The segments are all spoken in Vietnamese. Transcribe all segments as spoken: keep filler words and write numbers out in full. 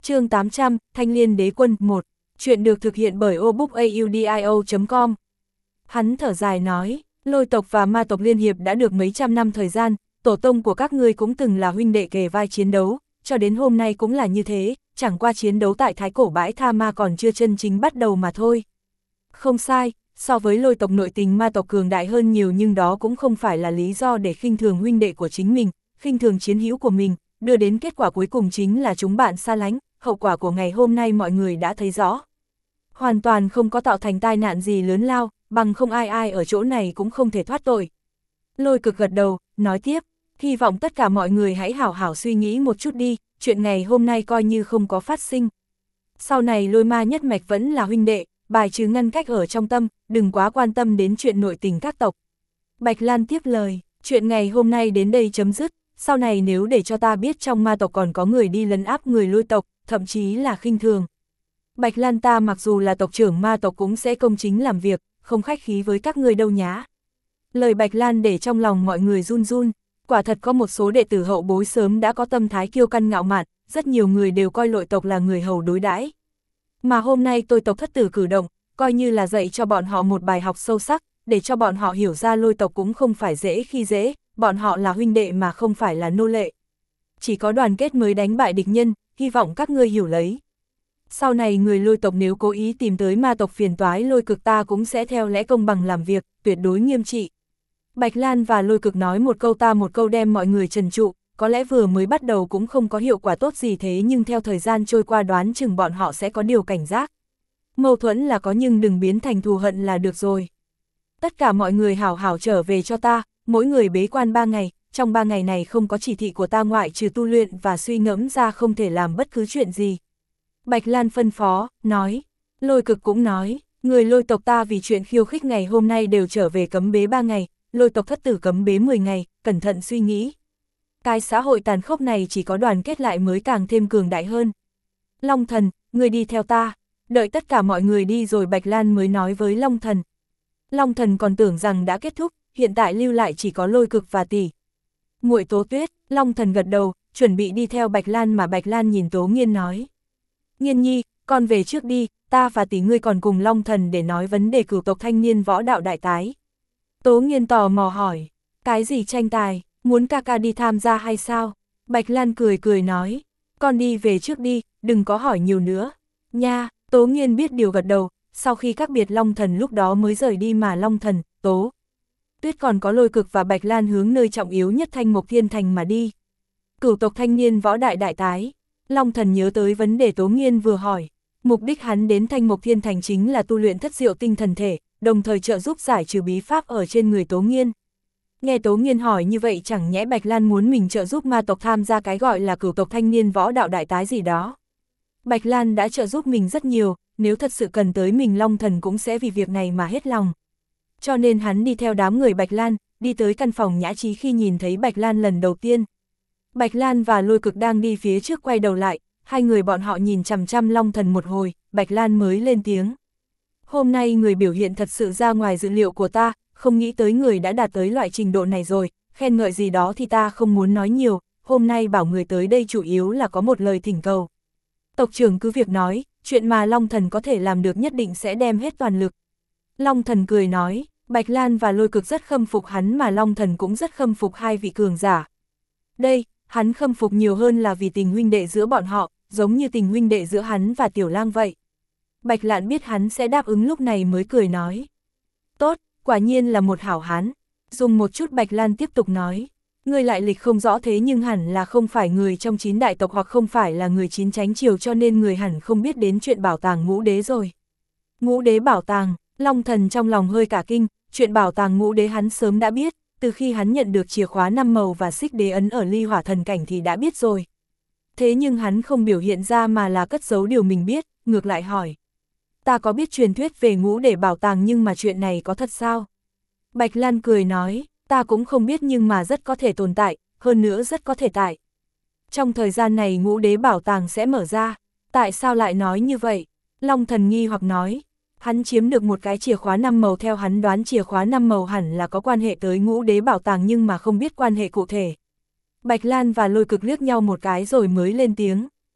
Chương tám trăm, Thanh Liên Đế Quân một. Chuyện được thực hiện bởi obookaudio chấm com. Hắn thở dài nói, Lôi tộc và Ma tộc liên hiệp đã được mấy trăm năm thời gian, tổ tông của các ngươi cũng từng là huynh đệ kề vai chiến đấu, cho đến hôm nay cũng là như thế, chẳng qua chiến đấu tại Thái Cổ Bãi Tha Ma còn chưa chân chính bắt đầu mà thôi. Không sai, so với Lôi tộc nội tình Ma tộc cường đại hơn nhiều, nhưng đó cũng không phải là lý do để khinh thường huynh đệ của chính mình, khinh thường chiến hữu của mình, đưa đến kết quả cuối cùng chính là chúng bạn xa lánh. Hậu quả của ngày hôm nay mọi người đã thấy rõ. Hoàn toàn không có tạo thành tai nạn gì lớn lao, bằng không ai ai ở chỗ này cũng không thể thoát tội. Lôi Cực gật đầu, nói tiếp, hy vọng tất cả mọi người hãy hảo hảo suy nghĩ một chút đi, chuyện ngày hôm nay coi như không có phát sinh. Sau này Lôi Ma nhất mạch vẫn là huynh đệ, bài trừ ngăn cách ở trong tâm, đừng quá quan tâm đến chuyện nội tình các tộc. Bạch Lan tiếp lời, chuyện ngày hôm nay đến đây chấm dứt. Sau này nếu để cho ta biết trong Ma tộc còn có người đi lấn áp người Lôi tộc, thậm chí là khinh thường. Bạch Lan ta mặc dù là tộc trưởng Ma tộc cũng sẽ công chính làm việc, không khách khí với các người đâu nhá. Lời Bạch Lan để trong lòng mọi người run run, quả thật có một số đệ tử hậu bối sớm đã có tâm thái kiêu căng ngạo mạn, rất nhiều người đều coi Lôi tộc là người hầu đối đãi. Mà hôm nay tôi tộc thất tử cử động, coi như là dạy cho bọn họ một bài học sâu sắc, để cho bọn họ hiểu ra Lôi tộc cũng không phải dễ khi dễ. Bọn họ là huynh đệ mà không phải là nô lệ. Chỉ có đoàn kết mới đánh bại địch nhân, hy vọng các ngươi hiểu lấy. Sau này người Lôi tộc nếu cố ý tìm tới Ma tộc phiền toái, Lôi Cực ta cũng sẽ theo lẽ công bằng làm việc, tuyệt đối nghiêm trị. Bạch Lan và Lôi Cực nói một câu ta một câu đem mọi người trần trụ, có lẽ vừa mới bắt đầu cũng không có hiệu quả tốt gì, thế nhưng theo thời gian trôi qua đoán chừng bọn họ sẽ có điều cảnh giác. Mâu thuẫn là có nhưng đừng biến thành thù hận là được rồi. Tất cả mọi người hảo hảo trở về cho ta. Mỗi người bế quan ba ngày, trong ba ngày này không có chỉ thị của ta ngoại trừ tu luyện và suy ngẫm ra không thể làm bất cứ chuyện gì. Bạch Lan phân phó, nói, Lôi Cực cũng nói, người Lôi tộc ta vì chuyện khiêu khích ngày hôm nay đều trở về cấm bế ba ngày, Lôi tộc thất tử cấm bế mười ngày, cẩn thận suy nghĩ. Cái xã hội tàn khốc này chỉ có đoàn kết lại mới càng thêm cường đại hơn. Long Thần, người đi theo ta, đợi tất cả mọi người đi rồi Bạch Lan mới nói với Long Thần. Long Thần còn tưởng rằng đã kết thúc, hiện tại lưu lại chỉ có Lôi Cực và tỷ muội Tố Tuyết. Long Thần gật đầu, chuẩn bị đi theo Bạch Lan mà Bạch Lan nhìn Tố Nghiên nói. Nghiên nhi, con về trước đi, ta và tỷ ngươi còn cùng Long Thần để nói vấn đề cửu tộc thanh niên võ đạo đại tái. Tố Nghiên tò mò hỏi, cái gì tranh tài, muốn ca ca đi tham gia hay sao? Bạch Lan cười cười nói, con đi về trước đi, đừng có hỏi nhiều nữa. Nha, Tố Nghiên biết điều gật đầu, sau khi các biệt Long Thần lúc đó mới rời đi mà Long Thần, Tố Tuyết còn có Lôi Cực và Bạch Lan hướng nơi trọng yếu nhất Thanh Mộc Thiên Thành mà đi. Cửu tộc thanh niên võ đại đại tái. Long Thần nhớ tới vấn đề Tố Nghiên vừa hỏi. Mục đích hắn đến Thanh Mộc Thiên Thành chính là tu luyện thất diệu tinh thần thể, đồng thời trợ giúp giải trừ bí pháp ở trên người Tố Nghiên. Nghe Tố Nghiên hỏi như vậy chẳng nhẽ Bạch Lan muốn mình trợ giúp Ma tộc tham gia cái gọi là cửu tộc thanh niên võ đạo đại tái gì đó. Bạch Lan đã trợ giúp mình rất nhiều, nếu thật sự cần tới mình Long Thần cũng sẽ vì việc này mà hết lòng. Cho nên hắn đi theo đám người Bạch Lan, đi tới căn phòng nhã trí khi nhìn thấy Bạch Lan lần đầu tiên. Bạch Lan và Lôi Cực đang đi phía trước quay đầu lại, hai người bọn họ nhìn chằm chằm Long Thần một hồi, Bạch Lan mới lên tiếng. Hôm nay người biểu hiện thật sự ra ngoài dự liệu của ta, không nghĩ tới người đã đạt tới loại trình độ này rồi, khen ngợi gì đó thì ta không muốn nói nhiều, hôm nay bảo người tới đây chủ yếu là có một lời thỉnh cầu. Tộc trưởng cứ việc nói, chuyện mà Long Thần có thể làm được nhất định sẽ đem hết toàn lực. Long Thần cười nói, Bạch Lan và Lôi Cực rất khâm phục hắn mà Long Thần cũng rất khâm phục hai vị cường giả. Đây, hắn khâm phục nhiều hơn là vì tình huynh đệ giữa bọn họ, giống như tình huynh đệ giữa hắn và Tiểu Lang vậy. Bạch Lan biết hắn sẽ đáp ứng lúc này mới cười nói. Tốt, quả nhiên là một hảo hán. Dùng một chút Bạch Lan tiếp tục nói. Người lại lịch không rõ thế nhưng hẳn là không phải người trong chín đại tộc hoặc không phải là người chín chánh triều cho nên người hẳn không biết đến chuyện bảo tàng ngũ đế rồi. Ngũ đế bảo tàng, Long Thần trong lòng hơi cả kinh, chuyện bảo tàng ngũ đế hắn sớm đã biết, từ khi hắn nhận được chìa khóa năm màu và xích đế ấn ở ly hỏa thần cảnh thì đã biết rồi. Thế nhưng hắn không biểu hiện ra mà là cất giấu điều mình biết, ngược lại hỏi. Ta có biết truyền thuyết về ngũ đế bảo tàng nhưng mà chuyện này có thật sao? Bạch Lan cười nói, ta cũng không biết nhưng mà rất có thể tồn tại, hơn nữa rất có thể tại. Trong thời gian này ngũ đế bảo tàng sẽ mở ra, tại sao lại nói như vậy? Long Thần nghi hoặc nói, hắn chiếm được một cái chìa khóa năm màu theo hắn đoán chìa khóa năm màu hẳn là có quan hệ tới ngũ đế bảo tàng nhưng mà không biết quan hệ cụ thể. Bạch Lan và Lôi Cực liếc nhau một cái rồi mới lên tiếng.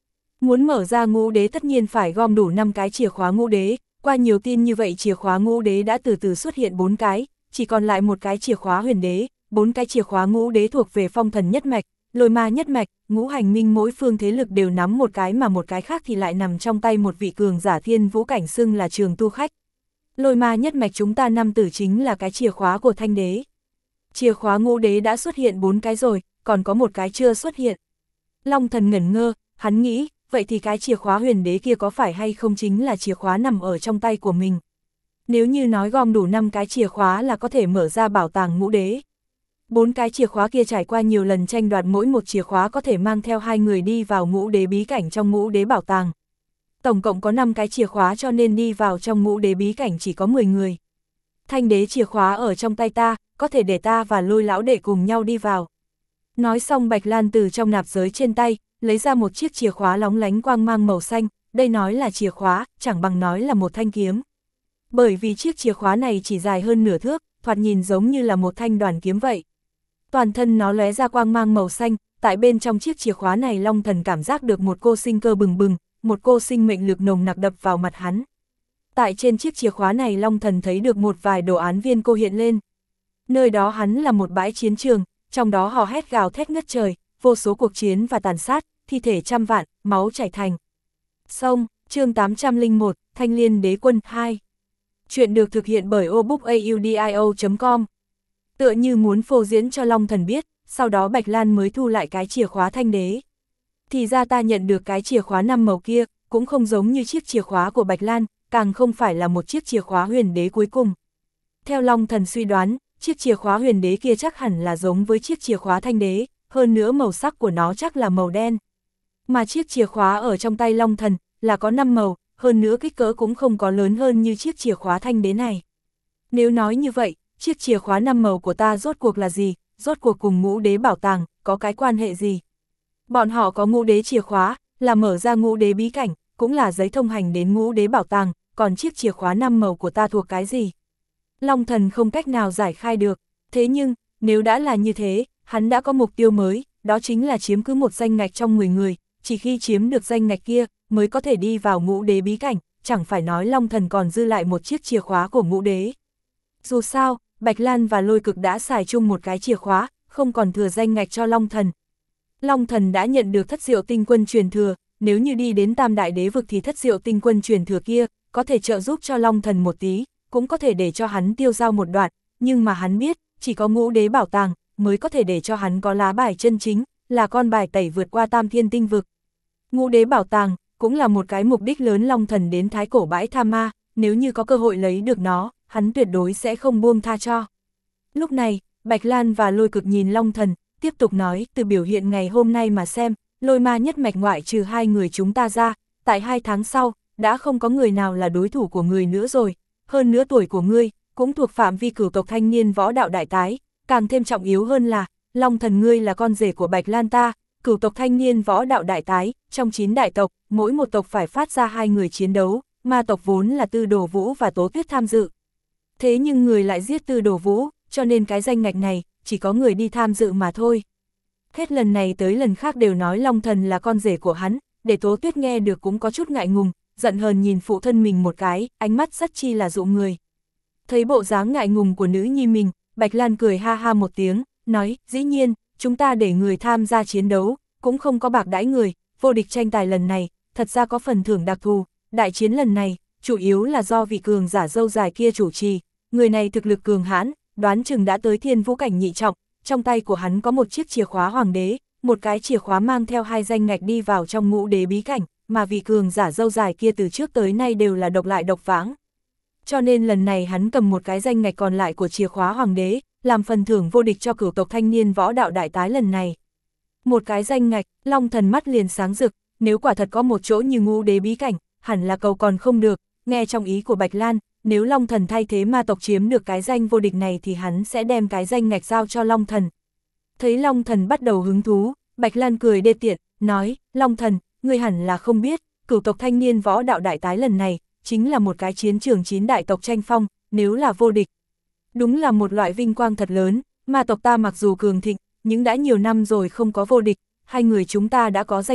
Muốn mở ra ngũ đế tất nhiên phải gom đủ năm cái chìa khóa ngũ đế, qua nhiều tin như vậy chìa khóa ngũ đế đã từ từ xuất hiện bốn cái, chỉ còn lại một cái chìa khóa huyền đế, bốn cái chìa khóa ngũ đế thuộc về phong thần nhất mạch, lôi ma nhất mạch, ngũ hành minh mỗi phương thế lực đều nắm một cái mà một cái khác thì lại nằm trong tay một vị cường giả thiên vũ cảnh xưng là trường tu khách. Lôi ma nhất mạch chúng ta năm tử chính là cái chìa khóa của thanh đế. Chìa khóa ngũ đế đã xuất hiện bốn cái rồi, còn có một cái chưa xuất hiện. Long thần ngẩn ngơ, hắn nghĩ, vậy thì cái chìa khóa huyền đế kia có phải hay không chính là chìa khóa nằm ở trong tay của mình. Nếu như nói gom đủ năm cái chìa khóa là có thể mở ra bảo tàng ngũ đế. Bốn cái chìa khóa kia trải qua nhiều lần tranh đoạt mỗi một chìa khóa có thể mang theo hai người đi vào ngũ đế bí cảnh trong ngũ đế bảo tàng. Tổng cộng có năm cái chìa khóa cho nên đi vào trong ngũ đế bí cảnh chỉ có mười người. Thanh đế chìa khóa ở trong tay ta, có thể để ta và Lôi lão đệ cùng nhau đi vào. Nói xong Bạch Lan từ trong nạp giới trên tay, lấy ra một chiếc chìa khóa lóng lánh quang mang màu xanh, đây nói là chìa khóa, chẳng bằng nói là một thanh kiếm. Bởi vì chiếc chìa khóa này chỉ dài hơn nửa thước, thoạt nhìn giống như là một thanh đoàn kiếm vậy. Toàn thân nó lóe ra quang mang màu xanh, tại bên trong chiếc chìa khóa này Long Thần cảm giác được một cô sinh cơ bừng bừng, một cô sinh mệnh lực nồng nặc đập vào mặt hắn. Tại trên chiếc chìa khóa này Long Thần thấy được một vài đồ án viên cô hiện lên. Nơi đó hắn là một bãi chiến trường, trong đó hò hét gào thét ngất trời, vô số cuộc chiến và tàn sát, thi thể trăm vạn, máu chảy thành sông. Chương tám trăm lẻ một, Thanh Liên Đế Quân hai. Chuyện được thực hiện bởi obookaudio chấm com. Tựa như muốn phô diễn cho Long Thần biết, sau đó Bạch Lan mới thu lại cái chìa khóa thanh đế. Thì ra ta nhận được cái chìa khóa năm màu kia, cũng không giống như chiếc chìa khóa của Bạch Lan, càng không phải là một chiếc chìa khóa huyền đế cuối cùng. Theo Long Thần suy đoán, chiếc chìa khóa huyền đế kia chắc hẳn là giống với chiếc chìa khóa thanh đế, hơn nữa màu sắc của nó chắc là màu đen. Mà chiếc chìa khóa ở trong tay Long Thần là có năm màu, hơn nữa kích cỡ cũng không có lớn hơn như chiếc chìa khóa thanh đế này. Nếu nói như vậy, chiếc chìa khóa năm màu của ta rốt cuộc là gì, rốt cuộc cùng ngũ đế bảo tàng, có cái quan hệ gì? Bọn họ có ngũ đế chìa khóa, là mở ra ngũ đế bí cảnh, cũng là giấy thông hành đến ngũ đế bảo tàng, còn chiếc chìa khóa năm màu của ta thuộc cái gì? Long Thần không cách nào giải khai được, thế nhưng, nếu đã là như thế, hắn đã có mục tiêu mới, đó chính là chiếm cứ một danh ngạch trong mười người, chỉ khi chiếm được danh ngạch kia, mới có thể đi vào ngũ đế bí cảnh, chẳng phải nói Long Thần còn dư lại một chiếc chìa khóa của ngũ đế. Dù sao, Bạch Lan và Lôi Cực đã xài chung một cái chìa khóa, không còn thừa danh ngạch cho Long Thần. Long Thần đã nhận được thất diệu tinh quân truyền thừa, nếu như đi đến Tam Đại Đế vực thì thất diệu tinh quân truyền thừa kia, có thể trợ giúp cho Long Thần một tí, cũng có thể để cho hắn tiêu dao một đoạn, nhưng mà hắn biết, chỉ có ngũ đế bảo tàng, mới có thể để cho hắn có lá bài chân chính, là con bài tẩy vượt qua Tam Thiên Tinh vực. Ngũ đế bảo tàng, cũng là một cái mục đích lớn Long Thần đến Thái Cổ Bãi Tha Ma, nếu như có cơ hội lấy được nó, hắn tuyệt đối sẽ không buông tha cho. Lúc này, Bạch Lan và Lôi Cực nhìn Long Thần, tiếp tục nói, từ biểu hiện ngày hôm nay mà xem, Lôi ma nhất mạch ngoại trừ hai người chúng ta ra, tại hai tháng sau, đã không có người nào là đối thủ của người nữa rồi, hơn nữa tuổi của ngươi, cũng thuộc phạm vi cửu tộc thanh niên võ đạo đại tái, càng thêm trọng yếu hơn là, Long Thần ngươi là con rể của Bạch Lan ta, cửu tộc thanh niên võ đạo đại tái, trong chín đại tộc, mỗi một tộc phải phát ra hai người chiến đấu, ma tộc vốn là Tư Đồ Vũ và Tố Tuyết tham dự. Thế nhưng người lại giết Tư Đồ Vũ, cho nên cái danh ngạch này, chỉ có người đi tham dự mà thôi. Hết lần này tới lần khác đều nói Long Thần là con rể của hắn, để Tố Tuyết nghe được cũng có chút ngại ngùng, giận hờn nhìn phụ thân mình một cái, ánh mắt rất chi là dụ người. Thấy bộ dáng ngại ngùng của nữ nhi mình, Bạch Lan cười ha ha một tiếng, nói, dĩ nhiên, chúng ta để người tham gia chiến đấu, cũng không có bạc đãi người, vô địch tranh tài lần này, thật ra có phần thưởng đặc thù, đại chiến lần này, chủ yếu là do vị cường giả râu dài kia chủ trì, người này thực lực cường hãn, đoán chừng đã tới thiên vũ cảnh nhị trọng, trong tay của hắn có một chiếc chìa khóa hoàng đế, một cái chìa khóa mang theo hai danh ngạch đi vào trong ngũ đế bí cảnh, mà vị cường giả râu dài kia từ trước tới nay đều là độc lại độc vãng. Cho nên lần này hắn cầm một cái danh ngạch còn lại của chìa khóa hoàng đế, làm phần thưởng vô địch cho cửu tộc thanh niên võ đạo đại tái lần này. Một cái danh ngạch, Long Thần mắt liền sáng rực, nếu quả thật có một chỗ như ngũ đế bí cảnh, hẳn là cầu còn không được, nghe trong ý của Bạch Lan, nếu Long Thần thay thế ma tộc chiếm được cái danh vô địch này thì hắn sẽ đem cái danh ngạch giao cho Long Thần. Thấy Long Thần bắt đầu hứng thú, Bạch Lan cười đê tiện, nói, Long Thần, ngươi hẳn là không biết, cửu tộc thanh niên võ đạo đại tái lần này, chính là một cái chiến trường chín đại tộc tranh phong, nếu là vô địch. Đúng là một loại vinh quang thật lớn, ma tộc ta mặc dù cường thịnh, nhưng đã nhiều năm rồi không có vô địch, hai người chúng ta đã có danh ngạch,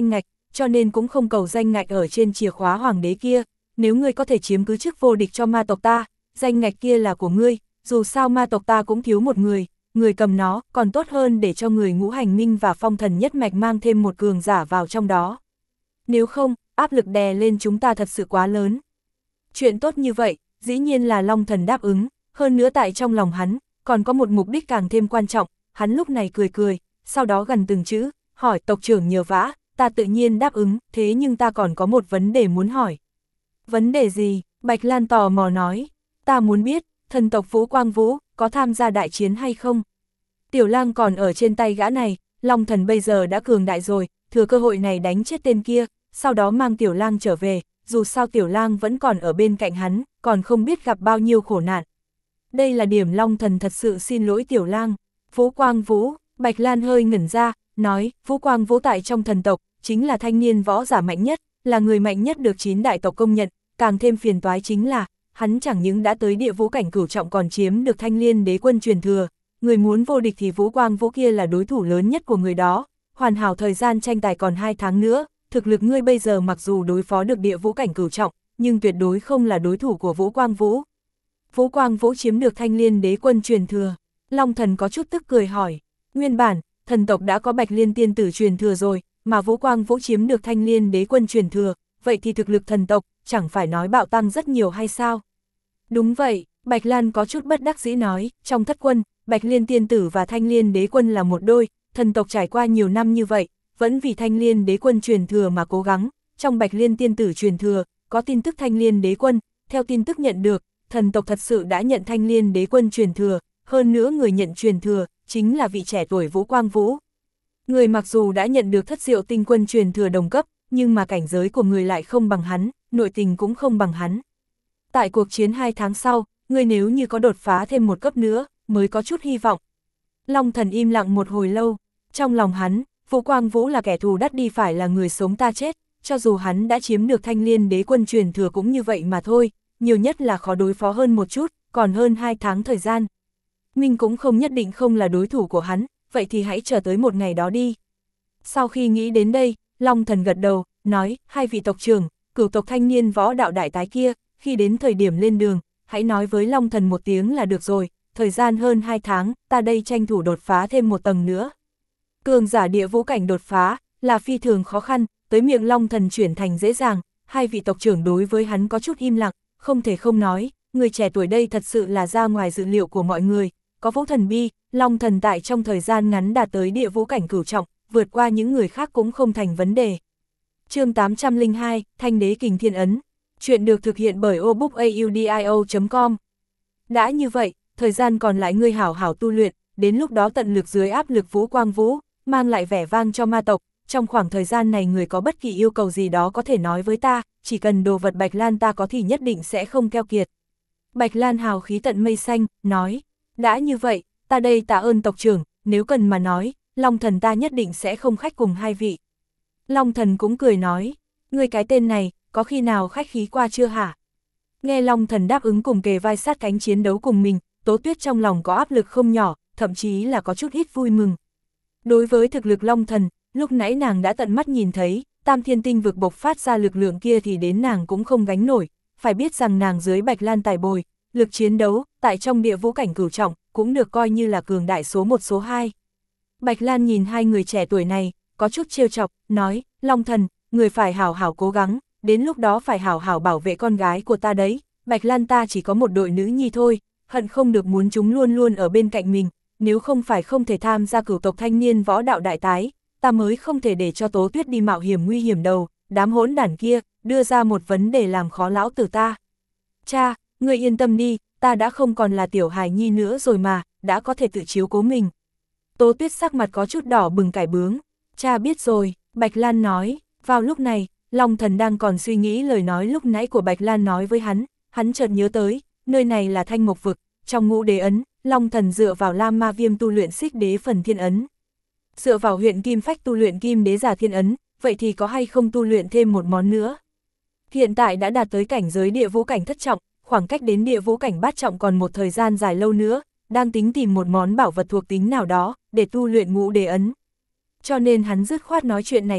cho nên cũng không cầu danh ngạch ở trên chìa khóa hoàng đế kia, nếu ngươi có thể chiếm cứ chức vô địch cho ma tộc ta, danh ngạch kia là của ngươi, dù sao ma tộc ta cũng thiếu một người, người cầm nó, còn tốt hơn để cho người ngũ hành minh và phong thần nhất mạch mang thêm một cường giả vào trong đó. Nếu không, áp lực đè lên chúng ta thật sự quá lớn. Chuyện tốt như vậy, dĩ nhiên là Long Thần đáp ứng, hơn nữa tại trong lòng hắn, còn có một mục đích càng thêm quan trọng, hắn lúc này cười cười, sau đó gần từng chữ, hỏi tộc trưởng nhờ vả, ta tự nhiên đáp ứng, thế nhưng ta còn có một vấn đề muốn hỏi. Vấn đề gì? Bạch Lan tò mò nói, ta muốn biết, thần tộc Vũ Quang Vũ, có tham gia đại chiến hay không? Tiểu Lang còn ở trên tay gã này, Long Thần bây giờ đã cường đại rồi, thừa cơ hội này đánh chết tên kia, sau đó mang Tiểu Lang trở về, dù sao Tiểu Lang vẫn còn ở bên cạnh hắn, còn không biết gặp bao nhiêu khổ nạn. Đây là điểm Long Thần thật sự xin lỗi Tiểu Lang. Vũ Quang Vũ, Bạch Lan hơi ngẩn ra, nói, Vũ Quang Vũ tại trong thần tộc, chính là thanh niên võ giả mạnh nhất, là người mạnh nhất được chín đại tộc công nhận, càng thêm phiền toái chính là, hắn chẳng những đã tới địa vũ cảnh cửu trọng còn chiếm được Thanh Liên đế quân truyền thừa, người muốn vô địch thì Vũ Quang Vũ kia là đối thủ lớn nhất của người đó, hoàn hảo thời gian tranh tài còn hai tháng nữa, thực lực ngươi bây giờ mặc dù đối phó được địa vũ cảnh cửu trọng, nhưng tuyệt đối không là đối thủ của Vũ Quang Vũ. Vũ Quang Vũ chiếm được Thanh Liên đế quân truyền thừa, Long Thần có chút tức cười hỏi, nguyên bản, thần tộc đã có Bạch Liên tiên tử truyền thừa rồi, mà Vũ Quang Vũ chiếm được Thanh Liên đế quân truyền thừa, vậy thì thực lực thần tộc, chẳng phải nói bạo tăng rất nhiều hay sao? Đúng vậy, Bạch Lan có chút bất đắc dĩ nói, trong thất quân, Bạch Liên tiên tử và Thanh Liên đế quân là một đôi, thần tộc trải qua nhiều năm như vậy, vẫn vì Thanh Liên đế quân truyền thừa mà cố gắng, trong Bạch Liên tiên tử truyền thừa, có tin tức Thanh Liên đế quân, theo tin tức nhận được, thần tộc thật sự đã nhận Thanh Liên đế quân truyền thừa, hơn nữa người nhận truyền thừa, chính là vị trẻ tuổi Vũ Quang Vũ. Người mặc dù đã nhận được thất diệu tinh quân truyền thừa đồng cấp, nhưng mà cảnh giới của người lại không bằng hắn, nội tình cũng không bằng hắn. Tại cuộc chiến hai tháng sau, người nếu như có đột phá thêm một cấp nữa, mới có chút hy vọng. Long Thần im lặng một hồi lâu, trong lòng hắn, Vũ Quang Vũ là kẻ thù đắt đi phải là người sống ta chết, cho dù hắn đã chiếm được Thanh Liên đế quân truyền thừa cũng như vậy mà thôi, nhiều nhất là khó đối phó hơn một chút, còn hơn hai tháng thời gian. Mình cũng không nhất định không là đối thủ của hắn, vậy thì hãy chờ tới một ngày đó đi. Sau khi nghĩ đến đây, Long Thần gật đầu, nói, hai vị tộc trưởng, cửu tộc thanh niên võ đạo đại tái kia, khi đến thời điểm lên đường, hãy nói với Long Thần một tiếng là được rồi, thời gian hơn hai tháng, ta đây tranh thủ đột phá thêm một tầng nữa. Cường giả địa vũ cảnh đột phá, là phi thường khó khăn, tới miệng Long Thần chuyển thành dễ dàng, hai vị tộc trưởng đối với hắn có chút im lặng, không thể không nói, người trẻ tuổi đây thật sự là ra ngoài dự liệu của mọi người, có Vũ Thần Bi, Long Thần tại trong thời gian ngắn đạt tới địa vũ cảnh cửu trọng, vượt qua những người khác cũng không thành vấn đề. Chương tám trăm lẻ hai, Thanh Đế Kình Thiên Ấn. Chuyện được thực hiện bởi obookaudio chấm com. Đã như vậy, thời gian còn lại ngươi hảo hảo tu luyện, đến lúc đó tận lực dưới áp lực Vũ Quang Vũ, mang lại vẻ vang cho ma tộc, trong khoảng thời gian này người có bất kỳ yêu cầu gì đó có thể nói với ta, chỉ cần đồ vật Bạch Lan ta có thì nhất định sẽ không keo kiệt. Bạch Lan hào khí tận mây xanh, nói, đã như vậy, ta đây tạ ơn tộc trưởng, nếu cần mà nói, Long Thần ta nhất định sẽ không khách cùng hai vị. Long Thần cũng cười nói, ngươi cái tên này, có khi nào khách khí qua chưa hả? Nghe Long Thần đáp ứng cùng kề vai sát cánh chiến đấu cùng mình, Tố Tuyết trong lòng có áp lực không nhỏ, thậm chí là có chút ít vui mừng. Đối với thực lực Long Thần, lúc nãy nàng đã tận mắt nhìn thấy, Tam Thiên Tinh vực bộc phát ra lực lượng kia thì đến nàng cũng không gánh nổi, phải biết rằng nàng dưới Bạch Lan tài bồi, lực chiến đấu, tại trong địa vũ cảnh cửu trọng, cũng được coi như là cường đại số một số hai. Bạch Lan nhìn hai người trẻ tuổi này, có chút trêu chọc, nói, Long Thần, người phải hảo hảo cố gắng, đến lúc đó phải hảo hảo bảo vệ con gái của ta đấy, Bạch Lan ta chỉ có một đội nữ nhi thôi, hận không được muốn chúng luôn luôn ở bên cạnh mình, nếu không phải không thể tham gia cửu tộc thanh niên võ đạo đại tái, ta mới không thể để cho Tố Tuyết đi mạo hiểm nguy hiểm đầu, đám hỗn đản kia, đưa ra một vấn đề làm khó lão tử ta. Cha, ngươi yên tâm đi, ta đã không còn là tiểu hài nhi nữa rồi mà, đã có thể tự chiếu cố mình. Tố Tuyết sắc mặt có chút đỏ bừng cải bướng, cha biết rồi, Bạch Lan nói, vào lúc này, Long Thần đang còn suy nghĩ lời nói lúc nãy của Bạch Lan nói với hắn, hắn chợt nhớ tới, nơi này là Thanh Mộc Vực, trong ngũ đế ấn, Long Thần dựa vào Lam Ma Viêm tu luyện Xích Đế Phần Thiên Ấn. Dựa vào huyện Kim Phách tu luyện Kim Đế Giả Thiên Ấn, vậy thì có hay không tu luyện thêm một món nữa? Hiện tại đã đạt tới cảnh giới địa vũ cảnh thất trọng, khoảng cách đến địa vũ cảnh bát trọng còn một thời gian dài lâu nữa, đang tính tìm một món bảo vật thuộc tính nào đó, để tu luyện ngũ đế ấn. Cho nên hắn dứt khoát nói chuyện này ra,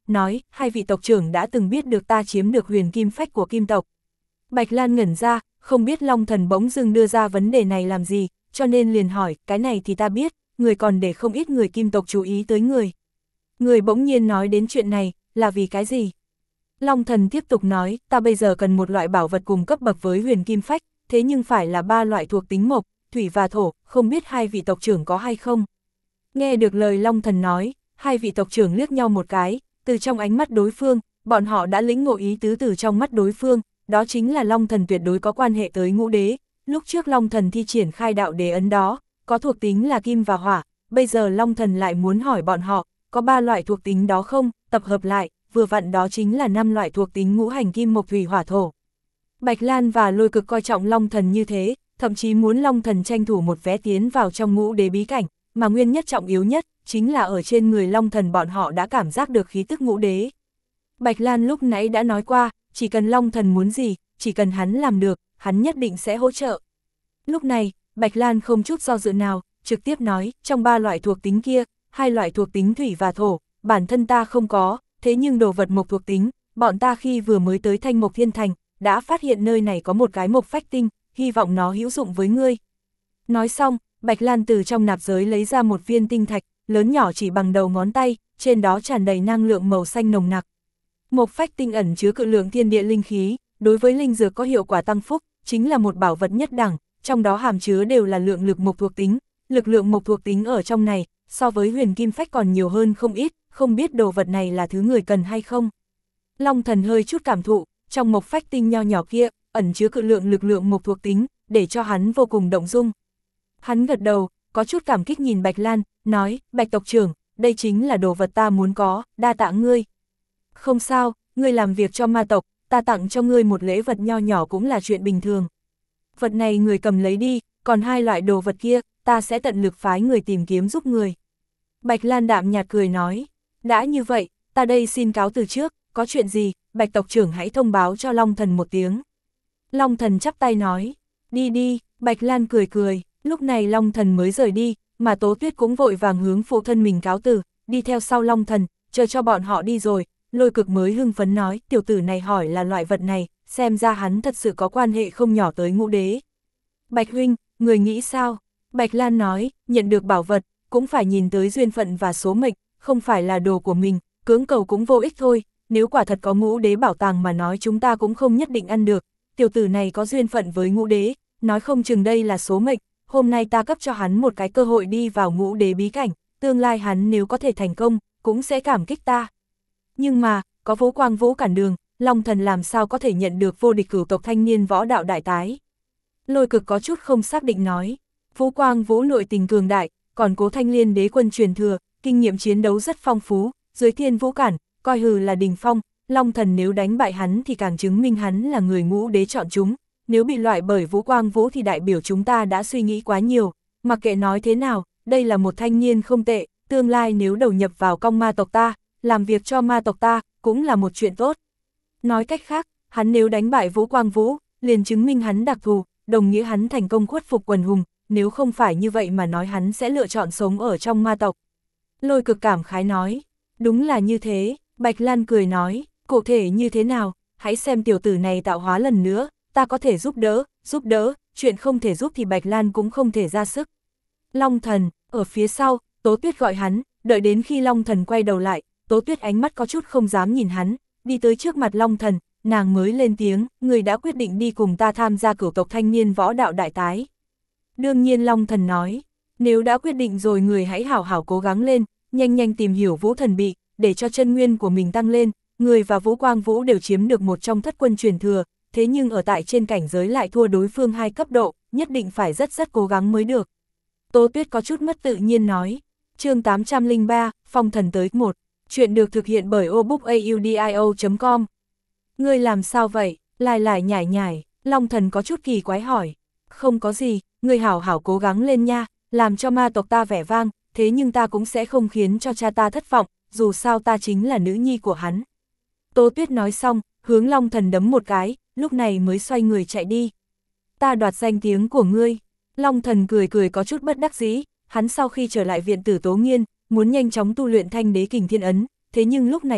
nói, hai vị tộc trưởng đã từng biết được ta chiếm được huyền kim phách của kim tộc. Bạch Lan ngẩn ra, không biết Long Thần bỗng dưng đưa ra vấn đề này làm gì, cho nên liền hỏi, cái này thì ta biết, người còn để không ít người kim tộc chú ý tới người. Người bỗng nhiên nói đến chuyện này, là vì cái gì? Long Thần tiếp tục nói, ta bây giờ cần một loại bảo vật cùng cấp bậc với huyền kim phách, thế nhưng phải là ba loại thuộc tính mộc, thủy và thổ, không biết hai vị tộc trưởng có hay không? Nghe được lời Long Thần nói, hai vị tộc trưởng liếc nhau một cái, từ trong ánh mắt đối phương, bọn họ đã lĩnh ngộ ý tứ từ trong mắt đối phương, đó chính là Long Thần tuyệt đối có quan hệ tới ngũ đế. Lúc trước Long Thần thi triển khai đạo đế ấn đó, có thuộc tính là kim và hỏa, bây giờ Long Thần lại muốn hỏi bọn họ, có ba loại thuộc tính đó không, tập hợp lại, vừa vặn đó chính là năm loại thuộc tính ngũ hành kim mộc thủy hỏa thổ. Bạch Lan và Lôi Cực coi trọng Long Thần như thế, thậm chí muốn Long Thần tranh thủ một vé tiến vào trong ngũ đế bí cảnh, mà nguyên nhất trọng yếu nhất, chính là ở trên người Long Thần bọn họ đã cảm giác được khí tức ngũ đế. Bạch Lan lúc nãy đã nói qua, chỉ cần Long Thần muốn gì, chỉ cần hắn làm được, hắn nhất định sẽ hỗ trợ. Lúc này, Bạch Lan không chút do dự nào, trực tiếp nói, trong ba loại thuộc tính kia, hai loại thuộc tính thủy và thổ, bản thân ta không có, thế nhưng đồ vật mộc thuộc tính, bọn ta khi vừa mới tới Thanh Mộc Thiên Thành, đã phát hiện nơi này có một cái mộc phách tinh, hy vọng nó hữu dụng với ngươi. Nói xong, Bạch Lan từ trong nạp giới lấy ra một viên tinh thạch, lớn nhỏ chỉ bằng đầu ngón tay, trên đó tràn đầy năng lượng màu xanh nồng nặc. Mộc phách tinh ẩn chứa cự lượng thiên địa linh khí, đối với linh dược có hiệu quả tăng phúc, chính là một bảo vật nhất đẳng, trong đó hàm chứa đều là lượng lực mộc thuộc tính, lực lượng mộc thuộc tính ở trong này, so với huyền kim phách còn nhiều hơn không ít, không biết đồ vật này là thứ người cần hay không. Long Thần hơi chút cảm thụ, trong mộc phách tinh nho nhỏ kia, ẩn chứa cự lượng lực lượng mộc thuộc tính, để cho hắn vô cùng động dung. Hắn gật đầu, có chút cảm kích nhìn Bạch Lan, nói, Bạch tộc trưởng, đây chính là đồ vật ta muốn có, đa tạ ngươi. Không sao, ngươi làm việc cho ma tộc, ta tặng cho ngươi một lễ vật nho nhỏ cũng là chuyện bình thường. Vật này người cầm lấy đi, còn hai loại đồ vật kia, ta sẽ tận lực phái người tìm kiếm giúp người. Bạch Lan đạm nhạt cười nói, đã như vậy, ta đây xin cáo từ trước, có chuyện gì, Bạch tộc trưởng hãy thông báo cho Long Thần một tiếng. Long Thần chắp tay nói, đi đi, Bạch Lan cười cười, lúc này Long Thần mới rời đi, mà Tố Tuyết cũng vội vàng hướng phụ thân mình cáo từ, đi theo sau Long Thần, chờ cho bọn họ đi rồi, Lôi Cực mới hưng phấn nói, tiểu tử này hỏi là loại vật này, xem ra hắn thật sự có quan hệ không nhỏ tới ngũ đế. Bạch huynh, người nghĩ sao? Bạch Lan nói, nhận được bảo vật, cũng phải nhìn tới duyên phận và số mệnh, không phải là đồ của mình, cưỡng cầu cũng vô ích thôi, nếu quả thật có ngũ đế bảo tàng mà nói chúng ta cũng không nhất định ăn được, tiểu tử này có duyên phận với ngũ đế, nói không chừng đây là số mệnh, hôm nay ta cấp cho hắn một cái cơ hội đi vào ngũ đế bí cảnh, tương lai hắn nếu có thể thành công, cũng sẽ cảm kích ta. Nhưng mà, có Vũ Quang Vũ cản đường, Long Thần làm sao có thể nhận được vô địch cửu tộc thanh niên võ đạo đại tái. Lôi Cực có chút không xác định nói, Vũ Quang Vũ nội tình cường đại, còn Cố Thanh Liên đế quân truyền thừa, kinh nghiệm chiến đấu rất phong phú, dưới thiên vũ cản, coi hừ là đỉnh phong, Long Thần nếu đánh bại hắn thì càng chứng minh hắn là người ngũ đế chọn chúng, nếu bị loại bởi Vũ Quang Vũ thì đại biểu chúng ta đã suy nghĩ quá nhiều, mặc kệ nói thế nào, đây là một thanh niên không tệ, tương lai nếu đầu nhập vào cong ma tộc ta, làm việc cho ma tộc ta, cũng là một chuyện tốt. Nói cách khác, hắn nếu đánh bại Vũ Quang Vũ, liền chứng minh hắn đặc thù, đồng nghĩa hắn thành công khuất phục quần hùng, nếu không phải như vậy mà nói hắn sẽ lựa chọn sống ở trong ma tộc. Lôi Cực cảm khái nói, đúng là như thế, Bạch Lan cười nói, cụ thể như thế nào, hãy xem tiểu tử này tạo hóa lần nữa, ta có thể giúp đỡ, giúp đỡ, chuyện không thể giúp thì Bạch Lan cũng không thể ra sức. Long Thần, ở phía sau, Tố Tuyết gọi hắn, đợi đến khi Long Thần quay đầu lại, Tố Tuyết ánh mắt có chút không dám nhìn hắn, đi tới trước mặt Long Thần, nàng mới lên tiếng, người đã quyết định đi cùng ta tham gia cửu tộc thanh niên võ đạo đại tái. Đương nhiên Long Thần nói, nếu đã quyết định rồi người hãy hảo hảo cố gắng lên, nhanh nhanh tìm hiểu Vũ Thần Bị, để cho chân nguyên của mình tăng lên, người và Vũ Quang Vũ đều chiếm được một trong thất quân truyền thừa, thế nhưng ở tại trên cảnh giới lại thua đối phương hai cấp độ, nhất định phải rất rất cố gắng mới được. Tố Tuyết có chút mất tự nhiên nói, chương tám trăm lẻ ba, Phong Thần tới một, chuyện được thực hiện bởi obookaudio chấm com. Ngươi làm sao vậy, lại lại nhảy nhảy, Long Thần có chút kỳ quái hỏi, không có gì, ngươi hảo hảo cố gắng lên nha, làm cho ma tộc ta vẻ vang, thế nhưng ta cũng sẽ không khiến cho cha ta thất vọng, dù sao ta chính là nữ nhi của hắn. Tố Tuyết nói xong, hướng Long Thần đấm một cái, lúc này mới xoay người chạy đi. Ta đoạt danh tiếng của ngươi. Long Thần cười cười có chút bất đắc dĩ, hắn sau khi trở lại viện tử Tố Nghiên, muốn nhanh chóng tu luyện thanh đế kình thiên ấn, thế nhưng lúc này đây,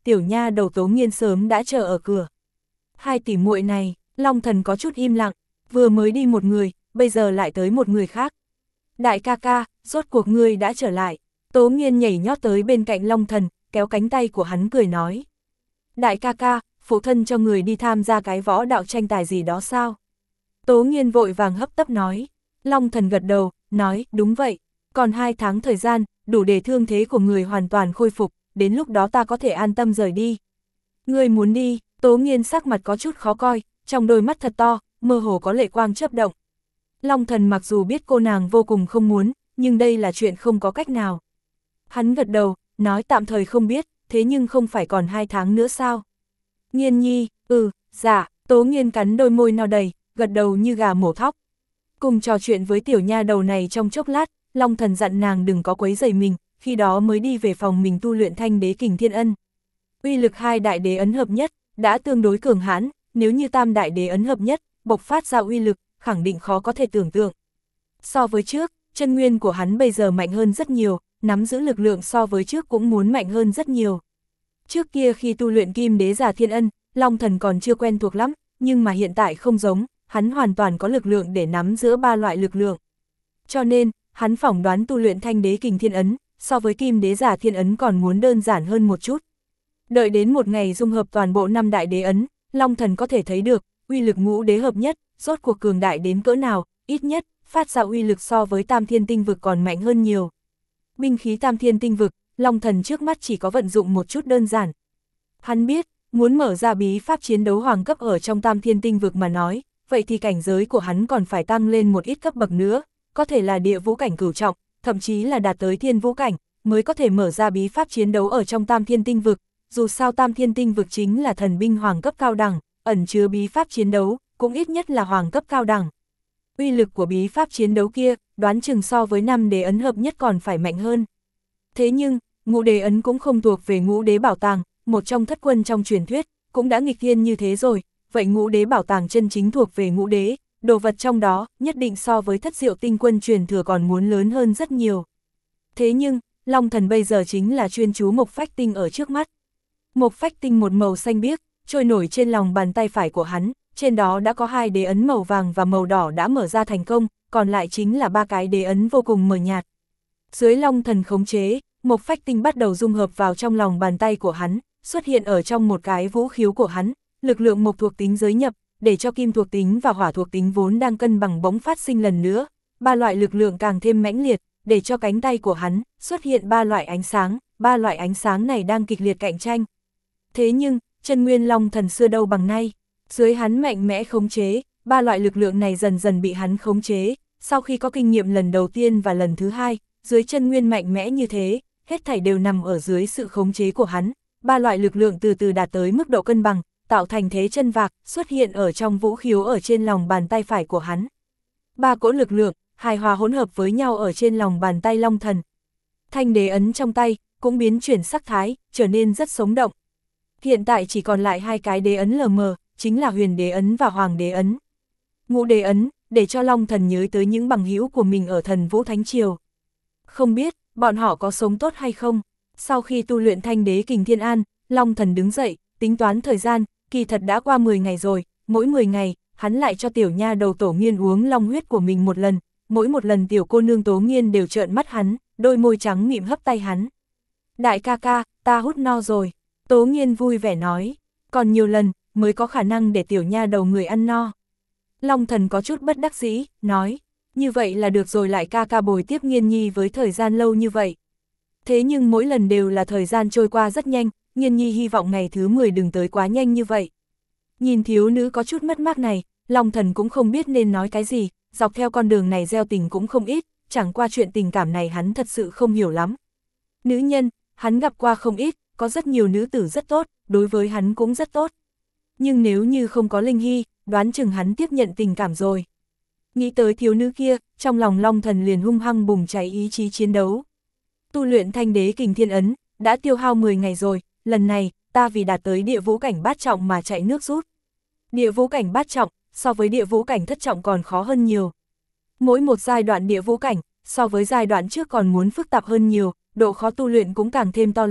tiểu nha đầu Tố Nghiên sớm đã chờ ở cửa. Hai tỷ muội này, Long Thần có chút im lặng, vừa mới đi một người, bây giờ lại tới một người khác. Đại ca ca, rốt cuộc ngươi đã trở lại. Tố Nghiên nhảy nhót tới bên cạnh Long Thần, kéo cánh tay của hắn cười nói. Đại ca ca, phụ thân cho người đi tham gia cái võ đạo tranh tài gì đó sao? Tố Nghiên vội vàng hấp tấp nói. Long Thần gật đầu, nói, đúng vậy, còn hai tháng thời gian, đủ để thương thế của người hoàn toàn khôi phục, đến lúc đó ta có thể an tâm rời đi. Ngươi muốn đi? Tố Nghiên sắc mặt có chút khó coi, trong đôi mắt thật to, mơ hồ có lệ quang chớp động. Long Thần mặc dù biết cô nàng vô cùng không muốn, nhưng đây là chuyện không có cách nào. Hắn gật đầu, nói tạm thời không biết, thế nhưng không phải còn hai tháng nữa sao? Nghiên nhi, ừ, dạ, Tố Nghiên cắn đôi môi no đầy, gật đầu như gà mổ thóc. Cùng trò chuyện với tiểu nha đầu này trong chốc lát, Long Thần dặn nàng đừng có quấy rầy mình, khi đó mới đi về phòng mình tu luyện Thanh Đế Kình Thiên Ân. Uy lực hai đại đế ấn hợp nhất, đã tương đối cường hãn, nếu như tam đại đế ấn hợp nhất, bộc phát ra uy lực, khẳng định khó có thể tưởng tượng. So với trước, chân nguyên của hắn bây giờ mạnh hơn rất nhiều, nắm giữ lực lượng so với trước cũng muốn mạnh hơn rất nhiều. Trước kia khi tu luyện Kim Đế Giả Thiên Ân, Long Thần còn chưa quen thuộc lắm, nhưng mà hiện tại không giống, hắn hoàn toàn có lực lượng để nắm giữa ba loại lực lượng. Cho nên, hắn phỏng đoán tu luyện Thanh Đế Kình Thiên Ấn, so với Kim Đế Giả Thiên Ấn còn muốn đơn giản hơn một chút. Đợi đến một ngày dung hợp toàn bộ năm đại đế ấn, Long Thần có thể thấy được, uy lực ngũ đế hợp nhất, rốt cuộc cường đại đến cỡ nào, ít nhất, phát ra uy lực so với Tam Thiên Tinh Vực còn mạnh hơn nhiều. Binh khí Tam Thiên Tinh Vực, Long Thần trước mắt chỉ có vận dụng một chút đơn giản. Hắn biết, muốn mở ra bí pháp chiến đấu hoàng cấp ở trong Tam Thiên Tinh Vực mà nói, vậy thì cảnh giới của hắn còn phải tăng lên một ít cấp bậc nữa, có thể là địa vũ cảnh cửu trọng, thậm chí là đạt tới thiên vũ cảnh, mới có thể mở ra bí pháp chiến đấu ở trong Tam Thiên Tinh Vực. Dù sao Tam Thiên Tinh Vực chính là thần binh hoàng cấp cao đẳng, ẩn chứa bí pháp chiến đấu, cũng ít nhất là hoàng cấp cao đẳng. Uy lực của bí pháp chiến đấu kia, đoán chừng so với năm đế ấn hợp nhất còn phải mạnh hơn. Thế nhưng, ngũ đế ấn cũng không thuộc về ngũ đế bảo tàng, một trong thất quân trong truyền thuyết, cũng đã nghịch thiên như thế rồi, vậy ngũ đế bảo tàng chân chính thuộc về ngũ đế, đồ vật trong đó, nhất định so với thất diệu tinh quân truyền thừa còn muốn lớn hơn rất nhiều. Thế nhưng, Long Thần bây giờ chính là chuyên chú Mộc Phách Tinh ở trước mắt. Mộc Phách Tinh một màu xanh biếc, trôi nổi trên lòng bàn tay phải của hắn, trên đó đã có hai đế ấn màu vàng và màu đỏ đã mở ra thành công, còn lại chính là ba cái đế ấn vô cùng mờ nhạt. Dưới Long Thần khống chế, Mộc Phách Tinh bắt đầu dung hợp vào trong lòng bàn tay của hắn, xuất hiện ở trong một cái vũ khiếu của hắn, lực lượng mộc thuộc tính giới nhập, để cho kim thuộc tính và hỏa thuộc tính vốn đang cân bằng bỗng phát sinh lần nữa, ba loại lực lượng càng thêm mãnh liệt, để cho cánh tay của hắn xuất hiện ba loại ánh sáng, ba loại ánh sáng này đang kịch liệt cạnh tranh. Thế nhưng, chân nguyên Long Thần xưa đâu bằng nay, dưới hắn mạnh mẽ khống chế, ba loại lực lượng này dần dần bị hắn khống chế, sau khi có kinh nghiệm lần đầu tiên và lần thứ hai, dưới chân nguyên mạnh mẽ như thế, hết thảy đều nằm ở dưới sự khống chế của hắn, ba loại lực lượng từ từ đạt tới mức độ cân bằng, tạo thành thế chân vạc, xuất hiện ở trong vũ khiếu ở trên lòng bàn tay phải của hắn. Ba cỗ lực lượng, hài hòa hỗn hợp với nhau ở trên lòng bàn tay Long Thần. Thanh đế ấn trong tay, cũng biến chuyển sắc thái, trở nên rất sống động. Hiện tại chỉ còn lại hai cái đế ấn lờ mờ, chính là huyền đế ấn và hoàng đế ấn. Ngũ đế ấn, để cho Long Thần nhớ tới những bằng hữu của mình ở Thần Vũ Thánh Triều. Không biết, bọn họ có sống tốt hay không? Sau khi tu luyện Thanh Đế Kình Thiên An, Long Thần đứng dậy, tính toán thời gian, kỳ thật đã qua mười ngày rồi, mỗi mười ngày, hắn lại cho tiểu nha đầu Tổ Nghiên uống long huyết của mình một lần, mỗi một lần tiểu cô nương Tố Nghiên đều trợn mắt hắn, đôi môi trắng mịn hấp tay hắn. Đại ca ca, ta hút no rồi, Tố Nghiên vui vẻ nói, còn nhiều lần, mới có khả năng để tiểu nha đầu người ăn no. Long Thần có chút bất đắc dĩ, nói, như vậy là được rồi, lại ca ca bồi tiếp Nghiên nhi với thời gian lâu như vậy. Thế nhưng mỗi lần đều là thời gian trôi qua rất nhanh, Nghiên nhi hy vọng ngày thứ mười đừng tới quá nhanh như vậy. Nhìn thiếu nữ có chút mất mát này, Long Thần cũng không biết nên nói cái gì, dọc theo con đường này gieo tình cũng không ít, chẳng qua chuyện tình cảm này hắn thật sự không hiểu lắm. Nữ nhân, hắn gặp qua không ít, có rất nhiều nữ tử rất tốt, đối với hắn cũng rất tốt. Nhưng nếu như không có Linh Hy, đoán chừng hắn tiếp nhận tình cảm rồi. Nghĩ tới thiếu nữ kia, trong lòng Long Thần liền hung hăng bùng cháy ý chí chiến đấu. Tu luyện Thanh Đế Kình Thiên Ấn, đã tiêu hao mười ngày rồi, lần này, ta vì đạt tới địa vũ cảnh bát trọng mà chạy nước rút. Địa vũ cảnh bát trọng, so với địa vũ cảnh thất trọng còn khó hơn nhiều. Mỗi một giai đoạn địa vũ cảnh, so với giai đoạn trước còn muốn phức tạp hơn nhiều, độ khó tu luyện cũng càng thêm to lớn,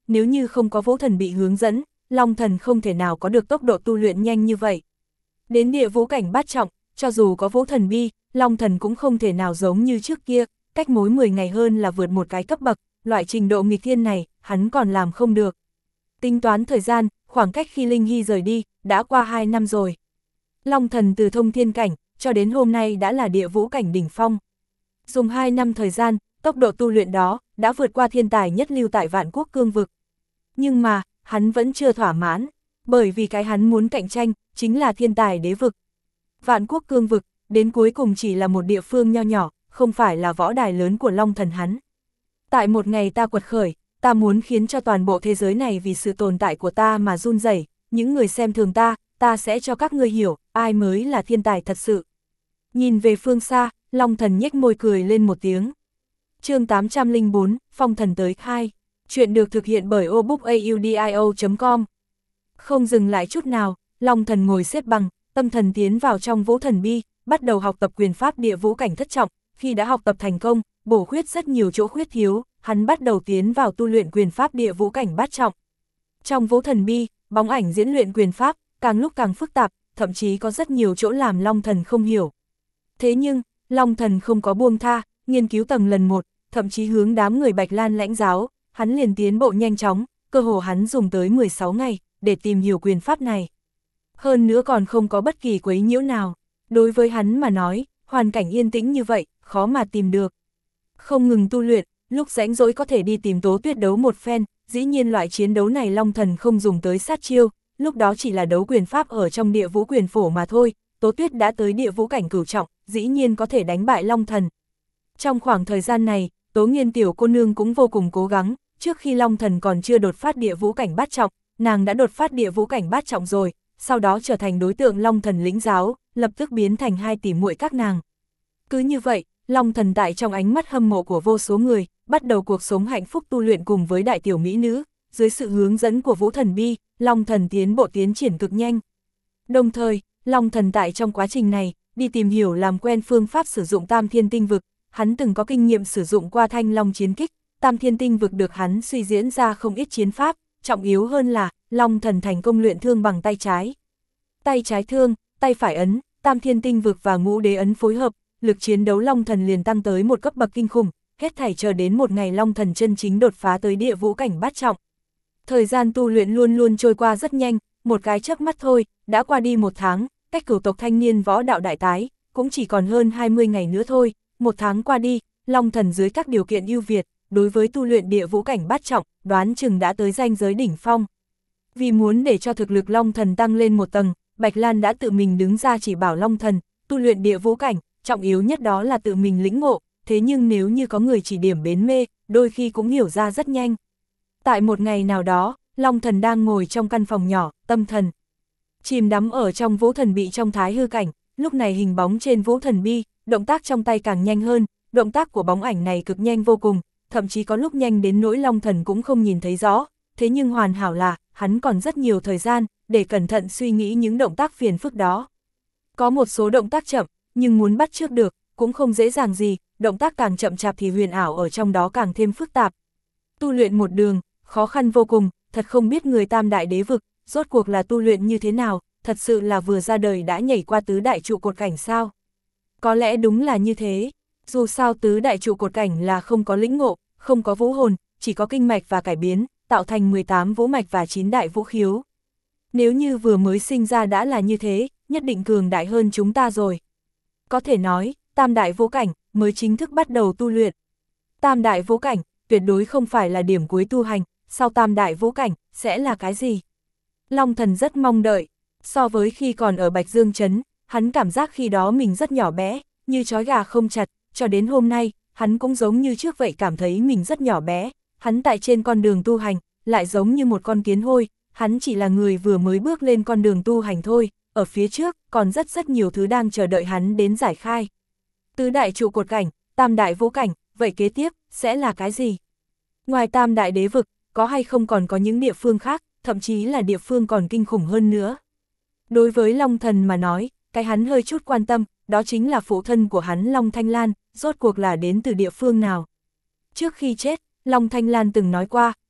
nếu như không có Vũ Thần bị hướng dẫn, Long Thần không thể nào có được tốc độ tu luyện nhanh như vậy. Đến địa vũ cảnh bát trọng, cho dù có Vũ Thần bi, Long Thần cũng không thể nào giống như trước kia, cách mỗi mười ngày hơn là vượt một cái cấp bậc, loại trình độ nghịch thiên này, hắn còn làm không được. Tính toán thời gian, khoảng cách khi Linh Hy rời đi, đã qua hai năm rồi. Long Thần từ thông thiên cảnh, cho đến hôm nay đã là địa vũ cảnh đỉnh phong. Dùng hai năm thời gian, tốc độ tu luyện đó, đã vượt qua thiên tài nhất lưu tại Vạn Quốc cương vực. Nhưng mà, hắn vẫn chưa thỏa mãn, bởi vì cái hắn muốn cạnh tranh, chính là thiên tài đế vực. Vạn Quốc cương vực, đến cuối cùng chỉ là một địa phương nho nhỏ, không phải là võ đài lớn của Long Thần hắn. Tại một ngày ta quật khởi, ta muốn khiến cho toàn bộ thế giới này vì sự tồn tại của ta mà run rẩy. Những người xem thường ta, ta sẽ cho các ngươi hiểu, ai mới là thiên tài thật sự. Nhìn về phương xa, Long Thần nhếch môi cười lên một tiếng. Chương tám trăm lẻ bốn, Phong Thần tới hai. Chuyện được thực hiện bởi o book audio chấm com. Không dừng lại chút nào, Long Thần ngồi xếp bằng, tâm thần tiến vào trong Vũ Thần bi, bắt đầu học tập quyền pháp địa vũ cảnh thất trọng. Khi đã học tập thành công, bổ khuyết rất nhiều chỗ khuyết thiếu, hắn bắt đầu tiến vào tu luyện quyền pháp địa vũ cảnh bát trọng. Trong Vũ Thần bi, bóng ảnh diễn luyện quyền pháp, càng lúc càng phức tạp, thậm chí có rất nhiều chỗ làm Long Thần không hiểu. Thế nhưng, Long Thần không có buông tha, nghiên cứu tầng lần một, thậm chí hướng đám người Bạch Lan lãnh giáo, hắn liền tiến bộ nhanh chóng, cơ hồ hắn dùng tới mười sáu ngày, để tìm hiểu quyền pháp này. Hơn nữa còn không có bất kỳ quấy nhiễu nào. Đối với hắn mà nói, hoàn cảnh yên tĩnh như vậy, khó mà tìm được. Không ngừng tu luyện, lúc rảnh rỗi có thể đi tìm Tố Tuyết đấu một phen, dĩ nhiên loại chiến đấu này Long Thần không dùng tới sát chiêu, lúc đó chỉ là đấu quyền pháp ở trong địa vũ quyền phổ mà thôi, Tố Tuyết đã tới địa vũ cảnh cửu trọng, dĩ nhiên có thể đánh bại Long Thần. Trong khoảng thời gian này, Tố Nghiên tiểu cô nương cũng vô cùng cố gắng, trước khi Long Thần còn chưa đột phát địa vũ cảnh bát trọng, nàng đã đột phát địa vũ cảnh bát trọng rồi, sau đó trở thành đối tượng Long Thần lĩnh giáo, lập tức biến thành hai tỷ muội các nàng. Cứ như vậy, Long Thần tại trong ánh mắt hâm mộ của vô số người, bắt đầu cuộc sống hạnh phúc tu luyện cùng với đại tiểu mỹ nữ, dưới sự hướng dẫn của Vũ Thần bi, Long Thần tiến bộ tiến triển cực nhanh. Đồng thời, Long Thần tại trong quá trình này, đi tìm hiểu làm quen phương pháp sử dụng Tam Thiên Tinh Vực, hắn từng có kinh nghiệm sử dụng qua Thanh Long chiến kích, Tam Thiên Tinh Vực được hắn suy diễn ra không ít chiến pháp, trọng yếu hơn là, Long Thần thành công luyện thương bằng tay trái. Tay trái thương, tay phải ấn, Tam Thiên Tinh Vực và Ngũ Đế ấn phối hợp, lực chiến đấu Long Thần liền tăng tới một cấp bậc kinh khủng, hết thảy chờ đến một ngày Long Thần chân chính đột phá tới địa vũ cảnh bát trọng. Thời gian tu luyện luôn luôn trôi qua rất nhanh, một cái chớp mắt thôi, đã qua đi một tháng, cách cửu tộc thanh niên võ đạo đại tái, cũng chỉ còn hơn hai mươi ngày nữa thôi, một tháng qua đi, Long Thần dưới các điều kiện ưu việt, đối với tu luyện địa vũ cảnh bát trọng, đoán chừng đã tới ranh giới đỉnh phong. Vì muốn để cho thực lực Long Thần tăng lên một tầng, Bạch Lan đã tự mình đứng ra chỉ bảo Long Thần, tu luyện địa vũ cảnh, trọng yếu nhất đó là tự mình lĩnh ngộ, thế nhưng nếu như có người chỉ điểm bến mê, đôi khi cũng hiểu ra rất nhanh. Tại một ngày nào đó, Long Thần đang ngồi trong căn phòng nhỏ, tâm thần chìm đắm ở trong Vũ Thần bị trong thái hư cảnh, lúc này hình bóng trên Vũ Thần bi, động tác trong tay càng nhanh hơn, động tác của bóng ảnh này cực nhanh vô cùng, thậm chí có lúc nhanh đến nỗi Long Thần cũng không nhìn thấy rõ, thế nhưng hoàn hảo là, hắn còn rất nhiều thời gian, để cẩn thận suy nghĩ những động tác phiền phức đó. Có một số động tác chậm, nhưng muốn bắt trước được, cũng không dễ dàng gì, động tác càng chậm chạp thì huyền ảo ở trong đó càng thêm phức tạp. Tu luyện một đường, khó khăn vô cùng, thật không biết người tam đại đế vực, rốt cuộc là tu luyện như thế nào, thật sự là vừa ra đời đã nhảy qua tứ đại trụ cột cảnh sao. Có lẽ đúng là như thế, dù sao tứ đại trụ cột cảnh là không có lĩnh ngộ, không có vũ hồn, chỉ có kinh mạch và cải biến, tạo thành mười tám vũ mạch và chín đại vũ khiếu. Nếu như vừa mới sinh ra đã là như thế, nhất định cường đại hơn chúng ta rồi. Có thể nói, tam đại vũ cảnh mới chính thức bắt đầu tu luyện. Tam đại vũ cảnh tuyệt đối không phải là điểm cuối tu hành, sau tam đại vũ cảnh sẽ là cái gì? Long Thần rất mong đợi, so với khi còn ở Bạch Dương Trấn, hắn cảm giác khi đó mình rất nhỏ bé, như trói gà không chặt, cho đến hôm nay, hắn cũng giống như trước vậy cảm thấy mình rất nhỏ bé, hắn tại trên con đường tu hành, lại giống như một con kiến hôi, hắn chỉ là người vừa mới bước lên con đường tu hành thôi, ở phía trước, còn rất rất nhiều thứ đang chờ đợi hắn đến giải khai. Tứ đại trụ cột cảnh, tam đại vũ cảnh, vậy kế tiếp, sẽ là cái gì? Ngoài tam đại đế vực, có hay không còn có những địa phương khác, thậm chí là địa phương còn kinh khủng hơn nữa. Đối với Long Thần mà nói, cái hắn hơi chút quan tâm, đó chính là phụ thân của hắn Long Thanh Lan, rốt cuộc là đến từ địa phương nào. Trước khi chết, Long Thanh Lan từng nói qua,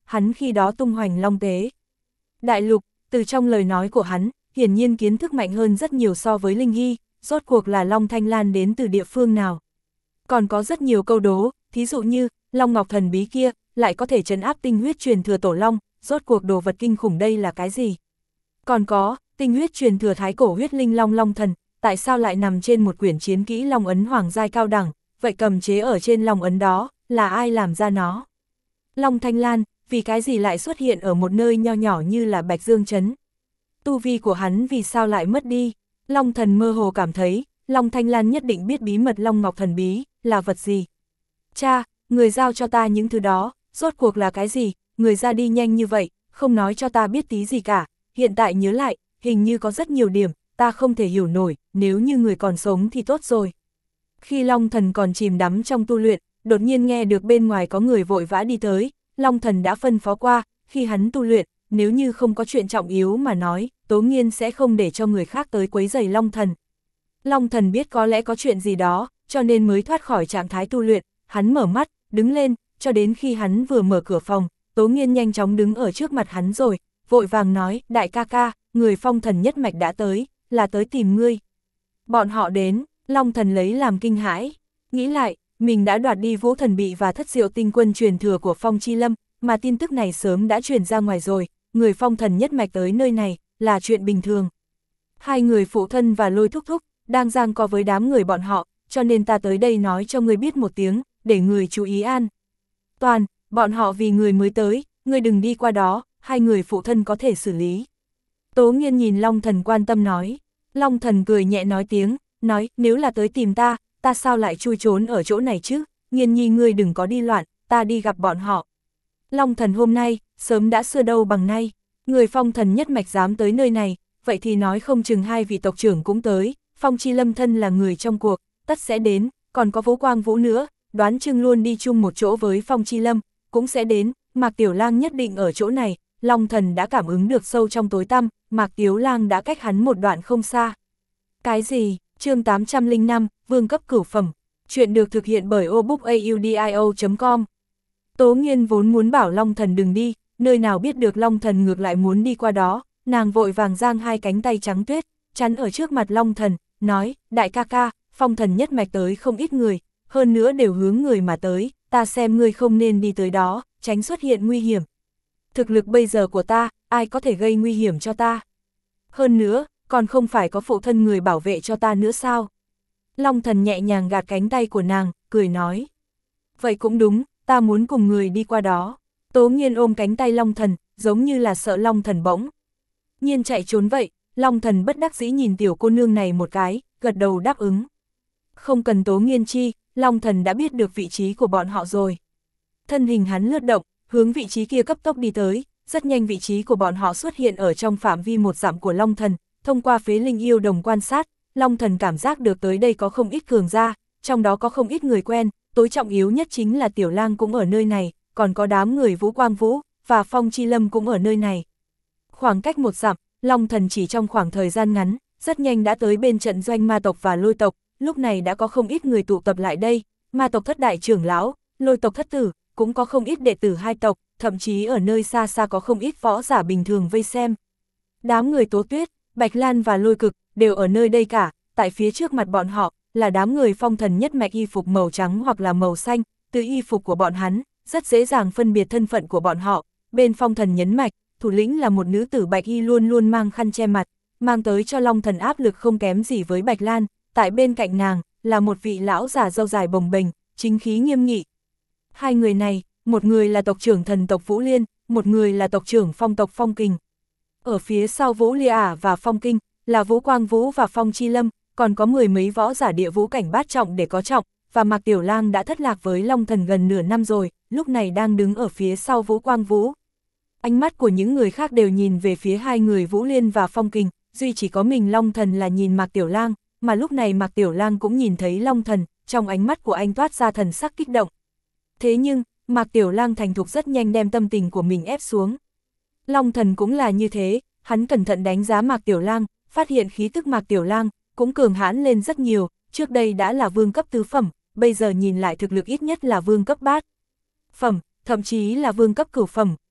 hắn khi đó tung hoành Long Tế Đại Lục, từ trong lời nói của hắn, hiển nhiên kiến thức mạnh hơn rất nhiều so với Linh Hy, rốt cuộc là Long Thanh Lan đến từ địa phương nào. Còn có rất nhiều câu đố, thí dụ như, Long Ngọc thần bí kia, lại có thể trấn áp tinh huyết truyền thừa Tổ Long, rốt cuộc đồ vật kinh khủng đây là cái gì? Còn có, tinh huyết truyền thừa thái cổ huyết linh Long Long Thần, tại sao lại nằm trên một quyển chiến kỹ Long Ấn Hoàng giai cao đẳng, vậy cầm chế ở trên Long Ấn đó, là ai làm ra nó? Long Thanh Lan, vì cái gì lại xuất hiện ở một nơi nho nhỏ như là Bạch Dương Trấn? Tu vi của hắn vì sao lại mất đi? Long Thần mơ hồ cảm thấy, Long Thanh Lan nhất định biết bí mật Long Ngọc thần bí, là vật gì? Cha, người giao cho ta những thứ đó, rốt cuộc là cái gì? Người ra đi nhanh như vậy, không nói cho ta biết tí gì cả, hiện tại nhớ lại, hình như có rất nhiều điểm, ta không thể hiểu nổi, nếu như người còn sống thì tốt rồi. Khi Long Thần còn chìm đắm trong tu luyện, đột nhiên nghe được bên ngoài có người vội vã đi tới, Long Thần đã phân phó qua, khi hắn tu luyện, nếu như không có chuyện trọng yếu mà nói, Tố Nghiên sẽ không để cho người khác tới quấy rầy Long Thần. Long Thần biết có lẽ có chuyện gì đó, cho nên mới thoát khỏi trạng thái tu luyện, hắn mở mắt, đứng lên, cho đến khi hắn vừa mở cửa phòng, Tố Nghiên nhanh chóng đứng ở trước mặt hắn rồi, vội vàng nói, đại ca ca, người Phong Thần nhất mạch đã tới, là tới tìm ngươi. Bọn họ đến, Long Thần lấy làm kinh hãi, nghĩ lại, mình đã đoạt đi Vũ Thần Bị và Thất Diệu Tinh Quân truyền thừa của Phong Chi Lâm, mà tin tức này sớm đã truyền ra ngoài rồi, người Phong Thần nhất mạch tới nơi này, là chuyện bình thường. Hai người phụ thân và Lôi Thúc Thúc, đang giằng co với đám người bọn họ, cho nên ta tới đây nói cho ngươi biết một tiếng, để người chú ý an. Toàn, bọn họ vì người mới tới, ngươi đừng đi qua đó, hai người phụ thân có thể xử lý. Tố Nghiên nhìn Long Thần quan tâm nói, Long Thần cười nhẹ nói tiếng, nói, nếu là tới tìm ta, ta sao lại chui trốn ở chỗ này chứ, Nghiên nhi ngươi đừng có đi loạn, ta đi gặp bọn họ. Long Thần hôm nay, sớm đã xưa đâu bằng nay, người Phong Thần nhất mạch dám tới nơi này, vậy thì nói không chừng hai vị tộc trưởng cũng tới, Phong Chi Lâm thân là người trong cuộc, tất sẽ đến, còn có Vũ Quang Vũ nữa, đoán chừng luôn đi chung một chỗ với Phong Chi Lâm, cũng sẽ đến, Mạc Tiểu Lang nhất định ở chỗ này, Long Thần đã cảm ứng được sâu trong tối tăm, Mạc Tiểu Lang đã cách hắn một đoạn không xa. Cái gì? Chương tám trăm lẻ năm, Vương cấp cửu phẩm. Chuyện được thực hiện bởi o book audio chấm com. Tố Nghiên vốn muốn bảo Long Thần đừng đi, nơi nào biết được Long Thần ngược lại muốn đi qua đó, nàng vội vàng giang hai cánh tay trắng tuyết, chắn ở trước mặt Long Thần, nói, đại ca ca, Phong Thần nhất mạch tới không ít người, hơn nữa đều hướng người mà tới, ta xem ngươi không nên đi tới đó, tránh xuất hiện nguy hiểm. Thực lực bây giờ của ta, ai có thể gây nguy hiểm cho ta? Hơn nữa, còn không phải có phụ thân người bảo vệ cho ta nữa sao? Long Thần nhẹ nhàng gạt cánh tay của nàng, cười nói. Vậy cũng đúng, ta muốn cùng người đi qua đó. Tố Nghiên ôm cánh tay Long Thần, giống như là sợ Long Thần bỗng nhiên chạy trốn vậy. Long Thần bất đắc dĩ nhìn tiểu cô nương này một cái, gật đầu đáp ứng. Không cần Tố Nghiên chi, Long Thần đã biết được vị trí của bọn họ rồi. Thân hình hắn lướt động, hướng vị trí kia cấp tốc đi tới, rất nhanh vị trí của bọn họ xuất hiện ở trong phạm vi một dặm của Long Thần, thông qua phế linh yêu đồng quan sát, Long Thần cảm giác được tới đây có không ít cường gia, trong đó có không ít người quen, tối trọng yếu nhất chính là Tiểu Lang cũng ở nơi này, còn có đám người Vũ Quang Vũ, và Phong Chi Lâm cũng ở nơi này. Khoảng cách một dặm, Long Thần chỉ trong khoảng thời gian ngắn, rất nhanh đã tới bên trận doanh ma tộc và Lôi tộc, lúc này đã có không ít người tụ tập lại đây, ma tộc thất đại trưởng lão, Lôi tộc thất tử, cũng có không ít đệ tử hai tộc, thậm chí ở nơi xa xa có không ít võ giả bình thường vây xem. Đám người Tố Tuyết, Bạch Lan và Lôi Cực, đều ở nơi đây cả, tại phía trước mặt bọn họ, là đám người Phong Thần nhất mạch y phục màu trắng hoặc là màu xanh, từ y phục của bọn hắn, rất dễ dàng phân biệt thân phận của bọn họ, bên Phong Thần nhấn mạch, thủ lĩnh là một nữ tử Bạch Y luôn luôn mang khăn che mặt, mang tới cho Long Thần áp lực không kém gì với Bạch Lan, tại bên cạnh nàng, là một vị lão giả râu dài bồng bềnh, chính khí nghiêm nghị. Hai người này, một người là tộc trưởng thần tộc Vũ Liên, một người là tộc trưởng phong tộc Phong Kình. Ở phía sau Vũ Lia Ả và Phong Kinh, là Vũ Quang Vũ và Phong Chi Lâm, còn có mười mấy võ giả địa vũ cảnh bát trọng để có trọng, và Mạc Tiểu Lang đã thất lạc với Long Thần gần nửa năm rồi, lúc này đang đứng ở phía sau Vũ Quang Vũ. Ánh mắt của những người khác đều nhìn về phía hai người Vũ Liên và Phong Kình, duy chỉ có mình Long Thần là nhìn Mạc Tiểu Lang, mà lúc này Mạc Tiểu Lang cũng nhìn thấy Long Thần, trong ánh mắt của anh toát ra thần sắc kích động. Thế nhưng, Mạc Tiểu Lang thành thục rất nhanh đem tâm tình của mình ép xuống. Long Thần cũng là như thế, hắn cẩn thận đánh giá Mạc Tiểu Lang, phát hiện khí tức Mạc Tiểu Lang cũng cường hãn lên rất nhiều, trước đây đã là vương cấp tứ phẩm, bây giờ nhìn lại thực lực ít nhất là vương cấp bát phẩm, thậm chí là vương cấp cửu phẩm,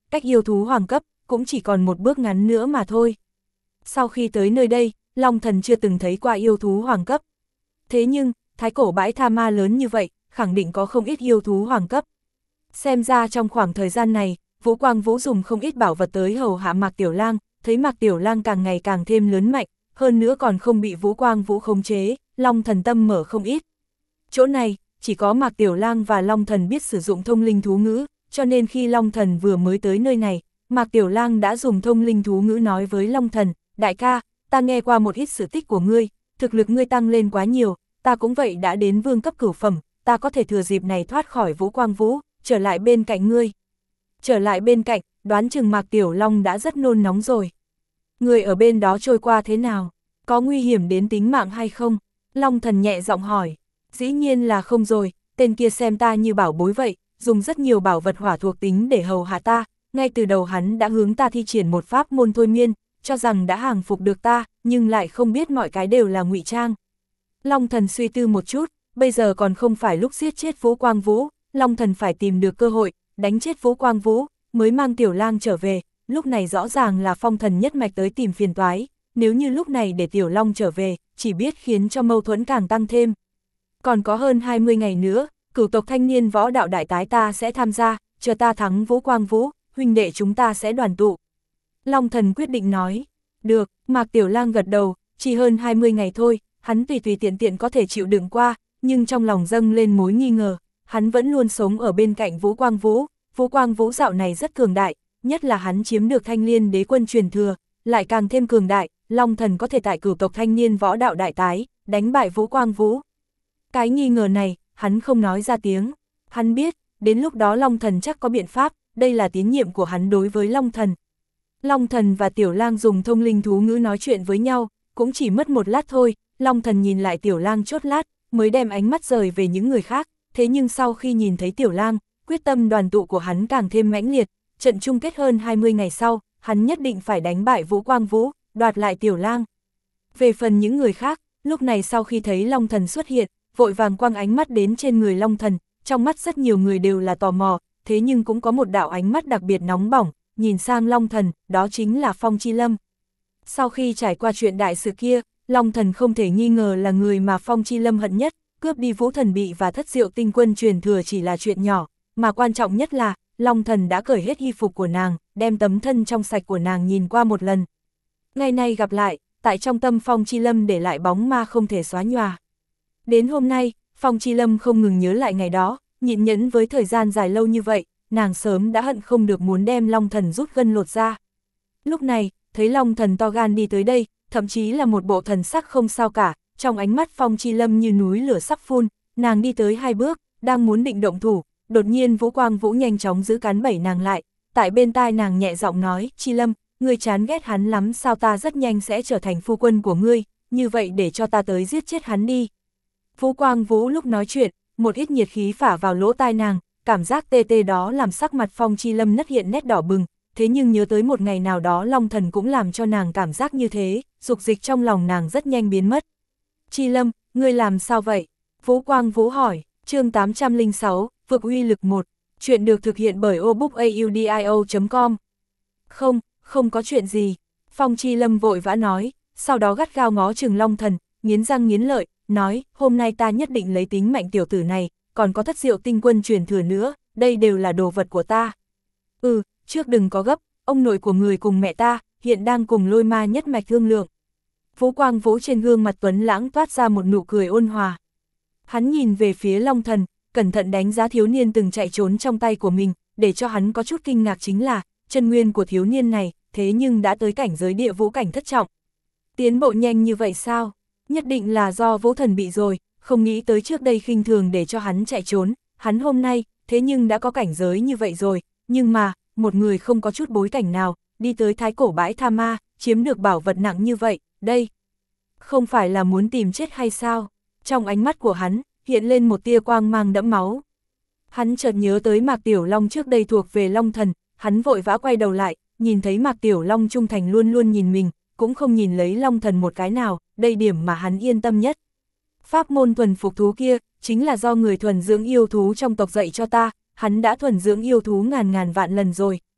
cách yêu thú hoàng cấp, cũng chỉ còn một bước ngắn nữa mà thôi. Sau khi tới nơi đây, Long Thần chưa từng thấy qua yêu thú hoàng cấp. Thế nhưng, thái cổ bãi tha ma lớn như vậy, khẳng định có không ít yêu thú hoàng cấp. Xem ra trong khoảng thời gian này, Vũ Quang Vũ dùng không ít bảo vật tới hầu hạ Mạc Tiểu Lang, thấy Mạc Tiểu Lang càng ngày càng thêm lớn mạnh, hơn nữa còn không bị Vũ Quang Vũ khống chế, Long Thần tâm mở không ít. Chỗ này, chỉ có Mạc Tiểu Lang và Long Thần biết sử dụng thông linh thú ngữ, cho nên khi Long Thần vừa mới tới nơi này, Mạc Tiểu Lang đã dùng thông linh thú ngữ nói với Long Thần, đại ca, ta nghe qua một ít sự tích của ngươi, thực lực ngươi tăng lên quá nhiều, ta cũng vậy đã đến vương cấp cửu phẩm, ta có thể thừa dịp này thoát khỏi Vũ Quang Vũ, trở lại bên cạnh ngươi. Trở lại bên cạnh, đoán chừng Mạc Tiểu Long đã rất nôn nóng rồi. Người ở bên đó trôi qua thế nào? Có nguy hiểm đến tính mạng hay không? Long Thần nhẹ giọng hỏi. Dĩ nhiên là không rồi, tên kia xem ta như bảo bối vậy, dùng rất nhiều bảo vật hỏa thuộc tính để hầu hạ ta, ngay từ đầu hắn đã hướng ta thi triển một pháp môn thôi miên, cho rằng đã hàng phục được ta, nhưng lại không biết mọi cái đều là ngụy trang. Long Thần suy tư một chút, bây giờ còn không phải lúc giết chết Vũ Quang Vũ, Long Thần phải tìm được cơ hội, đánh chết Vũ Quang Vũ, mới mang Tiểu Lang trở về, lúc này rõ ràng là Phong Thần nhất mạch tới tìm phiền toái, nếu như lúc này để Tiểu Long trở về, chỉ biết khiến cho mâu thuẫn càng tăng thêm. Còn có hơn hai mươi ngày nữa, cửu tộc thanh niên võ đạo đại tái ta sẽ tham gia, chờ ta thắng Vũ Quang Vũ, huynh đệ chúng ta sẽ đoàn tụ. Long Thần quyết định nói, được, Mạc Tiểu Lang gật đầu, chỉ hơn hai mươi ngày thôi, hắn tùy tùy tiện tiện có thể chịu đựng qua, nhưng trong lòng dâng lên mối nghi ngờ, hắn vẫn luôn sống ở bên cạnh Vũ Quang Vũ, Vũ Quang Vũ dạo này rất cường đại, nhất là hắn chiếm được Thanh Liên đế quân truyền thừa, lại càng thêm cường đại, Long Thần có thể tại cửu tộc thanh niên võ đạo đại tái, đánh bại Vũ Quang Vũ. Cái nghi ngờ này, hắn không nói ra tiếng, hắn biết, đến lúc đó Long Thần chắc có biện pháp, đây là tín nhiệm của hắn đối với Long Thần. Long Thần và Tiểu Lang dùng thông linh thú ngữ nói chuyện với nhau, cũng chỉ mất một lát thôi, Long Thần nhìn lại Tiểu Lang chốt lát, mới đem ánh mắt rời về những người khác, thế nhưng sau khi nhìn thấy Tiểu Lang, quyết tâm đoàn tụ của hắn càng thêm mãnh liệt, trận chung kết hơn hai mươi ngày sau, hắn nhất định phải đánh bại Vũ Quang Vũ, đoạt lại Tiểu Lang. Về phần những người khác, lúc này sau khi thấy Long Thần xuất hiện, vội vàng quăng ánh mắt đến trên người Long Thần, trong mắt rất nhiều người đều là tò mò, thế nhưng cũng có một đạo ánh mắt đặc biệt nóng bỏng, nhìn sang Long Thần, đó chính là Phong Chi Lâm. Sau khi trải qua chuyện đại sự kia, Long Thần không thể nghi ngờ là người mà Phong Chi Lâm hận nhất, cướp đi Vũ Thần Bị và Thất Diệu Tinh Quân truyền thừa chỉ là chuyện nhỏ, mà quan trọng nhất là, Long Thần đã cởi hết y phục của nàng, đem tấm thân trong sạch của nàng nhìn qua một lần. Ngày nay gặp lại, tại trong tâm Phong Chi Lâm để lại bóng ma không thể xóa nhòa. Đến hôm nay, Phong Chi Lâm không ngừng nhớ lại ngày đó, nhịn nhẫn với thời gian dài lâu như vậy, nàng sớm đã hận không được muốn đem Long Thần rút gân lột ra. Lúc này, thấy Long Thần to gan đi tới đây, thậm chí là một bộ thần sắc không sao cả, trong ánh mắt Phong Chi Lâm như núi lửa sắp phun, nàng đi tới hai bước, đang muốn định động thủ, đột nhiên Vũ Quang Vũ nhanh chóng giữ cán bẩy nàng lại, tại bên tai nàng nhẹ giọng nói, Chi Lâm, ngươi chán ghét hắn lắm sao, ta rất nhanh sẽ trở thành phu quân của ngươi, như vậy để cho ta tới giết chết hắn đi. Vũ Quang Vũ lúc nói chuyện, một ít nhiệt khí phả vào lỗ tai nàng, cảm giác tê tê đó làm sắc mặt Phong Chi Lâm nất hiện nét đỏ bừng, thế nhưng nhớ tới một ngày nào đó Long Thần cũng làm cho nàng cảm giác như thế, dục dịch trong lòng nàng rất nhanh biến mất. Chi Lâm, ngươi làm sao vậy? Vũ Quang Vũ hỏi, chương tám trăm lẻ sáu, vực uy lực một, chuyện được thực hiện bởi obookaudio chấm com. Không, không có chuyện gì, Phong Chi Lâm vội vã nói, sau đó gắt gao ngó chừng Long Thần, nghiến răng nghiến lợi, nói, hôm nay ta nhất định lấy tính mạnh tiểu tử này, còn có Thất Diệu Tinh Quân truyền thừa nữa, đây đều là đồ vật của ta. Ừ, trước đừng có gấp, ông nội của người cùng mẹ ta, hiện đang cùng Lôi Ma nhất mạch thương lượng. Vũ Quang Vũ trên gương mặt tuấn lãng toát ra một nụ cười ôn hòa. Hắn nhìn về phía Long Thần, cẩn thận đánh giá thiếu niên từng chạy trốn trong tay của mình, để cho hắn có chút kinh ngạc chính là, chân nguyên của thiếu niên này, thế nhưng đã tới cảnh giới địa vũ cảnh thất trọng. Tiến bộ nhanh như vậy sao? Nhất định là do Vũ Thần Bị rồi, không nghĩ tới trước đây khinh thường để cho hắn chạy trốn, hắn hôm nay, thế nhưng đã có cảnh giới như vậy rồi, nhưng mà, một người không có chút bối cảnh nào, đi tới thái cổ bãi tha ma, chiếm được bảo vật nặng như vậy, đây, không phải là muốn tìm chết hay sao? Trong ánh mắt của hắn, hiện lên một tia quang mang đẫm máu. Hắn chợt nhớ tới Mạc Tiểu Long trước đây thuộc về Long Thần, hắn vội vã quay đầu lại, nhìn thấy Mạc Tiểu Long trung thành luôn luôn nhìn mình, cũng không nhìn lấy Long Thần một cái nào, đây điểm mà hắn yên tâm nhất. Pháp môn thuần phục thú kia, chính là do người thuần dưỡng yêu thú trong tộc dạy cho ta, hắn đã thuần dưỡng yêu thú ngàn ngàn vạn lần rồi,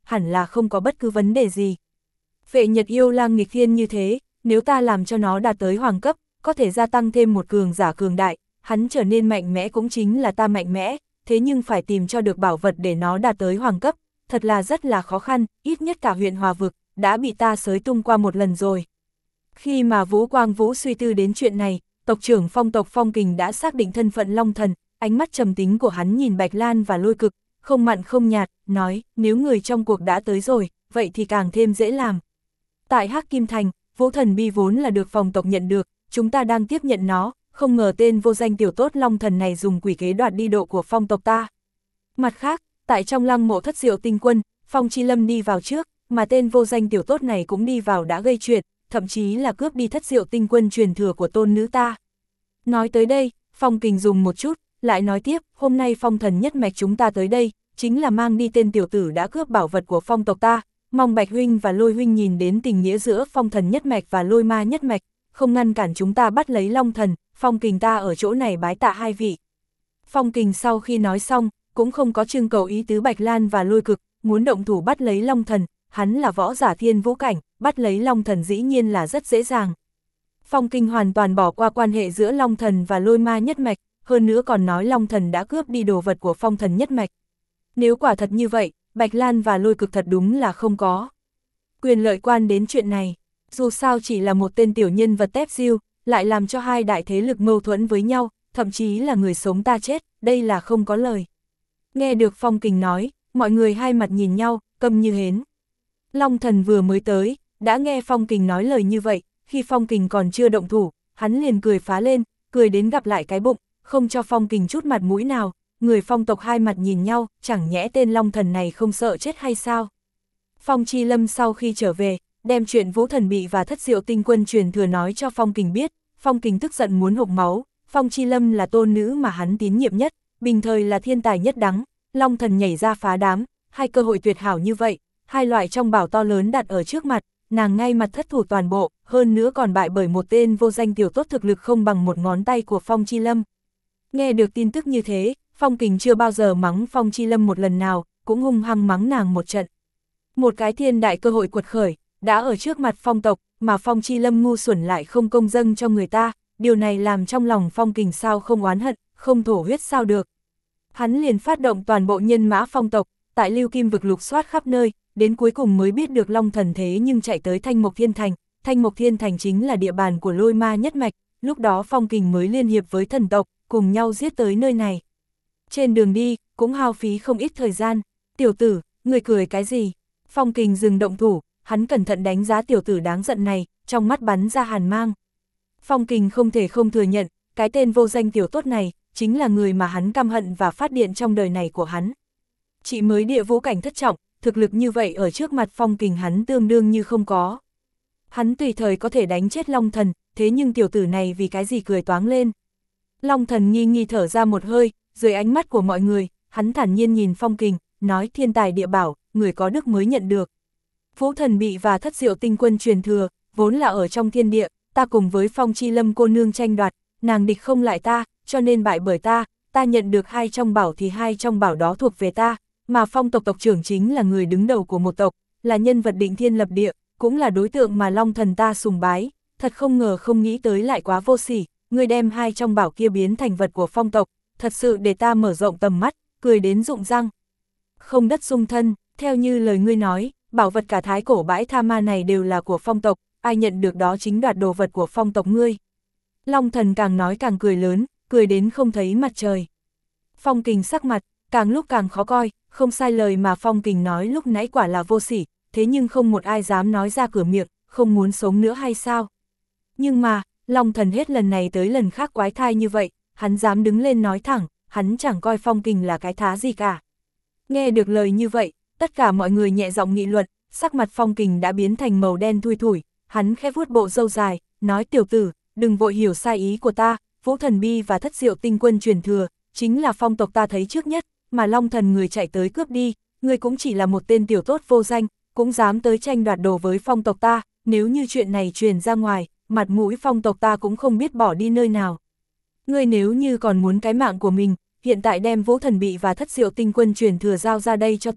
hẳn là không có bất cứ vấn đề gì. Vệ Nhật yêu lang nghịch thiên như thế, nếu ta làm cho nó đạt tới hoàng cấp, có thể gia tăng thêm một cường giả cường đại, hắn trở nên mạnh mẽ cũng chính là ta mạnh mẽ, thế nhưng phải tìm cho được bảo vật để nó đạt tới hoàng cấp, thật là rất là khó khăn, ít nhất cả huyện Hòa Vực, đã bị ta xới tung qua một lần rồi. Khi mà Vũ Quang Vũ suy tư đến chuyện này, tộc trưởng phong tộc Phong Kình đã xác định thân phận Long Thần, ánh mắt trầm tính của hắn nhìn Bạch Lan và Lôi Cực, không mặn không nhạt, nói, nếu người trong cuộc đã tới rồi, vậy thì càng thêm dễ làm. Tại Hắc Kim Thành, Vũ Thần Bi vốn là được phong tộc nhận được, chúng ta đang tiếp nhận nó, không ngờ tên vô danh tiểu tốt Long Thần này dùng quỷ kế đoạt đi độ của phong tộc ta. Mặt khác, tại trong lăng mộ Thất Diệu Tinh Quân, Phong Chi Lâm đi vào trước, mà tên vô danh tiểu tốt này cũng đi vào đã gây chuyện, thậm chí là cướp đi Thất Diệu Tinh Quân truyền thừa của tôn nữ ta. Nói tới đây, Phong Kình dùng một chút, lại nói tiếp, hôm nay Phong Thần nhất mạch chúng ta tới đây, chính là mang đi tên tiểu tử đã cướp bảo vật của phong tộc ta, mong Bạch huynh và Lôi huynh nhìn đến tình nghĩa giữa Phong Thần nhất mạch và Lôi Ma nhất mạch, không ngăn cản chúng ta bắt lấy Long Thần, Phong Kình ta ở chỗ này bái tạ hai vị. Phong Kình sau khi nói xong, cũng không có trưng cầu ý tứ Bạch Lan và Lôi Cực, muốn động thủ bắt lấy Long Thần, hắn là võ giả thiên vũ cảnh, bắt lấy Long Thần dĩ nhiên là rất dễ dàng. Phong Kinh hoàn toàn bỏ qua quan hệ giữa Long Thần và Lôi Ma nhất mạch, hơn nữa còn nói Long Thần đã cướp đi đồ vật của Phong Thần nhất mạch. Nếu quả thật như vậy, Bạch Lan và Lôi Cực thật đúng là không có quyền lợi quan đến chuyện này. Dù sao chỉ là một tên tiểu nhân vật tép diêu, lại làm cho hai đại thế lực mâu thuẫn với nhau, thậm chí là người sống ta chết, đây là không có lời. Nghe được Phong Kình nói, mọi người hai mặt nhìn nhau, câm như hến. Long Thần vừa mới tới, đã nghe Phong Kình nói lời như vậy, khi Phong Kình còn chưa động thủ, hắn liền cười phá lên, cười đến gặp lại cái bụng, không cho Phong Kình chút mặt mũi nào, người phong tộc hai mặt nhìn nhau, chẳng nhẽ tên Long Thần này không sợ chết hay sao? Phong Chi Lâm sau khi trở về, đem chuyện Vũ Thần Bị và Thất Diệu Tinh Quân truyền thừa nói cho Phong Kình biết, Phong Kình tức giận muốn hộc máu, Phong Chi Lâm là tôn nữ mà hắn tín nhiệm nhất, bình thời là thiên tài nhất đắng, Long Thần nhảy ra phá đám, hai cơ hội tuyệt hảo như vậy, hai loại trong bảo to lớn đặt ở trước mặt, nàng ngay mặt thất thủ toàn bộ, hơn nữa còn bại bởi một tên vô danh tiểu tốt thực lực không bằng một ngón tay của Phong Chi Lâm. Nghe được tin tức như thế, Phong Kình chưa bao giờ mắng Phong Chi Lâm một lần nào, cũng hung hăng mắng nàng một trận. Một cái thiên đại cơ hội quật khởi, đã ở trước mặt phong tộc, mà Phong Chi Lâm ngu xuẩn lại không công dâng cho người ta, điều này làm trong lòng Phong Kình sao không oán hận, không thổ huyết sao được. Hắn liền phát động toàn bộ nhân mã phong tộc, tại Lưu Kim vực lục soát khắp nơi, đến cuối cùng mới biết được Long Thần thế nhưng chạy tới Thanh Mộc Thiên Thành, Thanh Mộc Thiên Thành chính là địa bàn của Lôi Ma nhất mạch, lúc đó Phong Kình mới liên hiệp với thần tộc, cùng nhau giết tới nơi này. Trên đường đi, cũng hao phí không ít thời gian, tiểu tử, người cười cái gì? Phong Kình dừng động thủ, hắn cẩn thận đánh giá tiểu tử đáng giận này, trong mắt bắn ra hàn mang. Phong Kình không thể không thừa nhận, cái tên vô danh tiểu tốt này, chính là người mà hắn căm hận và phát điện trong đời này của hắn. Chỉ mới địa vũ cảnh thất trọng, thực lực như vậy ở trước mặt Phong Kình hắn tương đương như không có. Hắn tùy thời có thể đánh chết Long Thần, thế nhưng tiểu tử này vì cái gì cười toáng lên. Long Thần nghi nghi thở ra một hơi, dưới ánh mắt của mọi người, hắn thản nhiên nhìn Phong Kình, nói thiên tài địa bảo, người có đức mới nhận được. Vũ Thần Bị và Thất Diệu Tinh Quân truyền thừa, vốn là ở trong thiên địa, ta cùng với Phong Chi Lâm cô nương tranh đoạt, nàng địch không lại ta, cho nên bại bởi ta, ta nhận được hai trong bảo thì hai trong bảo đó thuộc về ta, mà Phong tộc tộc trưởng chính là người đứng đầu của một tộc, là nhân vật định thiên lập địa, cũng là đối tượng mà Long Thần ta sùng bái, thật không ngờ không nghĩ tới lại quá vô sỉ, ngươi đem hai trong bảo kia biến thành vật của phong tộc, thật sự để ta mở rộng tầm mắt, cười đến rụng răng. Không đất dung thân, theo như lời ngươi nói, bảo vật cả thái cổ bãi tha ma này đều là của phong tộc, ai nhận được đó chính đoạt đồ vật của phong tộc ngươi. Long Thần càng nói càng cười lớn, cười đến không thấy mặt trời. Phong Kình sắc mặt, càng lúc càng khó coi, không sai lời mà Phong Kình nói lúc nãy quả là vô sỉ, thế nhưng không một ai dám nói ra cửa miệng, không muốn sống nữa hay sao? Nhưng mà, Long Thần hết lần này tới lần khác quái thai như vậy, hắn dám đứng lên nói thẳng, hắn chẳng coi Phong Kình là cái thá gì cả. Nghe được lời như vậy, tất cả mọi người nhẹ giọng nghị luận, sắc mặt Phong Kình đã biến thành màu đen thui thủi, hắn khẽ vuốt bộ râu dài, nói tiểu tử, đừng vội hiểu sai ý của ta, Vũ Thần Bi và Thất Diệu Tinh Quân truyền thừa, chính là phong tộc ta thấy trước nhất, mà Long Thần người chạy tới cướp đi, người cũng chỉ là một tên tiểu tốt vô danh, cũng dám tới tranh đoạt đồ với phong tộc ta, nếu như chuyện này truyền ra ngoài, mặt mũi phong tộc ta cũng không biết bỏ đi nơi nào. Ngươi nếu như còn muốn cái mạng của mình, hiện tại đem Vũ Thần Bị và Thất Diệu Tinh Quân truyền thừa giao ra đây cho ta,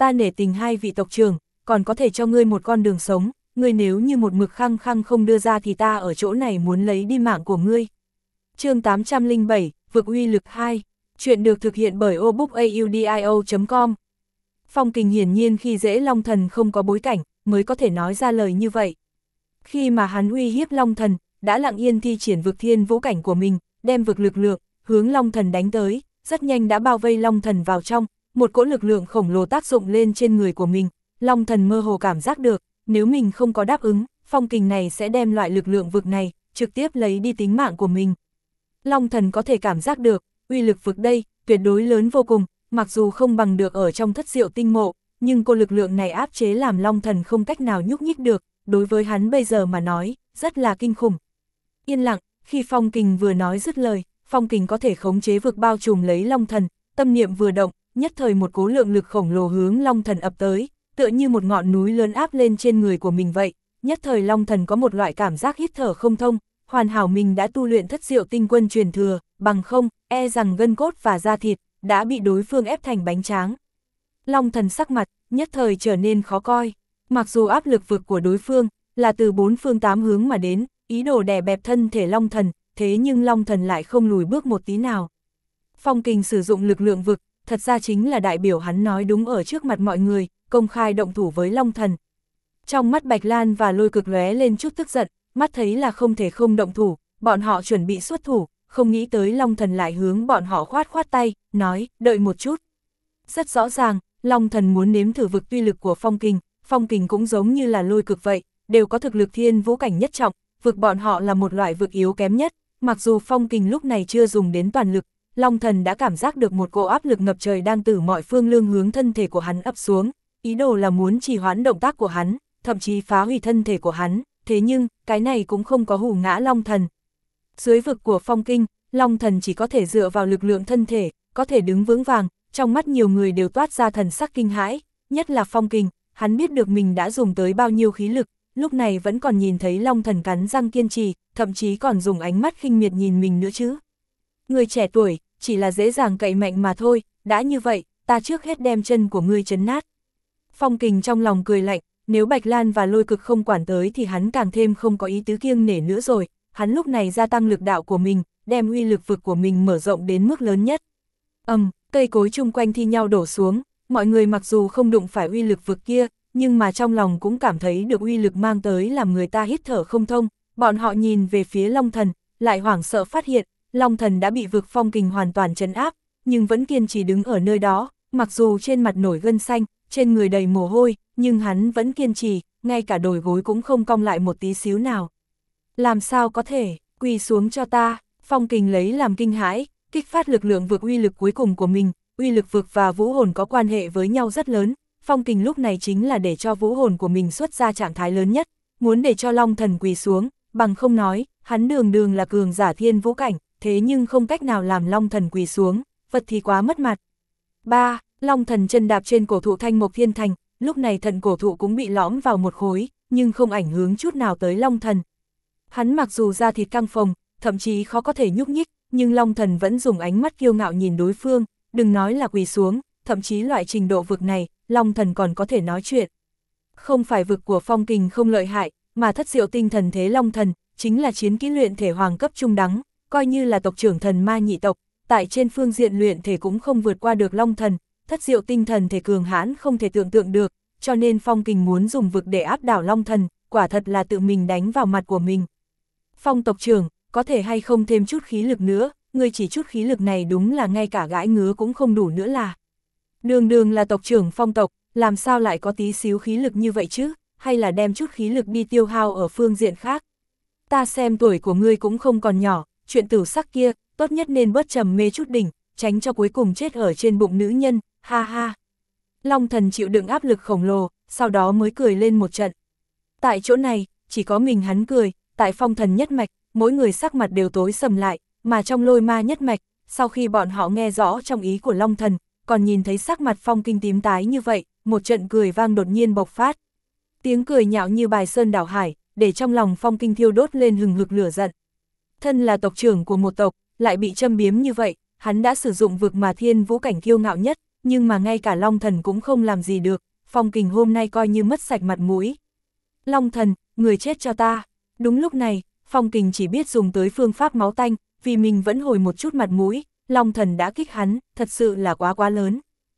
ta nể tình hai vị tộc trưởng, còn có thể cho ngươi một con đường sống, ngươi nếu như một mực khăng khăng không đưa ra thì ta ở chỗ này muốn lấy đi mạng của ngươi. Chương tám trăm lẻ bảy, vực uy lực hai, chuyện được thực hiện bởi obookaudio chấm com. Phong Kình hiển nhiên khi dễ Long Thần không có bối cảnh, mới có thể nói ra lời như vậy. Khi mà hắn uy hiếp Long Thần, đã lặng yên thi triển vực thiên vũ cảnh của mình, đem vực lực lượng, hướng Long Thần đánh tới, rất nhanh đã bao vây Long Thần vào trong, một cỗ lực lượng khổng lồ tác dụng lên trên người của mình. Long Thần mơ hồ cảm giác được, nếu mình không có đáp ứng, Phong Kình này sẽ đem loại lực lượng vực này, trực tiếp lấy đi tính mạng của mình. Long Thần có thể cảm giác được, uy lực vực đây, tuyệt đối lớn vô cùng, mặc dù không bằng được ở trong thất diệu tinh mộ, nhưng cô lực lượng này áp chế làm Long Thần không cách nào nhúc nhích được, đối với hắn bây giờ mà nói, rất là kinh khủng. Yên lặng, khi Phong Kình vừa nói dứt lời, Phong Kình có thể khống chế vực bao trùm lấy Long Thần, tâm niệm vừa động, nhất thời một cố lượng lực khổng lồ hướng Long Thần ập tới, tựa như một ngọn núi lớn áp lên trên người của mình vậy. Nhất thời Long Thần có một loại cảm giác hít thở không thông, hoàn hảo mình đã tu luyện thất diệu tinh quân truyền thừa, bằng không, e rằng gân cốt và da thịt, đã bị đối phương ép thành bánh tráng. Long Thần sắc mặt, nhất thời trở nên khó coi, mặc dù áp lực vực của đối phương, là từ bốn phương tám hướng mà đến, ý đồ đè bẹp thân thể Long Thần, thế nhưng Long Thần lại không lùi bước một tí nào. Phong Kình sử dụng lực lượng vực, thật ra chính là đại biểu hắn nói đúng ở trước mặt mọi người, công khai động thủ với Long Thần. Trong mắt Bạch Lan và Lôi Cực lóe lên chút tức giận, mắt thấy là không thể không động thủ, bọn họ chuẩn bị xuất thủ, không nghĩ tới Long Thần lại hướng bọn họ khoát khoát tay, nói, đợi một chút. Rất rõ ràng, Long Thần muốn nếm thử vực uy lực của Phong Kình, Phong Kình cũng giống như là Lôi Cực vậy, đều có thực lực thiên vũ cảnh nhất trọng, vực bọn họ là một loại vực yếu kém nhất, mặc dù Phong Kình lúc này chưa dùng đến toàn lực, Long Thần đã cảm giác được một cỗ áp lực ngập trời đang từ mọi phương lương hướng thân thể của hắn ập xuống, ý đồ là muốn trì hoãn động tác của hắn, thậm chí phá hủy thân thể của hắn, thế nhưng, cái này cũng không có hù ngã Long Thần. Dưới vực của Phong Kinh, Long Thần chỉ có thể dựa vào lực lượng thân thể, có thể đứng vững vàng, trong mắt nhiều người đều toát ra thần sắc kinh hãi, nhất là Phong Kình, hắn biết được mình đã dùng tới bao nhiêu khí lực, lúc này vẫn còn nhìn thấy Long Thần cắn răng kiên trì, thậm chí còn dùng ánh mắt khinh miệt nhìn mình nữa chứ. Người trẻ tuổi, chỉ là dễ dàng cậy mạnh mà thôi, đã như vậy, ta trước hết đem chân của ngươi chấn nát. Phong Kình trong lòng cười lạnh, nếu Bạch Lan và Lôi Cực không quản tới thì hắn càng thêm không có ý tứ kiêng nể nữa rồi, hắn lúc này gia tăng lực đạo của mình, đem uy lực vực của mình mở rộng đến mức lớn nhất. Ầm, um, cây cối chung quanh thi nhau đổ xuống, mọi người mặc dù không đụng phải uy lực vực kia, nhưng mà trong lòng cũng cảm thấy được uy lực mang tới làm người ta hít thở không thông, bọn họ nhìn về phía Long Thần, lại hoảng sợ phát hiện, Long Thần đã bị vực Phong Kình hoàn toàn trấn áp, nhưng vẫn kiên trì đứng ở nơi đó, mặc dù trên mặt nổi gân xanh, trên người đầy mồ hôi, nhưng hắn vẫn kiên trì, ngay cả đồi gối cũng không cong lại một tí xíu nào. Làm sao có thể, quỳ xuống cho ta, Phong Kình lấy làm kinh hãi, kích phát lực lượng vực uy lực cuối cùng của mình, uy lực vực và vũ hồn có quan hệ với nhau rất lớn, Phong Kình lúc này chính là để cho vũ hồn của mình xuất ra trạng thái lớn nhất, muốn để cho Long Thần quỳ xuống, bằng không nói, hắn đường đường là cường giả thiên vũ cảnh, thế nhưng không cách nào làm Long Thần quỳ xuống, vật thì quá mất mặt. ba. Long Thần chân đạp trên cổ thụ Thanh Mộc Thiên Thành, lúc này thần cổ thụ cũng bị lõm vào một khối, nhưng không ảnh hưởng chút nào tới Long Thần. Hắn mặc dù da thịt căng phồng, thậm chí khó có thể nhúc nhích, nhưng Long Thần vẫn dùng ánh mắt kiêu ngạo nhìn đối phương, đừng nói là quỳ xuống, thậm chí loại trình độ vực này, Long Thần còn có thể nói chuyện. Không phải vực của Phong Kình không lợi hại, mà thất diệu tinh thần thế Long Thần, chính là chiến kỹ luyện thể hoàng cấp trung đẳng, coi như là tộc trưởng thần ma nhị tộc, tại trên phương diện luyện thể cũng không vượt qua được Long Thần, thất diệu tinh thần thể cường hãn không thể tưởng tượng được, cho nên Phong Kình muốn dùng vực để áp đảo Long Thần, quả thật là tự mình đánh vào mặt của mình. Phong tộc trưởng, có thể hay không thêm chút khí lực nữa, ngươi chỉ chút khí lực này đúng là ngay cả gãi ngứa cũng không đủ nữa là. Đường đường là tộc trưởng Phong tộc, làm sao lại có tí xíu khí lực như vậy chứ, hay là đem chút khí lực đi tiêu hao ở phương diện khác. Ta xem tuổi của ngươi cũng không còn nhỏ, chuyện tử sắc kia, tốt nhất nên bớt trầm mê chút đỉnh, tránh cho cuối cùng chết ở trên bụng nữ nhân, ha ha. Long Thần chịu đựng áp lực khổng lồ, sau đó mới cười lên một trận. Tại chỗ này, chỉ có mình hắn cười, tại Phong Thần nhất mạch, mỗi người sắc mặt đều tối sầm lại, mà trong Lôi Ma nhất mạch, sau khi bọn họ nghe rõ trong ý của Long Thần, còn nhìn thấy sắc mặt Phong Kinh tím tái như vậy, một trận cười vang đột nhiên bộc phát. Tiếng cười nhạo như bài sơn đảo hải, để trong lòng Phong Kinh thiêu đốt lên hừng hực lửa giận. Thân là tộc trưởng của một tộc, lại bị châm biếm như vậy, hắn đã sử dụng vực mà thiên vũ cảnh kiêu ngạo nhất, nhưng mà ngay cả Long Thần cũng không làm gì được, Phong Kình hôm nay coi như mất sạch mặt mũi. Long Thần, người chết cho ta. Đúng lúc này, Phong Kình chỉ biết dùng tới phương pháp máu tanh, vì mình vẫn hồi một chút mặt mũi, Long Thần đã kích hắn, thật sự là quá quá lớn.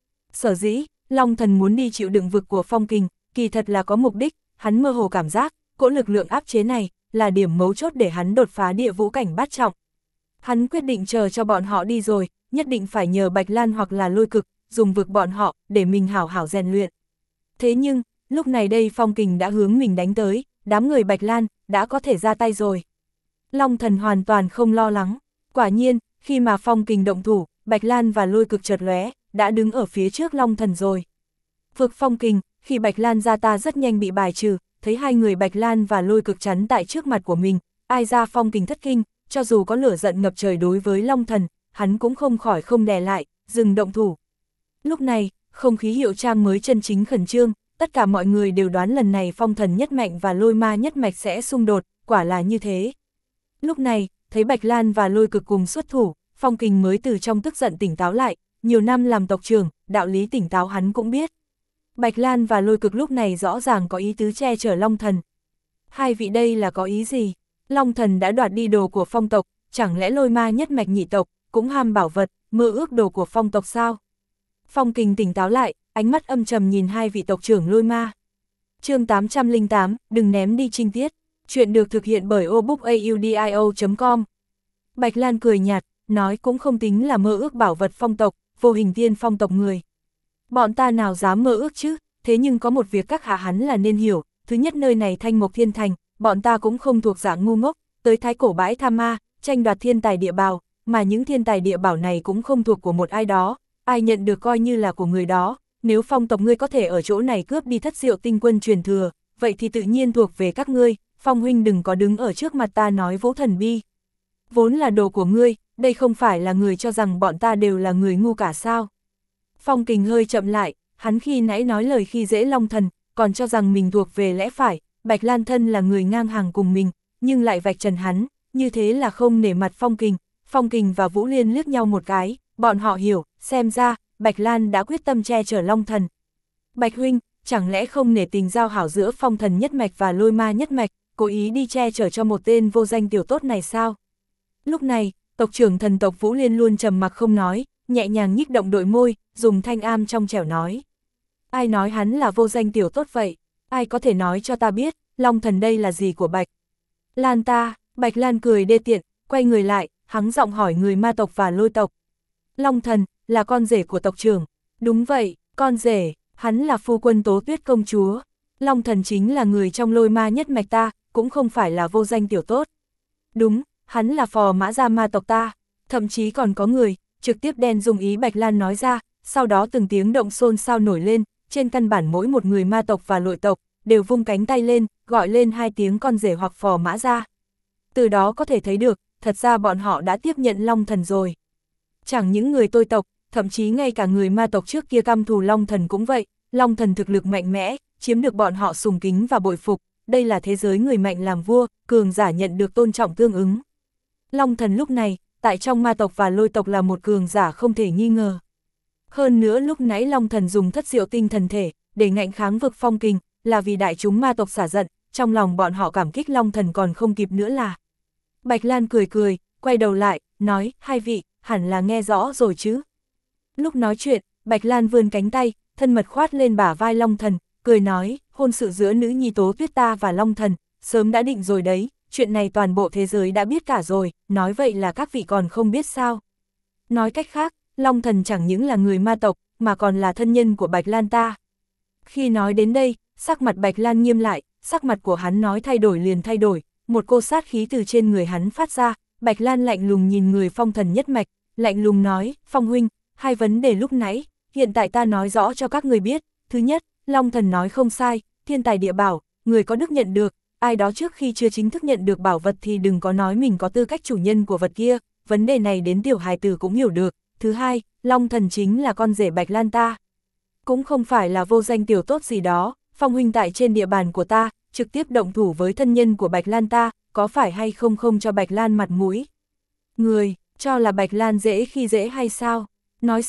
Sở dĩ, Long Thần muốn đi chịu đựng vực của Phong Kình, kỳ thật là có mục đích, hắn mơ hồ cảm giác, cỗ lực lượng áp chế này, là điểm mấu chốt để hắn đột phá địa vũ cảnh bát trọng. Hắn quyết định chờ cho bọn họ đi rồi, nhất định phải nhờ Bạch Lan hoặc là Lôi Cực, dùng vực bọn họ, để mình hảo hảo rèn luyện. Thế nhưng, lúc này đây Phong Kình đã hướng mình đánh tới, đám người Bạch Lan, đã có thể ra tay rồi. Long Thần hoàn toàn không lo lắng, quả nhiên, khi mà Phong Kình động thủ, Bạch Lan và Lôi Cực chợt lóe, đã đứng ở phía trước Long Thần rồi. Vực Phong Kình, khi Bạch Lan ra ta rất nhanh bị bài trừ, thấy hai người Bạch Lan và Lôi Cực chắn tại trước mặt của mình, ai ra Phong Kình thất kinh, cho dù có lửa giận ngập trời đối với Long Thần, hắn cũng không khỏi không đè lại, dừng động thủ. Lúc này, không khí hiệu trang mới chân chính khẩn trương, tất cả mọi người đều đoán lần này Phong Thần nhất mạch và Lôi Ma nhất mạch sẽ xung đột, quả là như thế. Lúc này, thấy Bạch Lan và Lôi Cực cùng xuất thủ, Phong Kình mới từ trong tức giận tỉnh táo lại, nhiều năm làm tộc trưởng, đạo lý tỉnh táo hắn cũng biết. Bạch Lan và Lôi Cực lúc này rõ ràng có ý tứ che chở Long Thần. Hai vị đây là có ý gì? Long Thần đã đoạt đi đồ của Phong tộc, chẳng lẽ Lôi Ma nhất mạch nhị tộc, cũng ham bảo vật, mơ ước đồ của Phong tộc sao? Phong Kình tỉnh táo lại, ánh mắt âm trầm nhìn hai vị tộc trưởng Lôi Ma. Chương tám trăm lẻ tám, đừng ném đi trinh tiết. Chuyện được thực hiện bởi obookaudio chấm com. Bạch Lan cười nhạt, nói cũng không tính là mơ ước bảo vật Phong tộc, vô hình tiên Phong tộc người. Bọn ta nào dám mơ ước chứ, thế nhưng có một việc các hạ hắn là nên hiểu, thứ nhất nơi này Thanh Mộc Thiên Thành, bọn ta cũng không thuộc dạng ngu ngốc, tới thái cổ bãi tham ma, tranh đoạt thiên tài địa bảo, mà những thiên tài địa bảo này cũng không thuộc của một ai đó, ai nhận được coi như là của người đó, nếu Phong tộc ngươi có thể ở chỗ này cướp đi thất diệu tinh quân truyền thừa, vậy thì tự nhiên thuộc về các ngươi, Phong huynh đừng có đứng ở trước mặt ta nói vỗ thần bi. Vốn là đồ của ngươi, đây không phải là người cho rằng bọn ta đều là người ngu cả sao. Phong Kình hơi chậm lại, hắn khi nãy nói lời khi dễ Long Thần, còn cho rằng mình thuộc về lẽ phải, Bạch Lan thân là người ngang hàng cùng mình, nhưng lại vạch trần hắn, như thế là không nể mặt Phong Kình. Phong Kình và Vũ Liên liếc nhau một cái, bọn họ hiểu, xem ra, Bạch Lan đã quyết tâm che chở Long Thần. Bạch huynh, chẳng lẽ không nể tình giao hảo giữa Phong Thần nhất mạch và Lôi Ma nhất mạch, cố ý đi che chở cho một tên vô danh tiểu tốt này sao? Lúc này, tộc trưởng thần tộc Vũ Liên luôn trầm mặc không nói, nhẹ nhàng nhích động đôi môi, dùng thanh am trong trẻo nói. Ai nói hắn là vô danh tiểu tốt vậy? Ai có thể nói cho ta biết, Long Thần đây là gì của Bạch Lan ta? Bạch Lan cười đê tiện, quay người lại, hắng giọng hỏi người ma tộc và Lôi tộc. Long Thần, là con rể của tộc trưởng. Đúng vậy, con rể, hắn là phu quân Tố Tuyết công chúa. Long Thần chính là người trong Lôi Ma nhất mạch ta, cũng không phải là vô danh tiểu tốt. Đúng, hắn là phò mã gia ma tộc ta, thậm chí còn có người, trực tiếp đen dùng ý Bạch Lan nói ra, sau đó từng tiếng động xôn xao nổi lên, trên căn bản mỗi một người ma tộc và Lôi tộc, đều vung cánh tay lên, gọi lên hai tiếng con rể hoặc phò mã gia. Từ đó có thể thấy được, thật ra bọn họ đã tiếp nhận Long Thần rồi. Chẳng những người tôi tộc, thậm chí ngay cả người ma tộc trước kia căm thù Long Thần cũng vậy, Long Thần thực lực mạnh mẽ, chiếm được bọn họ sùng kính và bội phục, đây là thế giới người mạnh làm vua, cường giả nhận được tôn trọng tương ứng. Long Thần lúc này, tại trong ma tộc và Lôi tộc là một cường giả không thể nghi ngờ. Hơn nữa lúc nãy Long Thần dùng thất diệu tinh thần thể, để ngạnh kháng vực Phong Kình, là vì đại chúng ma tộc xả giận, trong lòng bọn họ cảm kích Long Thần còn không kịp nữa là. Bạch Lan cười cười, quay đầu lại, nói, hai vị, hẳn là nghe rõ rồi chứ. Lúc nói chuyện, Bạch Lan vươn cánh tay, thân mật khoát lên bả vai Long Thần, cười nói, hôn sự giữa nữ nhi Tố Tuyết ta và Long Thần, sớm đã định rồi đấy, chuyện này toàn bộ thế giới đã biết cả rồi, nói vậy là các vị còn không biết sao. Nói cách khác, Long Thần chẳng những là người ma tộc, mà còn là thân nhân của Bạch Lan ta. Khi nói đến đây, sắc mặt Bạch Lan nghiêm lại, sắc mặt của hắn nói thay đổi liền thay đổi, một cô sát khí từ trên người hắn phát ra, Bạch Lan lạnh lùng nhìn người Phong Thần nhất mạch, lạnh lùng nói, Phong huynh, hai vấn đề lúc nãy, hiện tại ta nói rõ cho các người biết, thứ nhất, Long Thần nói không sai, thiên tài địa bảo, người có đức nhận được, ai đó trước khi chưa chính thức nhận được bảo vật thì đừng có nói mình có tư cách chủ nhân của vật kia, vấn đề này đến tiểu hài tử cũng hiểu được. Thứ hai, Long Thần chính là con rể Bạch Lan ta, cũng không phải là vô danh tiểu tốt gì đó, Phong huynh tại trên địa bàn của ta, trực tiếp động thủ với thân nhân của Bạch Lan ta, có phải hay không không cho Bạch Lan mặt mũi? Người, cho là Bạch Lan dễ khi dễ hay sao? Nói xong,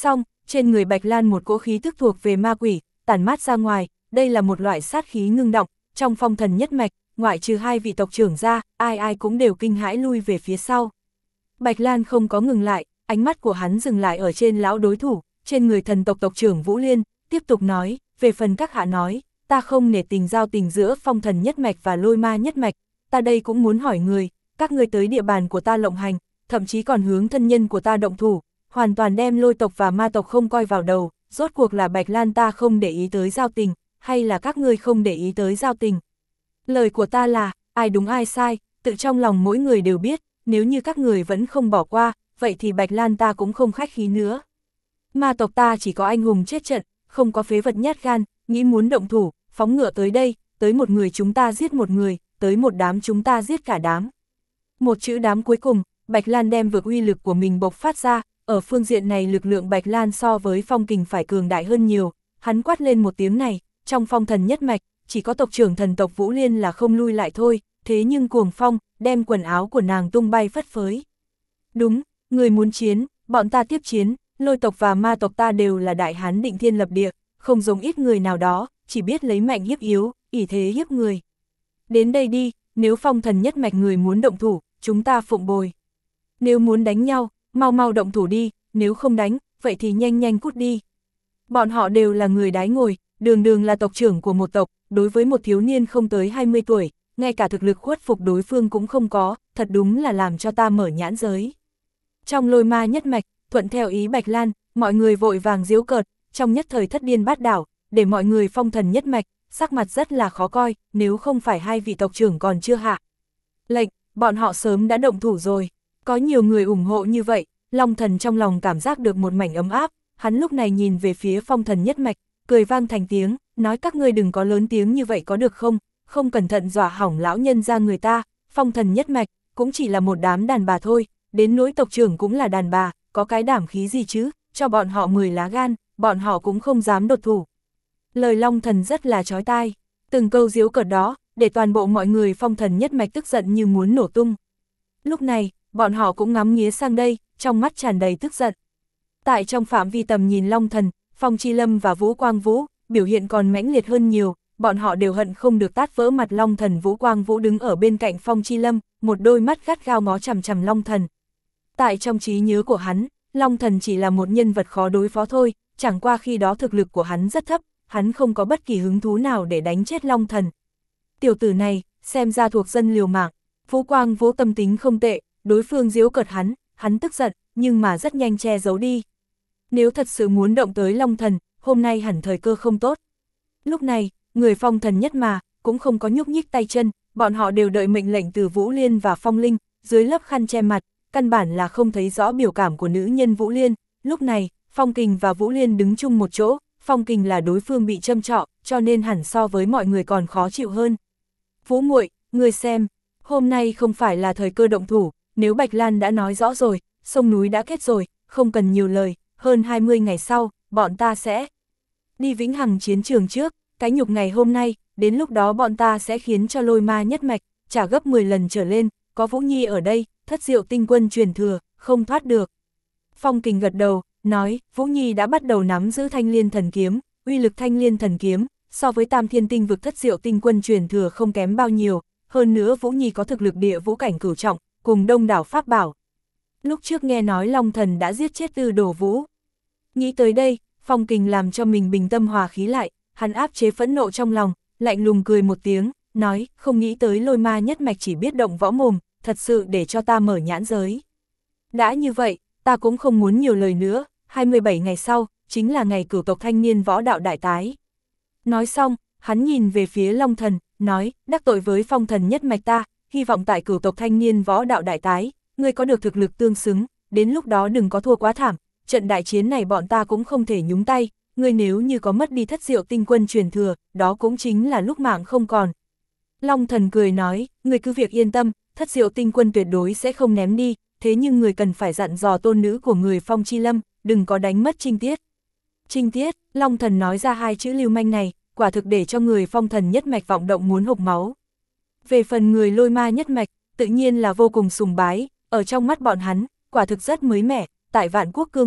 trên người Bạch Lan một cỗ khí tức thuộc về ma quỷ, tản mát ra ngoài, đây là một loại sát khí ngưng động, trong phong thần nhất mạch, ngoại trừ hai vị tộc trưởng ra, ai ai cũng đều kinh hãi lui về phía sau. Bạch Lan không có ngừng lại, ánh mắt của hắn dừng lại ở trên lão đối thủ, trên người thần tộc tộc trưởng Vũ Liên, tiếp tục nói, về phần các hạ nói, ta không nể tình giao tình giữa phong thần nhất mạch và lôi ma nhất mạch, ta đây cũng muốn hỏi người, các ngươi tới địa bàn của ta lộng hành, thậm chí còn hướng thân nhân của ta động thủ, hoàn toàn đem lôi tộc và ma tộc không coi vào đầu, rốt cuộc là Bạch Lan ta không để ý tới giao tình, hay là các ngươi không để ý tới giao tình. Lời của ta là, ai đúng ai sai, tự trong lòng mỗi người đều biết, nếu như các người vẫn không bỏ qua, vậy thì Bạch Lan ta cũng không khách khí nữa. Ma tộc ta chỉ có anh hùng chết trận, không có phế vật nhát gan, nghĩ muốn động thủ, phóng ngựa tới đây, tới một người chúng ta giết một người, tới một đám chúng ta giết cả đám. Một chữ đám cuối cùng, Bạch Lan đem vượt uy lực của mình bộc phát ra, ở phương diện này lực lượng Bạch Lan so với Phong Kình phải cường đại hơn nhiều, hắn quát lên một tiếng này, trong phong thần nhất mạch, chỉ có tộc trưởng thần tộc Vũ Liên là không lui lại thôi, thế nhưng cuồng phong, đem quần áo của nàng tung bay phất phới. Đúng, người muốn chiến, bọn ta tiếp chiến, lôi tộc và ma tộc ta đều là đại hán định thiên lập địa, không giống ít người nào đó, chỉ biết lấy mạnh hiếp yếu, ỷ thế hiếp người. Đến đây đi, nếu phong thần nhất mạch người muốn động thủ, chúng ta phụng bồi. Nếu muốn đánh nhau, mau mau động thủ đi, nếu không đánh, vậy thì nhanh nhanh cút đi. Bọn họ đều là người đái ngồi, đường đường là tộc trưởng của một tộc, đối với một thiếu niên không tới hai mươi tuổi, ngay cả thực lực khuất phục đối phương cũng không có, thật đúng là làm cho ta mở nhãn giới. Trong lôi ma nhất mạch, thuận theo ý Bạch Lan, mọi người vội vàng giễu cợt, trong nhất thời thất điên bát đảo, để mọi người phong thần nhất mạch, sắc mặt rất là khó coi, nếu không phải hai vị tộc trưởng còn chưa hạ lệnh, bọn họ sớm đã động thủ rồi. Có nhiều người ủng hộ như vậy, Long Thần trong lòng cảm giác được một mảnh ấm áp, hắn lúc này nhìn về phía phong thần nhất mạch, cười vang thành tiếng, nói các ngươi đừng có lớn tiếng như vậy có được không, không cẩn thận dọa hỏng lão nhân ra người ta, phong thần nhất mạch, cũng chỉ là một đám đàn bà thôi, đến nỗi tộc trưởng cũng là đàn bà, có cái đảm khí gì chứ, cho bọn họ mười lá gan, bọn họ cũng không dám đột thủ. Lời Long Thần rất là chói tai, từng câu giễu cợt đó, để toàn bộ mọi người phong thần nhất mạch tức giận như muốn nổ tung. Lúc này, bọn họ cũng ngắm nghía sang đây, trong mắt tràn đầy tức giận. Tại trong phạm vi tầm nhìn Long Thần, Phong Chi Lâm và Vũ Quang Vũ, biểu hiện còn mãnh liệt hơn nhiều, bọn họ đều hận không được tát vỡ mặt Long Thần. Vũ Quang Vũ đứng ở bên cạnh Phong Chi Lâm, một đôi mắt gắt gao ngó chằm chằm Long Thần. Tại trong trí nhớ của hắn, Long Thần chỉ là một nhân vật khó đối phó thôi, chẳng qua khi đó thực lực của hắn rất thấp, hắn không có bất kỳ hứng thú nào để đánh chết Long Thần. Tiểu tử này, xem ra thuộc dân liều mạng. Vũ Quang Vũ tâm tính không tệ, đối phương giễu cợt hắn, hắn tức giận, nhưng mà rất nhanh che giấu đi. Nếu thật sự muốn động tới Long Thần, hôm nay hẳn thời cơ không tốt. Lúc này, người phong thần nhất mà, cũng không có nhúc nhích tay chân, bọn họ đều đợi mệnh lệnh từ Vũ Liên và Phong Linh, dưới lớp khăn che mặt, căn bản là không thấy rõ biểu cảm của nữ nhân Vũ Liên. Lúc này, Phong Kình và Vũ Liên đứng chung một chỗ, Phong Kình là đối phương bị châm trọ, cho nên hẳn so với mọi người còn khó chịu hơn. Vũ muội, ngươi xem, hôm nay không phải là thời cơ động thủ, nếu Bạch Lan đã nói rõ rồi, sông núi đã kết rồi, không cần nhiều lời, hơn hai mươi ngày sau, bọn ta sẽ đi Vĩnh Hằng chiến trường trước, cái nhục ngày hôm nay, đến lúc đó bọn ta sẽ khiến cho lôi ma nhất mạch, trả gấp mười lần trở lên, có Vũ Nhi ở đây, thất diệu tinh quân truyền thừa, không thoát được. Phong Kình gật đầu, nói, Vũ Nhi đã bắt đầu nắm giữ thanh liên thần kiếm, uy lực thanh liên thần kiếm, so với tam thiên tinh vực thất diệu tinh quân truyền thừa không kém bao nhiêu, hơn nữa Vũ Nhi có thực lực địa vũ cảnh cửu trọng, cùng đông đảo pháp bảo. Lúc trước nghe nói Long Thần đã giết chết Tư Đồ Vũ. Nghĩ tới đây, Phong Kình làm cho mình bình tâm hòa khí lại, hắn áp chế phẫn nộ trong lòng, lạnh lùng cười một tiếng, nói, không nghĩ tới lôi ma nhất mạch chỉ biết động võ mồm, thật sự để cho ta mở nhãn giới. Đã như vậy, ta cũng không muốn nhiều lời nữa, hai mươi bảy ngày sau, chính là ngày cửu tộc thanh niên võ đạo đại tái. Nói xong, hắn nhìn về phía Long Thần, nói, đắc tội với phong thần nhất mạch ta, hy vọng tại cửu tộc thanh niên võ đạo đại tái, ngươi có được thực lực tương xứng, đến lúc đó đừng có thua quá thảm, trận đại chiến này bọn ta cũng không thể nhúng tay, ngươi nếu như có mất đi thất diệu tinh quân truyền thừa, đó cũng chính là lúc mạng không còn. Long Thần cười nói, ngươi cứ việc yên tâm, thất diệu tinh quân tuyệt đối sẽ không ném đi, thế nhưng người cần phải dặn dò tôn nữ của người Phong Chi Lâm, đừng có đánh mất Trinh Tiết. Trinh Tiết, Long Thần nói ra hai chữ lưu manh này, quả thực để cho người phong thần nhất mạch vọng động muốn hộc máu. Về phần người lôi ma nhất mạch, tự nhiên là vô cùng sùng bái, ở trong mắt bọn hắn, quả thực rất mới mẻ, tại Vạn Quốc cương vực,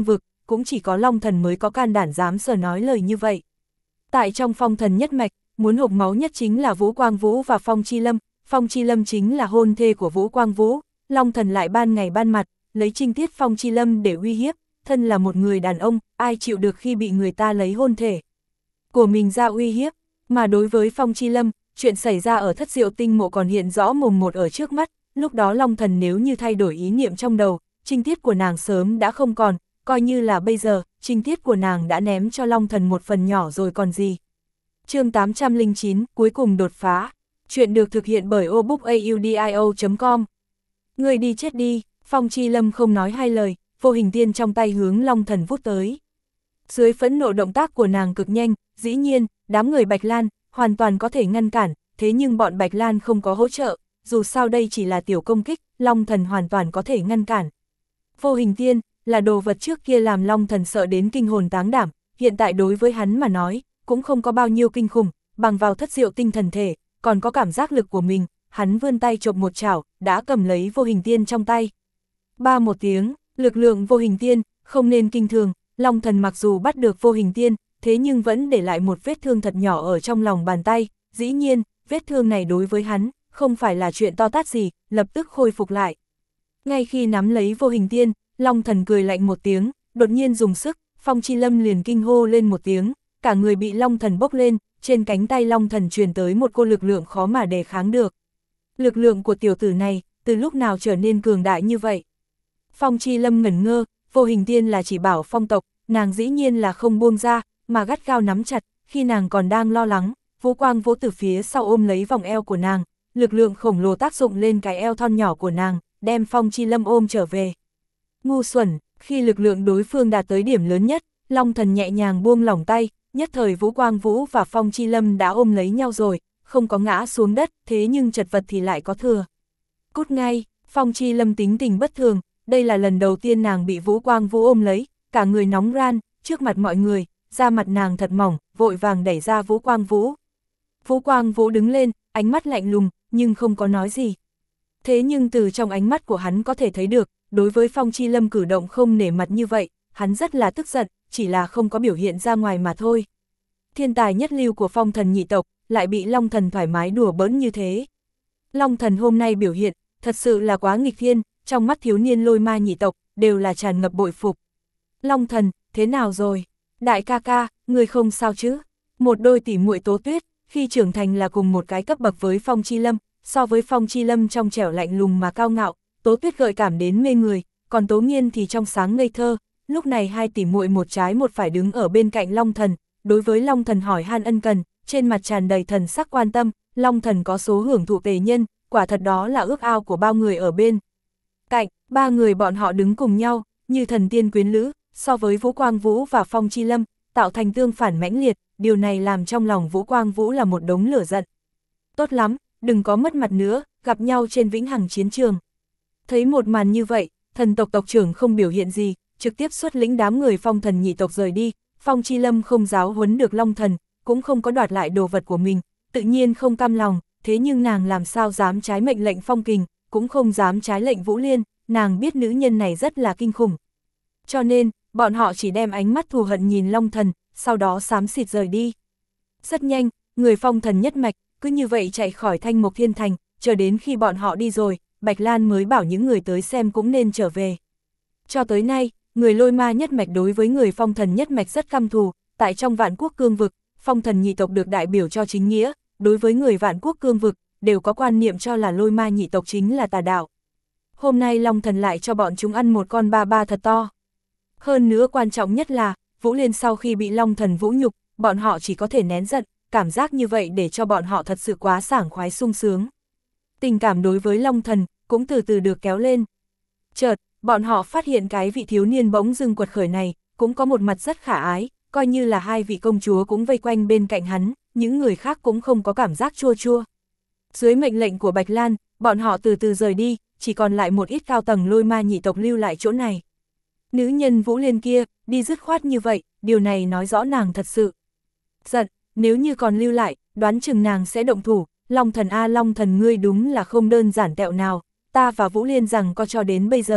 cũng chỉ có Long Thần mới có can đảm dám sờ nói lời như vậy. Tại trong Phong Thần nhất mạch, muốn hộc máu nhất chính là Vũ Quang Vũ và Phong Chi Lâm, Phong Chi Lâm chính là hôn thê của Vũ Quang Vũ, Long Thần lại ban ngày ban mặt, lấy trinh tiết Phong Chi Lâm để uy hiếp, thân là một người đàn ông, ai chịu được khi bị người ta lấy hôn thể của mình ra uy hiếp, mà đối với Phong Chi Lâm, chuyện xảy ra ở Thất Diệu Tinh Mộ còn hiện rõ mồm một ở trước mắt, lúc đó Long Thần nếu như thay đổi ý niệm trong đầu, trinh tiết của nàng sớm đã không còn, coi như là bây giờ, trinh tiết của nàng đã ném cho Long Thần một phần nhỏ rồi còn gì. Chương tám trăm lẻ chín, cuối cùng đột phá. Chuyện được thực hiện bởi obookaudio chấm com. Người đi chết đi, Phong Chi Lâm không nói hai lời, vô hình tiên trong tay hướng Long Thần vút tới. Dưới phẫn nộ động tác của nàng cực nhanh, dĩ nhiên, đám người Bạch Lan hoàn toàn có thể ngăn cản, thế nhưng bọn Bạch Lan không có hỗ trợ, dù sao đây chỉ là tiểu công kích, Long Thần hoàn toàn có thể ngăn cản. Vô hình tiên là đồ vật trước kia làm Long Thần sợ đến kinh hồn táng đảm, hiện tại đối với hắn mà nói, cũng không có bao nhiêu kinh khủng, bằng vào Thất Diệu Tinh thần thể, còn có cảm giác lực của mình, hắn vươn tay chộp một chảo, đã cầm lấy vô hình tiên trong tay. Ba một tiếng, lực lượng vô hình tiên, không nên kinh thường, Long Thần mặc dù bắt được vô hình tiên, thế nhưng vẫn để lại một vết thương thật nhỏ ở trong lòng bàn tay, dĩ nhiên, vết thương này đối với hắn, không phải là chuyện to tát gì, lập tức khôi phục lại. Ngay khi nắm lấy vô hình tiên, Long Thần cười lạnh một tiếng, đột nhiên dùng sức, Phong Chi Lâm liền kinh hô lên một tiếng, cả người bị Long Thần bốc lên, trên cánh tay Long Thần truyền tới một cô lực lượng khó mà đề kháng được. Lực lượng của tiểu tử này, từ lúc nào trở nên cường đại như vậy? Phong Chi Lâm ngẩn ngơ, vô hình tiên là chỉ bảo phong tộc, nàng dĩ nhiên là không buông ra, mà gắt gao nắm chặt, khi nàng còn đang lo lắng, Vũ Quang Vũ từ phía sau ôm lấy vòng eo của nàng, lực lượng khổng lồ tác dụng lên cái eo thon nhỏ của nàng, đem Phong Chi Lâm ôm trở về. Ngu xuẩn, khi lực lượng đối phương đạt tới điểm lớn nhất, Long Thần nhẹ nhàng buông lỏng tay, nhất thời Vũ Quang Vũ và Phong Chi Lâm đã ôm lấy nhau rồi, không có ngã xuống đất, thế nhưng chật vật thì lại có thừa. Cút ngay, Phong Chi Lâm tính tình bất thường, đây là lần đầu tiên nàng bị Vũ Quang Vũ ôm lấy, cả người nóng ran, trước mặt mọi người, da mặt nàng thật mỏng, vội vàng đẩy ra Vũ Quang Vũ. Vũ Quang Vũ đứng lên, ánh mắt lạnh lùng, nhưng không có nói gì. Thế nhưng từ trong ánh mắt của hắn có thể thấy được, đối với Phong Chi Lâm cử động không nể mặt như vậy, hắn rất là tức giận, chỉ là không có biểu hiện ra ngoài mà thôi. Thiên tài nhất lưu của Phong Thần nhị tộc, lại bị Long Thần thoải mái đùa bỡn như thế. Long Thần hôm nay biểu hiện, thật sự là quá nghịch thiên, trong mắt thiếu niên Lôi Ma nhị tộc, đều là tràn ngập bội phục. Long Thần, thế nào rồi? Đại ca ca, người không sao chứ? Một đôi tỷ muội Tố Tuyết, khi trưởng thành là cùng một cái cấp bậc với Phong Chi Lâm, so với Phong Chi Lâm trong trẻo lạnh lùng mà cao ngạo, Tố Tuyết gợi cảm đến mê người, còn Tố Nghiên thì trong sáng ngây thơ. Lúc này hai tỷ muội một trái một phải đứng ở bên cạnh Long Thần, đối với Long Thần hỏi han ân cần, trên mặt tràn đầy thần sắc quan tâm, Long Thần có số hưởng thụ tề nhân, quả thật đó là ước ao của bao người ở bên cạnh, ba người bọn họ đứng cùng nhau, như thần tiên quyến lữ, so với Vũ Quang Vũ và Phong Chi Lâm, tạo thành tương phản mãnh liệt, điều này làm trong lòng Vũ Quang Vũ là một đống lửa giận. Tốt lắm, đừng có mất mặt nữa, gặp nhau trên vĩnh hằng chiến trường. Thấy một màn như vậy, thần tộc tộc trưởng không biểu hiện gì, trực tiếp xuất lĩnh đám người Phong Thần nhị tộc rời đi. Phong Chi Lâm không giáo huấn được Long Thần, cũng không có đoạt lại đồ vật của mình, tự nhiên không cam lòng, thế nhưng nàng làm sao dám trái mệnh lệnh Phong Kình, cũng không dám trái lệnh Vũ Liên, nàng biết nữ nhân này rất là kinh khủng. Cho nên, bọn họ chỉ đem ánh mắt thù hận nhìn Long Thần, sau đó xám xịt rời đi. Rất nhanh, người Phong Thần nhất mạch, cứ như vậy chạy khỏi Thanh Mộc Thiên Thành, chờ đến khi bọn họ đi rồi, Bạch Lan mới bảo những người tới xem cũng nên trở về. Cho tới nay, người Lôi Ma nhất mạch đối với người Phong Thần nhất mạch rất căm thù, tại trong Vạn Quốc cương vực, Phong Thần nhị tộc được đại biểu cho chính nghĩa, đối với người Vạn Quốc cương vực, đều có quan niệm cho là Lôi Ma nhị tộc chính là tà đạo. Hôm nay Long Thần lại cho bọn chúng ăn một con ba ba thật to. Hơn nữa quan trọng nhất là, Vũ Liên sau khi bị Long Thần vũ nhục, bọn họ chỉ có thể nén giận, cảm giác như vậy để cho bọn họ thật sự quá sảng khoái sung sướng. Tình cảm đối với Long Thần cũng từ từ được kéo lên. Chợt, bọn họ phát hiện cái vị thiếu niên bỗng dưng quật khởi này, cũng có một mặt rất khả ái, coi như là hai vị công chúa cũng vây quanh bên cạnh hắn, những người khác cũng không có cảm giác chua chua. Dưới mệnh lệnh của Bạch Lan, bọn họ từ từ rời đi, chỉ còn lại một ít cao tầng Lôi Ma nhị tộc lưu lại chỗ này. Nữ nhân Vũ Liên kia, đi dứt khoát như vậy, điều này nói rõ nàng thật sự giận, nếu như còn lưu lại, đoán chừng nàng sẽ động thủ. Long Thần a Long Thần ngươi đúng là không đơn giản tẹo nào, ta và Vũ Liên rằng co cho đến bây giờ,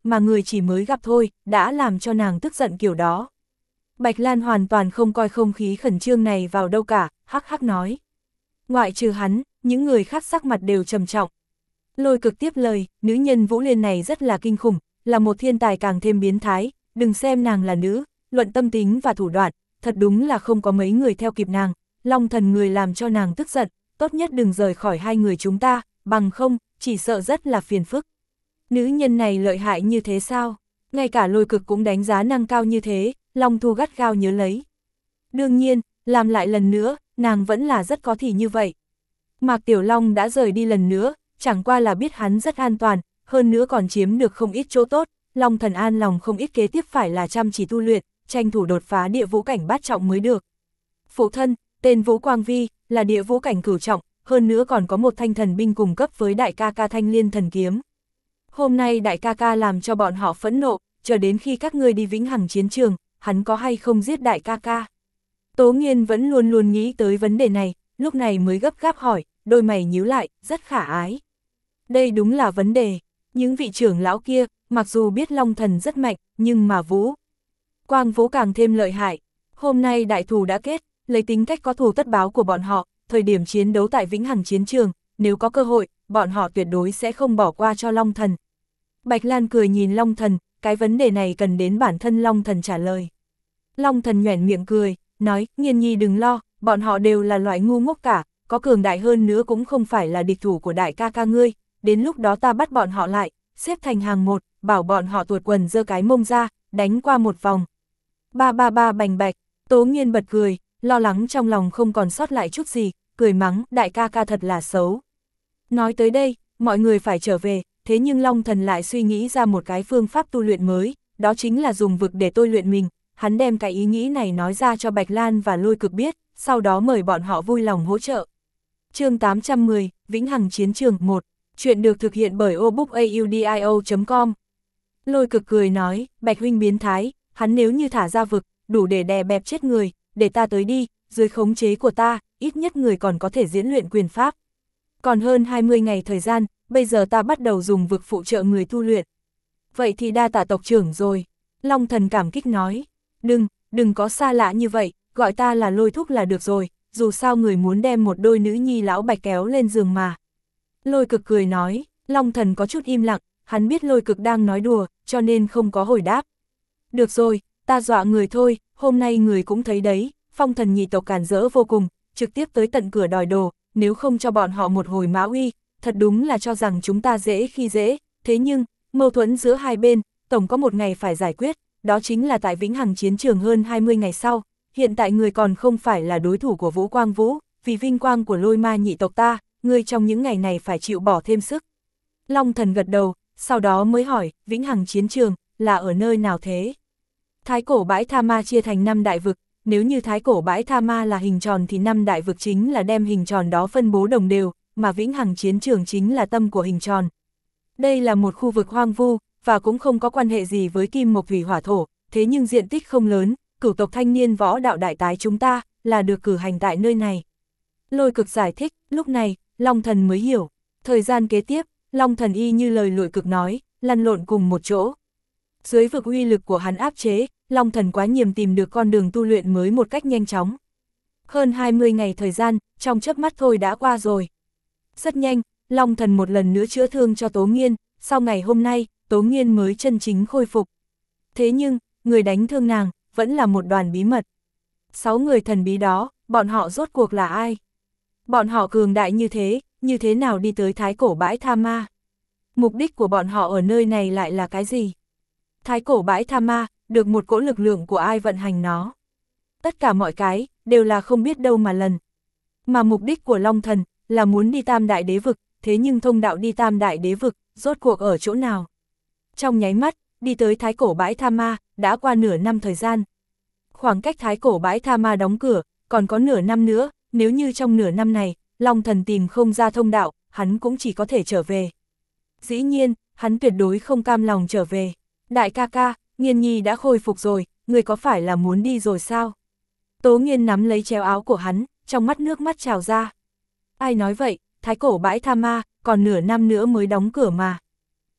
mà người chỉ mới gặp thôi, đã làm cho nàng tức giận kiểu đó. Bạch Lan hoàn toàn không coi không khí khẩn trương này vào đâu cả, hắc hắc nói. Ngoại trừ hắn, những người khác sắc mặt đều trầm trọng. Lôi Cực tiếp lời, nữ nhân Vũ Liên này rất là kinh khủng, là một thiên tài càng thêm biến thái, đừng xem nàng là nữ, luận tâm tính và thủ đoạn, thật đúng là không có mấy người theo kịp nàng, Long Thần người làm cho nàng tức giận, tốt nhất đừng rời khỏi hai người chúng ta, bằng không, chỉ sợ rất là phiền phức. Nữ nhân này lợi hại như thế sao? Ngay cả Lôi Cực cũng đánh giá nàng cao như thế, Long Thu gắt gao nhớ lấy. Đương nhiên, làm lại lần nữa, nàng vẫn là rất có thể như vậy. Mạc Tiểu Long đã rời đi lần nữa, chẳng qua là biết hắn rất an toàn, hơn nữa còn chiếm được không ít chỗ tốt, Long Thần an lòng không ít, kế tiếp phải là chăm chỉ tu luyện, tranh thủ đột phá địa vũ cảnh bát trọng mới được. Phụ thân, tên Vũ Quang Vi, là địa vũ cảnh cửu trọng, hơn nữa còn có một thanh thần binh cùng cấp với đại ca ca Thanh Liên thần kiếm. Hôm nay đại ca ca làm cho bọn họ phẫn nộ, chờ đến khi các ngươi đi vĩnh hằng chiến trường, hắn có hay không giết đại ca ca. Tố Nghiên vẫn luôn luôn nghĩ tới vấn đề này, lúc này mới gấp gáp hỏi, đôi mày nhíu lại, rất khả ái. Đây đúng là vấn đề, những vị trưởng lão kia, mặc dù biết Long Thần rất mạnh, nhưng mà Vũ Quang Vũ càng thêm lợi hại. Hôm nay đại thù đã kết, lấy tính cách có thù tất báo của bọn họ, thời điểm chiến đấu tại vĩnh hằng chiến trường, nếu có cơ hội, bọn họ tuyệt đối sẽ không bỏ qua cho Long Thần. Bạch Lan cười nhìn Long Thần, cái vấn đề này cần đến bản thân Long Thần trả lời. Long Thần nhoẻn miệng cười, nói, Nghiên nhi đừng lo, bọn họ đều là loại ngu ngốc cả, có cường đại hơn nữa cũng không phải là địch thủ của đại ca ca ngươi, đến lúc đó ta bắt bọn họ lại, xếp thành hàng một, bảo bọn họ tuột quần giơ cái mông ra, đánh qua một vòng. Ba ba ba bành bạch, Tố Nghiên bật cười, lo lắng trong lòng không còn sót lại chút gì, cười mắng, đại ca ca thật là xấu. Nói tới đây, mọi người phải trở về, thế nhưng Long Thần lại suy nghĩ ra một cái phương pháp tu luyện mới, đó chính là dùng vực để tôi luyện mình. Hắn đem cái ý nghĩ này nói ra cho Bạch Lan và Lôi Cực biết, sau đó mời bọn họ vui lòng hỗ trợ. Chương tám trăm mười, Vĩnh Hằng Chiến Trường một, chuyện được thực hiện bởi obookaudio chấm com. Lôi Cực cười nói, Bạch huynh biến thái, hắn nếu như thả ra vực, đủ để đè bẹp chết người, để ta tới đi, dưới khống chế của ta, ít nhất người còn có thể diễn luyện quyền pháp. Còn hơn hai mươi ngày thời gian, bây giờ ta bắt đầu dùng vực phụ trợ người tu luyện. Vậy thì đa tạ tộc trưởng rồi. Long Thần cảm kích nói. Đừng, đừng có xa lạ như vậy, gọi ta là Lôi thúc là được rồi, dù sao người muốn đem một đôi nữ nhi lão Bạch kéo lên giường mà. Lôi Cực cười nói, Long Thần có chút im lặng, hắn biết Lôi Cực đang nói đùa, cho nên không có hồi đáp. Được rồi, ta dọa người thôi, hôm nay người cũng thấy đấy, Phong Thần nhị tộc cản rỡ vô cùng, trực tiếp tới tận cửa đòi đồ, nếu không cho bọn họ một hồi mã uy, thật đúng là cho rằng chúng ta dễ khi dễ, thế nhưng, mâu thuẫn giữa hai bên, tổng có một ngày phải giải quyết, đó chính là tại Vĩnh Hằng Chiến Trường hơn hai mươi ngày sau, hiện tại người còn không phải là đối thủ của Vũ Quang Vũ, vì vinh quang của Lôi Ma nhị tộc ta, người trong những ngày này phải chịu bỏ thêm sức. Long Thần gật đầu, sau đó mới hỏi, Vĩnh Hằng Chiến Trường, là ở nơi nào thế? Thái cổ bãi Tha Ma chia thành năm đại vực, nếu như thái cổ bãi Tha Ma là hình tròn thì năm đại vực chính là đem hình tròn đó phân bố đồng đều, mà Vĩnh Hằng Chiến Trường chính là tâm của hình tròn. Đây là một khu vực hoang vu, và cũng không có quan hệ gì với kim mộc thủy hỏa thổ, thế nhưng diện tích không lớn, cửu tộc thanh niên võ đạo đại tái chúng ta, là được cử hành tại nơi này. Lôi Cực giải thích, lúc này, Long Thần mới hiểu. Thời gian kế tiếp, Long Thần y như lời Lôi Cực nói, lăn lộn cùng một chỗ. Dưới vực uy lực của hắn áp chế, Long Thần quá nhiềm tìm được con đường tu luyện mới một cách nhanh chóng. Hơn hai mươi ngày thời gian, trong chớp mắt thôi đã qua rồi. Rất nhanh, Long Thần một lần nữa chữa thương cho Tố Nghiên, sau ngày hôm nay, Tố Nghiên mới chân chính khôi phục. Thế nhưng, người đánh thương nàng, vẫn là một đoàn bí mật. Sáu người thần bí đó, bọn họ rốt cuộc là ai? Bọn họ cường đại như thế, như thế nào đi tới thái cổ bãi Tha Ma? Mục đích của bọn họ ở nơi này lại là cái gì? Thái cổ bãi Tha Ma, được một cỗ lực lượng của ai vận hành nó? Tất cả mọi cái, đều là không biết đâu mà lần. Mà mục đích của Long Thần, là muốn đi Tam Đại Đế Vực, thế nhưng thông đạo đi Tam Đại Đế Vực, rốt cuộc ở chỗ nào? Trong nháy mắt, đi tới thái cổ bãi Tha Ma, đã qua nửa năm thời gian. Khoảng cách thái cổ bãi Tha Ma đóng cửa, còn có nửa năm nữa, nếu như trong nửa năm này, Long Thần tìm không ra thông đạo, hắn cũng chỉ có thể trở về. Dĩ nhiên, hắn tuyệt đối không cam lòng trở về. Đại ca ca, Nghiên nhi đã khôi phục rồi, người có phải là muốn đi rồi sao? Tố Nghiên nắm lấy chéo áo của hắn, trong mắt nước mắt trào ra. Ai nói vậy, thái cổ bãi Tha Ma, còn nửa năm nữa mới đóng cửa mà.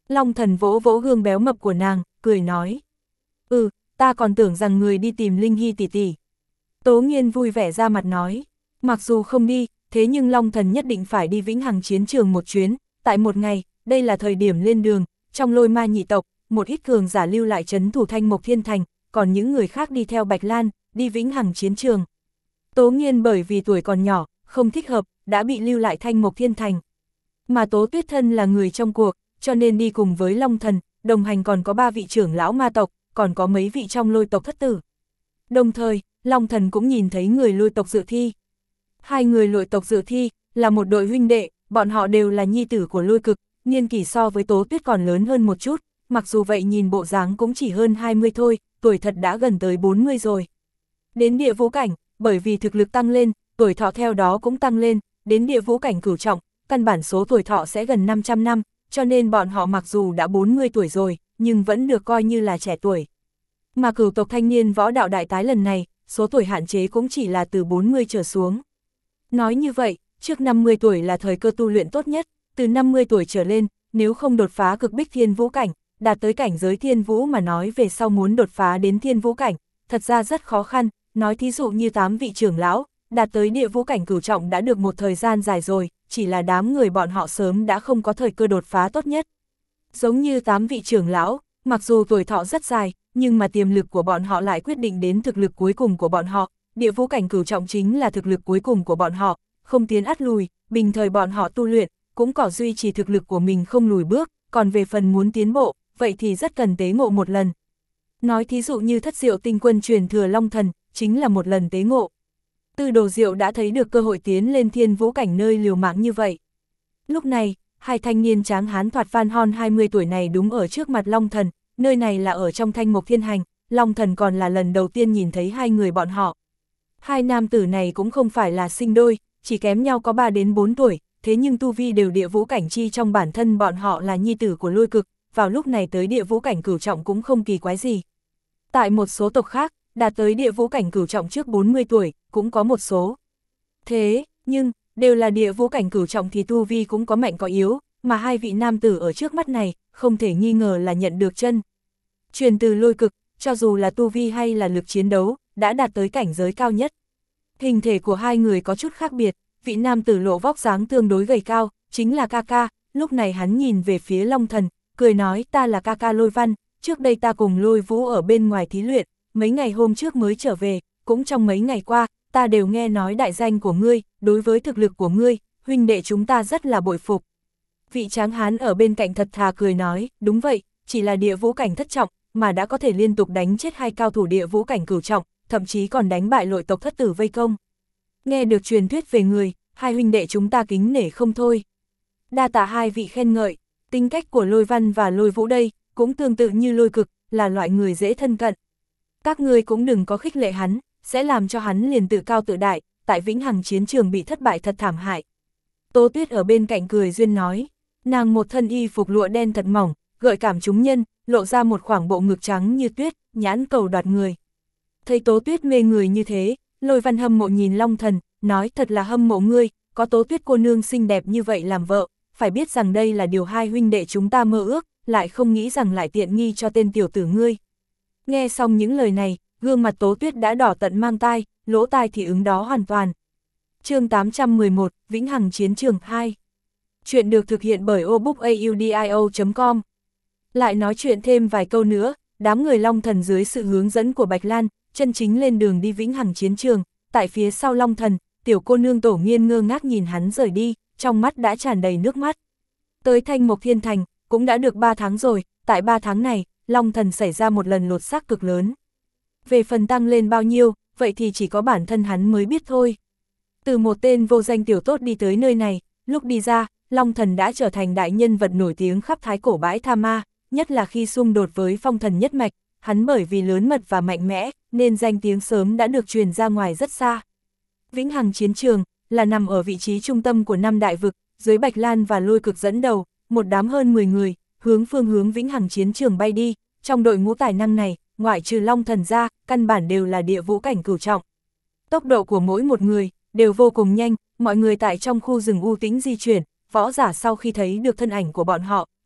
Long Thần vỗ vỗ gương béo mập của nàng, cười nói. Ừ, ta còn tưởng rằng người đi tìm Linh Hy tỷ tỷ. Tố Nghiên vui vẻ ra mặt nói. Mặc dù không đi, thế nhưng Long Thần nhất định phải đi Vĩnh Hằng chiến trường một chuyến, tại một ngày, đây là thời điểm lên đường, trong Lôi Ma nhị tộc, một ít cường giả lưu lại trấn thủ Thanh Mộc Thiên Thành, còn những người khác đi theo Bạch Lan, đi Vĩnh Hằng chiến trường. Tố Nghiên bởi vì tuổi còn nhỏ, không thích hợp, đã bị lưu lại Thanh Mộc Thiên Thành. Mà Tố Tuyết thân là người trong cuộc, cho nên đi cùng với Long Thần, đồng hành còn có ba vị trưởng lão ma tộc, còn có mấy vị trong Lôi tộc thất tử. Đồng thời, Long Thần cũng nhìn thấy người Lôi tộc dự thi. Hai người Lôi tộc dự thi, là một đội huynh đệ, bọn họ đều là nhi tử của Lôi Cực, niên kỷ so với Tố Tuyết còn lớn hơn một chút, mặc dù vậy nhìn bộ dáng cũng chỉ hơn hai mươi thôi, tuổi thật đã gần tới bốn mươi rồi. Đến địa vũ cảnh, bởi vì thực lực tăng lên, tuổi thọ theo đó cũng tăng lên, đến địa vũ cảnh cửu trọng, căn bản số tuổi thọ sẽ gần năm trăm năm, cho nên bọn họ mặc dù đã bốn mươi tuổi rồi, nhưng vẫn được coi như là trẻ tuổi. Mà cửu tộc thanh niên võ đạo đại tái lần này, số tuổi hạn chế cũng chỉ là từ bốn mươi trở xuống. Nói như vậy, trước năm mươi tuổi là thời cơ tu luyện tốt nhất, từ năm mươi tuổi trở lên, nếu không đột phá cực bích thiên vũ cảnh, đạt tới cảnh giới thiên vũ mà nói về sau muốn đột phá đến thiên vũ cảnh, thật ra rất khó khăn, nói thí dụ như tám vị trưởng lão, đạt tới địa vũ cảnh cửu trọng đã được một thời gian dài rồi, chỉ là đám người bọn họ sớm đã không có thời cơ đột phá tốt nhất. Giống như tám vị trưởng lão, mặc dù tuổi thọ rất dài, nhưng mà tiềm lực của bọn họ lại quyết định đến thực lực cuối cùng của bọn họ, địa vũ cảnh cửu trọng chính là thực lực cuối cùng của bọn họ, không tiến ắt lùi, bình thời bọn họ tu luyện, cũng có duy trì thực lực của mình không lùi bước, còn về phần muốn tiến bộ, vậy thì rất cần tế ngộ một lần. Nói thí dụ như thất diệu tinh quân truyền thừa Long Thần, chính là một lần tế ngộ. Tư Đồ Diệu đã thấy được cơ hội tiến lên thiên vũ cảnh nơi liều mạng như vậy. Lúc này, hai thanh niên tráng hán thoạt van hon hai mươi tuổi này đúng ở trước mặt Long Thần, nơi này là ở trong Thanh Mộc Thiên Hành, Long Thần còn là lần đầu tiên nhìn thấy hai người bọn họ. Hai nam tử này cũng không phải là sinh đôi, chỉ kém nhau có ba đến bốn tuổi, thế nhưng tu vi đều địa vũ cảnh chi trong bản thân bọn họ là nhi tử của Lôi Cực, vào lúc này tới địa vũ cảnh cửu trọng cũng không kỳ quái gì. Tại một số tộc khác, đạt tới địa vũ cảnh cửu trọng trước bốn mươi tuổi, cũng có một số. Thế, nhưng, đều là địa vũ cảnh cửu trọng thì tu vi cũng có mạnh có yếu, mà hai vị nam tử ở trước mắt này, không thể nghi ngờ là nhận được chân. Truyền từ Lôi Cực, cho dù là tu vi hay là lực chiến đấu, đã đạt tới cảnh giới cao nhất. Hình thể của hai người có chút khác biệt, vị nam tử lộ vóc dáng tương đối gầy cao, chính là ca ca, lúc này hắn nhìn về phía Long Thần, cười nói ta là ca ca Lôi Văn, trước đây ta cùng Lôi Vũ ở bên ngoài thí luyện, mấy ngày hôm trước mới trở về, cũng trong mấy ngày qua, ta đều nghe nói đại danh của ngươi, đối với thực lực của ngươi, huynh đệ chúng ta rất là bội phục. Vị tráng hán ở bên cạnh thật thà cười nói, đúng vậy, chỉ là địa vũ cảnh thất trọng, mà đã có thể liên tục đánh chết hai cao thủ địa vũ cảnh cửu trọng, thậm chí còn đánh bại Lôi tộc thất tử vây công. Nghe được truyền thuyết về người, hai huynh đệ chúng ta kính nể không thôi. Đa tạ hai vị khen ngợi, tính cách của Lôi Văn và Lôi Vũ đây, cũng tương tự như Lôi Cực, là loại người dễ thân cận. Các ngươi cũng đừng có khích lệ hắn, sẽ làm cho hắn liền tự cao tự đại, tại Vĩnh Hằng chiến trường bị thất bại thật thảm hại. Tố Tuyết ở bên cạnh cười duyên nói, nàng một thân y phục lụa đen thật mỏng, gợi cảm chúng nhân, lộ ra một khoảng bộ ngực trắng như tuyết, nhãn cầu đoạt người. Thấy Tố Tuyết mê người như thế, Lôi Văn hâm mộ nhìn Long Thần, nói thật là hâm mộ ngươi, có Tố Tuyết cô nương xinh đẹp như vậy làm vợ, phải biết rằng đây là điều hai huynh đệ chúng ta mơ ước, lại không nghĩ rằng lại tiện nghi cho tên tiểu tử ngươi. Nghe xong những lời này, gương mặt Tố Tuyết đã đỏ tận mang tai, lỗ tai thì ứng đó hoàn toàn. Chương tám trăm mười một, Vĩnh Hằng chiến trường hai. Chuyện được thực hiện bởi obookaudio chấm com. Lại nói chuyện thêm vài câu nữa, đám người Long Thần dưới sự hướng dẫn của Bạch Lan, chân chính lên đường đi Vĩnh Hằng chiến trường, tại phía sau Long Thần, tiểu cô nương Tổ Nghiên ngơ ngác nhìn hắn rời đi, trong mắt đã tràn đầy nước mắt. Tới Thanh Mộc Thiên Thành, cũng đã được ba tháng rồi, tại ba tháng này, Long Thần xảy ra một lần lột xác cực lớn. Về phần tăng lên bao nhiêu, vậy thì chỉ có bản thân hắn mới biết thôi. Từ một tên vô danh tiểu tốt đi tới nơi này, lúc đi ra, Long Thần đã trở thành đại nhân vật nổi tiếng khắp thái cổ bãi Tha Ma, nhất là khi xung đột với phong thần nhất mạch, hắn bởi vì lớn mật và mạnh mẽ, nên danh tiếng sớm đã được truyền ra ngoài rất xa. Vĩnh Hằng chiến trường, là nằm ở vị trí trung tâm của năm đại vực, dưới Bạch Lan và Lôi Cực dẫn đầu, một đám hơn mười người, hướng phương hướng Vĩnh Hằng chiến trường bay đi, trong đội ngũ tài năng này, ngoại trừ Long Thần ra, căn bản đều là địa vũ cảnh cửu trọng. Tốc độ của mỗi một người, đều vô cùng nhanh, mọi người tại trong khu rừng u tĩnh di chuyển, võ giả sau khi thấy được thân ảnh của bọn họ,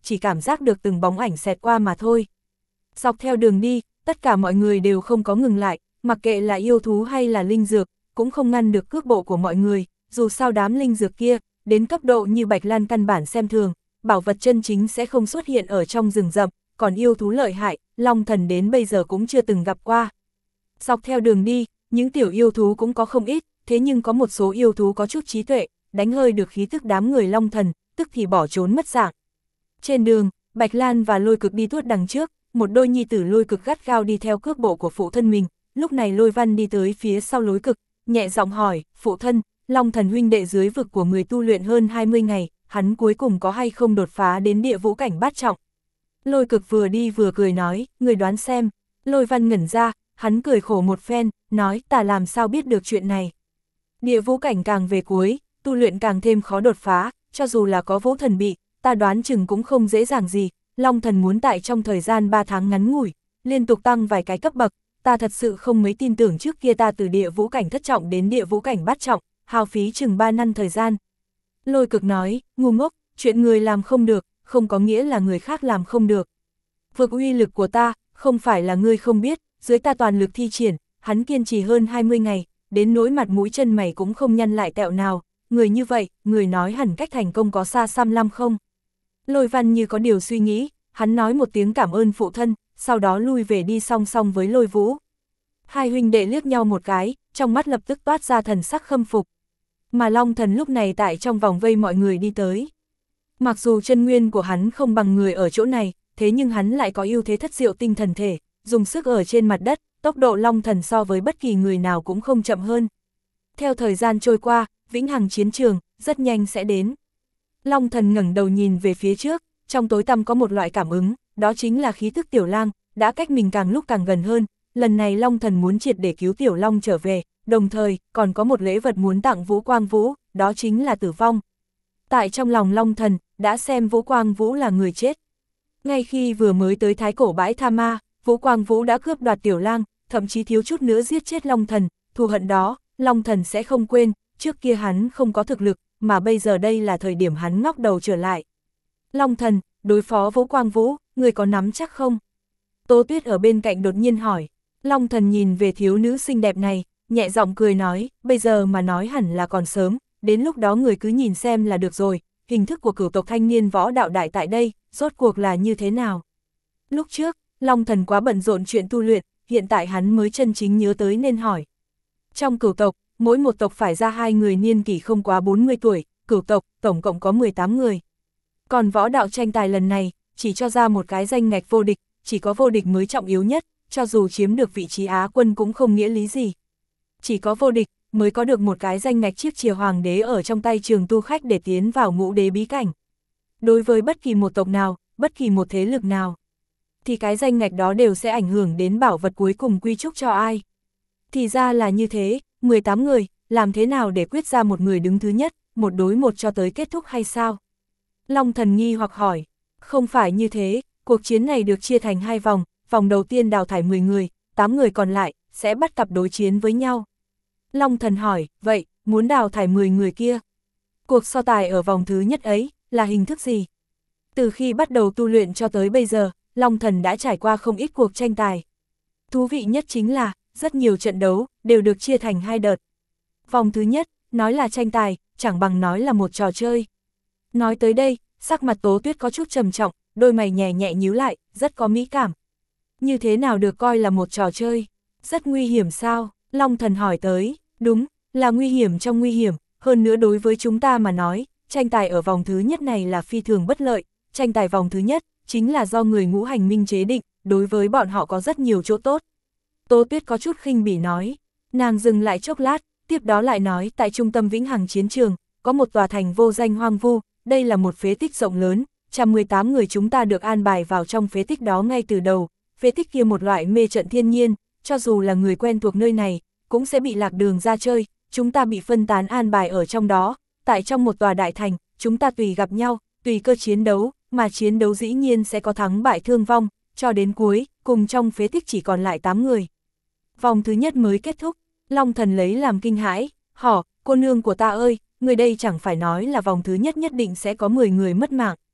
chỉ cảm giác được từng bóng ảnh xẹt qua mà thôi. Dọc theo đường đi, tất cả mọi người đều không có ngừng lại, mặc kệ là yêu thú hay là linh dược, cũng không ngăn được cước bộ của mọi người, dù sao đám linh dược kia, đến cấp độ như Bạch Lan căn bản xem thường, bảo vật chân chính sẽ không xuất hiện ở trong rừng rậm, còn yêu thú lợi hại, Long Thần đến bây giờ cũng chưa từng gặp qua. Dọc theo đường đi, những tiểu yêu thú cũng có không ít, thế nhưng có một số yêu thú có chút trí tuệ, đánh hơi được khí tức đám người Long Thần, tức thì bỏ trốn mất dạng. Trên đường, Bạch Lan và Lôi Cực đi tuốt đằng trước, một đôi nhi tử Lôi Cực gắt gao đi theo cước bộ của phụ thân mình, lúc này Lôi Văn đi tới phía sau Lôi Cực, nhẹ giọng hỏi, phụ thân, Long Thần huynh đệ dưới vực của người tu luyện hơn hai mươi ngày, hắn cuối cùng có hay không đột phá đến địa vũ cảnh bát trọng. Lôi Cực vừa đi vừa cười nói, người đoán xem. Lôi Văn ngẩn ra, hắn cười khổ một phen, nói ta làm sao biết được chuyện này. Địa vũ cảnh càng về cuối, tu luyện càng thêm khó đột phá, cho dù là có vũ thần bị, ta đoán chừng cũng không dễ dàng gì. Long Thần muốn tại trong thời gian ba tháng ngắn ngủi, liên tục tăng vài cái cấp bậc, ta thật sự không mấy tin tưởng trước kia ta từ địa vũ cảnh thất trọng đến địa vũ cảnh bát trọng, hao phí chừng ba năm thời gian. Lôi Cực nói, ngu ngốc, chuyện người làm không được, không có nghĩa là người khác làm không được. Vực uy lực của ta, không phải là ngươi không biết, dưới ta toàn lực thi triển, hắn kiên trì hơn hai mươi ngày, đến nỗi mặt mũi chân mày cũng không nhăn lại tẹo nào, người như vậy, người nói hẳn cách thành công có xa xăm lắm không? Lôi Văn như có điều suy nghĩ, hắn nói một tiếng cảm ơn phụ thân, sau đó lui về đi song song với Lôi Vũ. Hai huynh đệ liếc nhau một cái, trong mắt lập tức toát ra thần sắc khâm phục. Mà Long Thần lúc này tại trong vòng vây mọi người đi tới. Mặc dù chân nguyên của hắn không bằng người ở chỗ này, thế nhưng hắn lại có ưu thế thất diệu tinh thần thể, dùng sức ở trên mặt đất, tốc độ Long Thần so với bất kỳ người nào cũng không chậm hơn. Theo thời gian trôi qua, vĩnh hằng chiến trường, rất nhanh sẽ đến. Long Thần ngẩng đầu nhìn về phía trước, trong tối tăm có một loại cảm ứng, đó chính là khí tức Tiểu Lang, đã cách mình càng lúc càng gần hơn. Lần này Long Thần muốn triệt để cứu Tiểu Long trở về, đồng thời còn có một lễ vật muốn tặng Vũ Quang Vũ, đó chính là tử vong. Tại trong lòng Long Thần, đã xem Vũ Quang Vũ là người chết. Ngay khi vừa mới tới thái cổ bãi Tha Ma, Vũ Quang Vũ đã cướp đoạt Tiểu Lang, thậm chí thiếu chút nữa giết chết Long Thần, thù hận đó, Long Thần sẽ không quên, trước kia hắn không có thực lực, mà bây giờ đây là thời điểm hắn ngóc đầu trở lại. Long Thần, đối phó Vũ Quang Vũ, người có nắm chắc không? Tố Tuyết ở bên cạnh đột nhiên hỏi. Long Thần nhìn về thiếu nữ xinh đẹp này, nhẹ giọng cười nói, bây giờ mà nói hẳn là còn sớm, đến lúc đó người cứ nhìn xem là được rồi, hình thức của cửu tộc thanh niên võ đạo đại tại đây, rốt cuộc là như thế nào? Lúc trước, Long Thần quá bận rộn chuyện tu luyện, hiện tại hắn mới chân chính nhớ tới nên hỏi. Trong cửu tộc, mỗi một tộc phải ra hai người niên kỷ không quá bốn mươi tuổi, cửu tộc, tổng cộng có mười tám người. Còn võ đạo tranh tài lần này, chỉ cho ra một cái danh ngạch vô địch, chỉ có vô địch mới trọng yếu nhất, cho dù chiếm được vị trí Á quân cũng không nghĩa lý gì. Chỉ có vô địch, mới có được một cái danh ngạch chiếc chìa hoàng đế ở trong tay trường tu khách để tiến vào ngũ đế bí cảnh. Đối với bất kỳ một tộc nào, bất kỳ một thế lực nào, thì cái danh ngạch đó đều sẽ ảnh hưởng đến bảo vật cuối cùng quy chúc cho ai. Thì ra là như thế, mười tám người, làm thế nào để quyết ra một người đứng thứ nhất, một đối một cho tới kết thúc hay sao? Long Thần nghi hoặc hỏi, không phải như thế, cuộc chiến này được chia thành hai vòng, vòng đầu tiên đào thải mười người, tám người còn lại, sẽ bắt cặp đối chiến với nhau. Long Thần hỏi, vậy, muốn đào thải mười người kia? Cuộc so tài ở vòng thứ nhất ấy, là hình thức gì? Từ khi bắt đầu tu luyện cho tới bây giờ, Long Thần đã trải qua không ít cuộc tranh tài. Thú vị nhất chính là, rất nhiều trận đấu, đều được chia thành hai đợt. Vòng thứ nhất, nói là tranh tài, chẳng bằng nói là một trò chơi. Nói tới đây, sắc mặt Tố Tuyết có chút trầm trọng, đôi mày nhẹ nhẹ nhíu lại, rất có mỹ cảm. Như thế nào được coi là một trò chơi? Rất nguy hiểm sao? Long Thần hỏi tới, đúng, là nguy hiểm trong nguy hiểm, hơn nữa đối với chúng ta mà nói, tranh tài ở vòng thứ nhất này là phi thường bất lợi, tranh tài vòng thứ nhất, chính là do người ngũ hành minh chế định, đối với bọn họ có rất nhiều chỗ tốt. Tố Tuyết có chút khinh bỉ nói, nàng dừng lại chốc lát, tiếp đó lại nói tại trung tâm vĩnh hằng chiến trường, có một tòa thành vô danh hoang vu, đây là một phế tích rộng lớn, một trăm mười tám người chúng ta được an bài vào trong phế tích đó ngay từ đầu, phế tích kia một loại mê trận thiên nhiên, cho dù là người quen thuộc nơi này, cũng sẽ bị lạc đường ra chơi, chúng ta bị phân tán an bài ở trong đó, tại trong một tòa đại thành, chúng ta tùy gặp nhau, tùy cơ chiến đấu, mà chiến đấu dĩ nhiên sẽ có thắng bại thương vong, cho đến cuối, cùng trong phế tích chỉ còn lại tám người. Vòng thứ nhất mới kết thúc, Long Thần lấy làm kinh hãi, hỏ, cô nương của ta ơi, người đây chẳng phải nói là vòng thứ nhất nhất định sẽ có mười người mất mạng.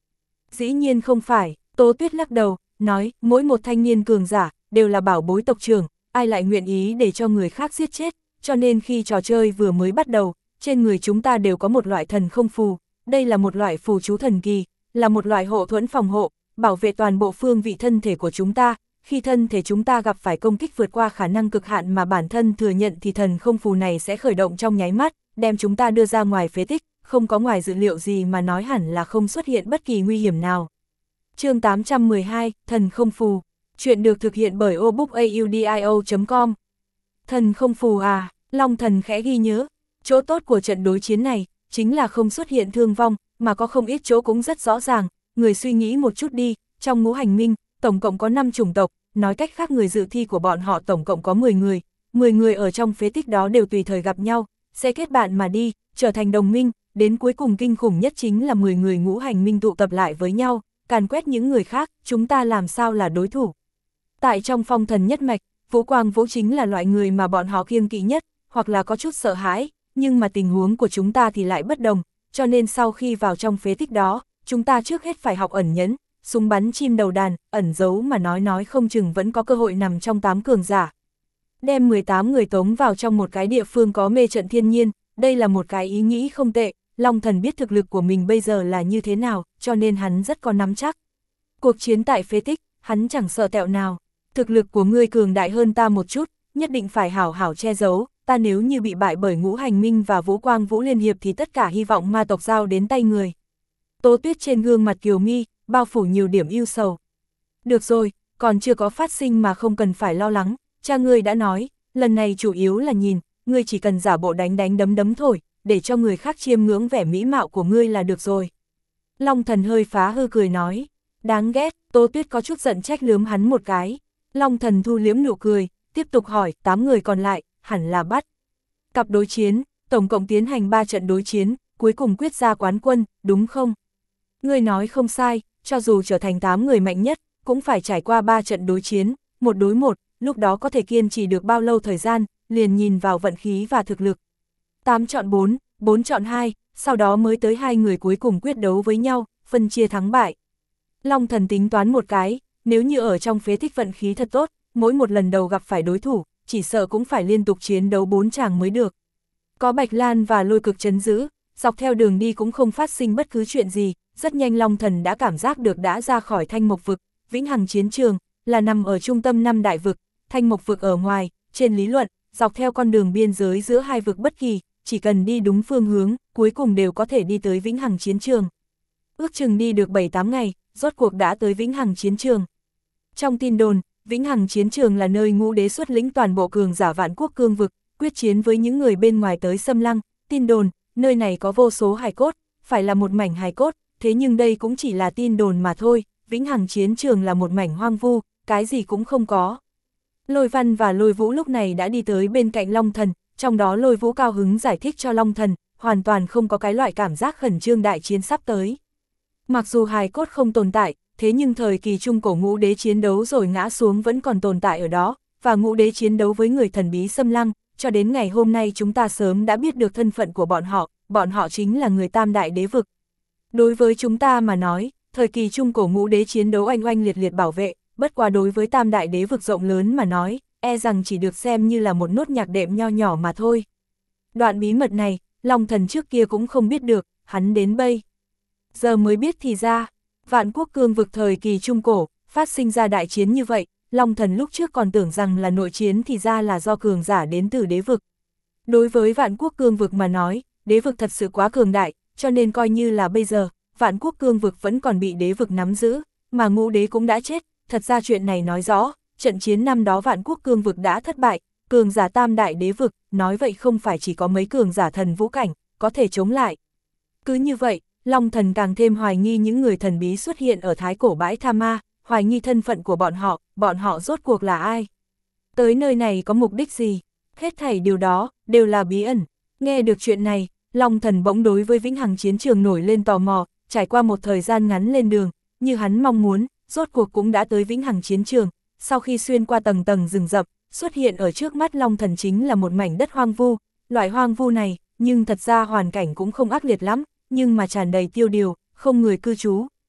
Dĩ nhiên không phải, Tố Tuyết lắc đầu, nói, mỗi một thanh niên cường giả, đều là bảo bối tộc trưởng, ai lại nguyện ý để cho người khác giết chết, cho nên khi trò chơi vừa mới bắt đầu, trên người chúng ta đều có một loại thần không phù, đây là một loại phù chú thần kỳ, là một loại hộ thuẫn phòng hộ, bảo vệ toàn bộ phương vị thân thể của chúng ta, khi thân thể chúng ta gặp phải công kích vượt qua khả năng cực hạn mà bản thân thừa nhận thì thần không phù này sẽ khởi động trong nháy mắt, đem chúng ta đưa ra ngoài phế tích, không có ngoài dự liệu gì mà nói hẳn là không xuất hiện bất kỳ nguy hiểm nào. Chương tám trăm mười hai, Thần không phù. Chuyện được thực hiện bởi obookaudio chấm com. Thần không phù à, Long Thần khẽ ghi nhớ, chỗ tốt của trận đối chiến này, chính là không xuất hiện thương vong, mà có không ít chỗ cũng rất rõ ràng, người suy nghĩ một chút đi, trong ngũ hành minh, tổng cộng có năm chủng tộc, nói cách khác người dự thi của bọn họ tổng cộng có mười người, mười người ở trong phế tích đó đều tùy thời gặp nhau, sẽ kết bạn mà đi, trở thành đồng minh, đến cuối cùng kinh khủng nhất chính là mười người ngũ hành minh tụ tập lại với nhau, càn quét những người khác, chúng ta làm sao là đối thủ. Tại trong phong thần nhất mạch, Vũ Quang Vũ chính là loại người mà bọn họ kiêng kỵ nhất, hoặc là có chút sợ hãi, nhưng mà tình huống của chúng ta thì lại bất đồng, cho nên sau khi vào trong phế tích đó, chúng ta trước hết phải học ẩn nhẫn, súng bắn chim đầu đàn, ẩn giấu mà nói nói không chừng vẫn có cơ hội nằm trong tám cường giả. Đem mười tám người tống vào trong một cái địa phương có mê trận thiên nhiên, đây là một cái ý nghĩ không tệ, Long Thần biết thực lực của mình bây giờ là như thế nào, cho nên hắn rất có nắm chắc. Cuộc chiến tại phế tích, hắn chẳng sợ tẹo nào, thực lực của ngươi cường đại hơn ta một chút, nhất định phải hảo hảo che giấu, ta nếu như bị bại bởi ngũ hành minh và Vũ Quang Vũ liên hiệp thì tất cả hy vọng ma tộc giao đến tay người. Tố Tuyết trên gương mặt kiều mi, bao phủ nhiều điểm ưu sầu. Được rồi, còn chưa có phát sinh mà không cần phải lo lắng, cha ngươi đã nói, lần này chủ yếu là nhìn, ngươi chỉ cần giả bộ đánh đánh đấm đấm thổi, để cho người khác chiêm ngưỡng vẻ mỹ mạo của ngươi là được rồi. Long Thần hơi phá hư cười nói, đáng ghét, Tố Tuyết có chút giận trách lướm hắn một cái. Long Thần thu liếm nụ cười, tiếp tục hỏi, tám người còn lại, hẳn là bắt. Cặp đối chiến, tổng cộng tiến hành ba trận đối chiến, cuối cùng quyết ra quán quân, đúng không? Ngươi nói không sai, cho dù trở thành tám người mạnh nhất, cũng phải trải qua ba trận đối chiến, một đối một, lúc đó có thể kiên trì được bao lâu thời gian, liền nhìn vào vận khí và thực lực. tám chọn bốn, bốn chọn hai, sau đó mới tới hai người cuối cùng quyết đấu với nhau, phân chia thắng bại. Long Thần tính toán một cái, nếu như ở trong phế tích vận khí thật tốt, mỗi một lần đầu gặp phải đối thủ, chỉ sợ cũng phải liên tục chiến đấu bốn chàng mới được. Có Bạch Lan và Lôi Cực trấn giữ, dọc theo đường đi cũng không phát sinh bất cứ chuyện gì, rất nhanh Long Thần đã cảm giác được đã ra khỏi Thanh Mộc vực, Vĩnh Hằng chiến trường, là nằm ở trung tâm năm đại vực, Thanh Mộc vực ở ngoài, trên lý luận, dọc theo con đường biên giới giữa hai vực bất kỳ, chỉ cần đi đúng phương hướng, cuối cùng đều có thể đi tới Vĩnh Hằng chiến trường. Ước chừng đi được bảy tám ngày, rốt cuộc đã tới Vĩnh Hằng chiến trường. Trong tin đồn, Vĩnh Hằng chiến trường là nơi ngũ đế xuất lĩnh toàn bộ cường giả vạn quốc cương vực, quyết chiến với những người bên ngoài tới xâm lăng, tin đồn, nơi này có vô số hài cốt, phải là một mảnh hài cốt, thế nhưng đây cũng chỉ là tin đồn mà thôi, Vĩnh Hằng chiến trường là một mảnh hoang vu, cái gì cũng không có. Lôi Văn và Lôi Vũ lúc này đã đi tới bên cạnh Long Thần, trong đó Lôi Vũ cao hứng giải thích cho Long Thần, hoàn toàn không có cái loại cảm giác khẩn trương đại chiến sắp tới. Mặc dù hài cốt không tồn tại, thế nhưng thời kỳ trung cổ ngũ đế chiến đấu rồi ngã xuống vẫn còn tồn tại ở đó, và ngũ đế chiến đấu với người thần bí xâm lăng, cho đến ngày hôm nay chúng ta sớm đã biết được thân phận của bọn họ, bọn họ chính là người tam đại đế vực. Đối với chúng ta mà nói, thời kỳ trung cổ ngũ đế chiến đấu oanh oanh liệt liệt bảo vệ, bất quá đối với tam đại đế vực rộng lớn mà nói, e rằng chỉ được xem như là một nốt nhạc đệm nho nhỏ mà thôi. Đoạn bí mật này, Long Thần trước kia cũng không biết được, hắn đến bây giờ mới biết thì ra, vạn quốc cương vực thời kỳ trung cổ, phát sinh ra đại chiến như vậy, Long Thần lúc trước còn tưởng rằng là nội chiến thì ra là do cường giả đến từ đế vực. Đối với vạn quốc cương vực mà nói, đế vực thật sự quá cường đại, cho nên coi như là bây giờ, vạn quốc cương vực vẫn còn bị đế vực nắm giữ, mà ngũ đế cũng đã chết, thật ra chuyện này nói rõ, trận chiến năm đó vạn quốc cương vực đã thất bại, cường giả tam đại đế vực, nói vậy không phải chỉ có mấy cường giả thần vũ cảnh, có thể chống lại. Cứ như vậy, Long Thần càng thêm hoài nghi những người thần bí xuất hiện ở thái cổ bãi Tha Ma, hoài nghi thân phận của bọn họ, bọn họ rốt cuộc là ai? Tới nơi này có mục đích gì? Hết thảy điều đó, đều là bí ẩn. Nghe được chuyện này, Long Thần bỗng đối với Vĩnh Hằng chiến trường nổi lên tò mò, trải qua một thời gian ngắn lên đường, như hắn mong muốn, rốt cuộc cũng đã tới Vĩnh Hằng chiến trường, sau khi xuyên qua tầng tầng rừng rậm, xuất hiện ở trước mắt Long Thần chính là một mảnh đất hoang vu, loại hoang vu này, nhưng thật ra hoàn cảnh cũng không ác liệt lắm, nhưng mà tràn đầy tiêu điều, không người cư trú.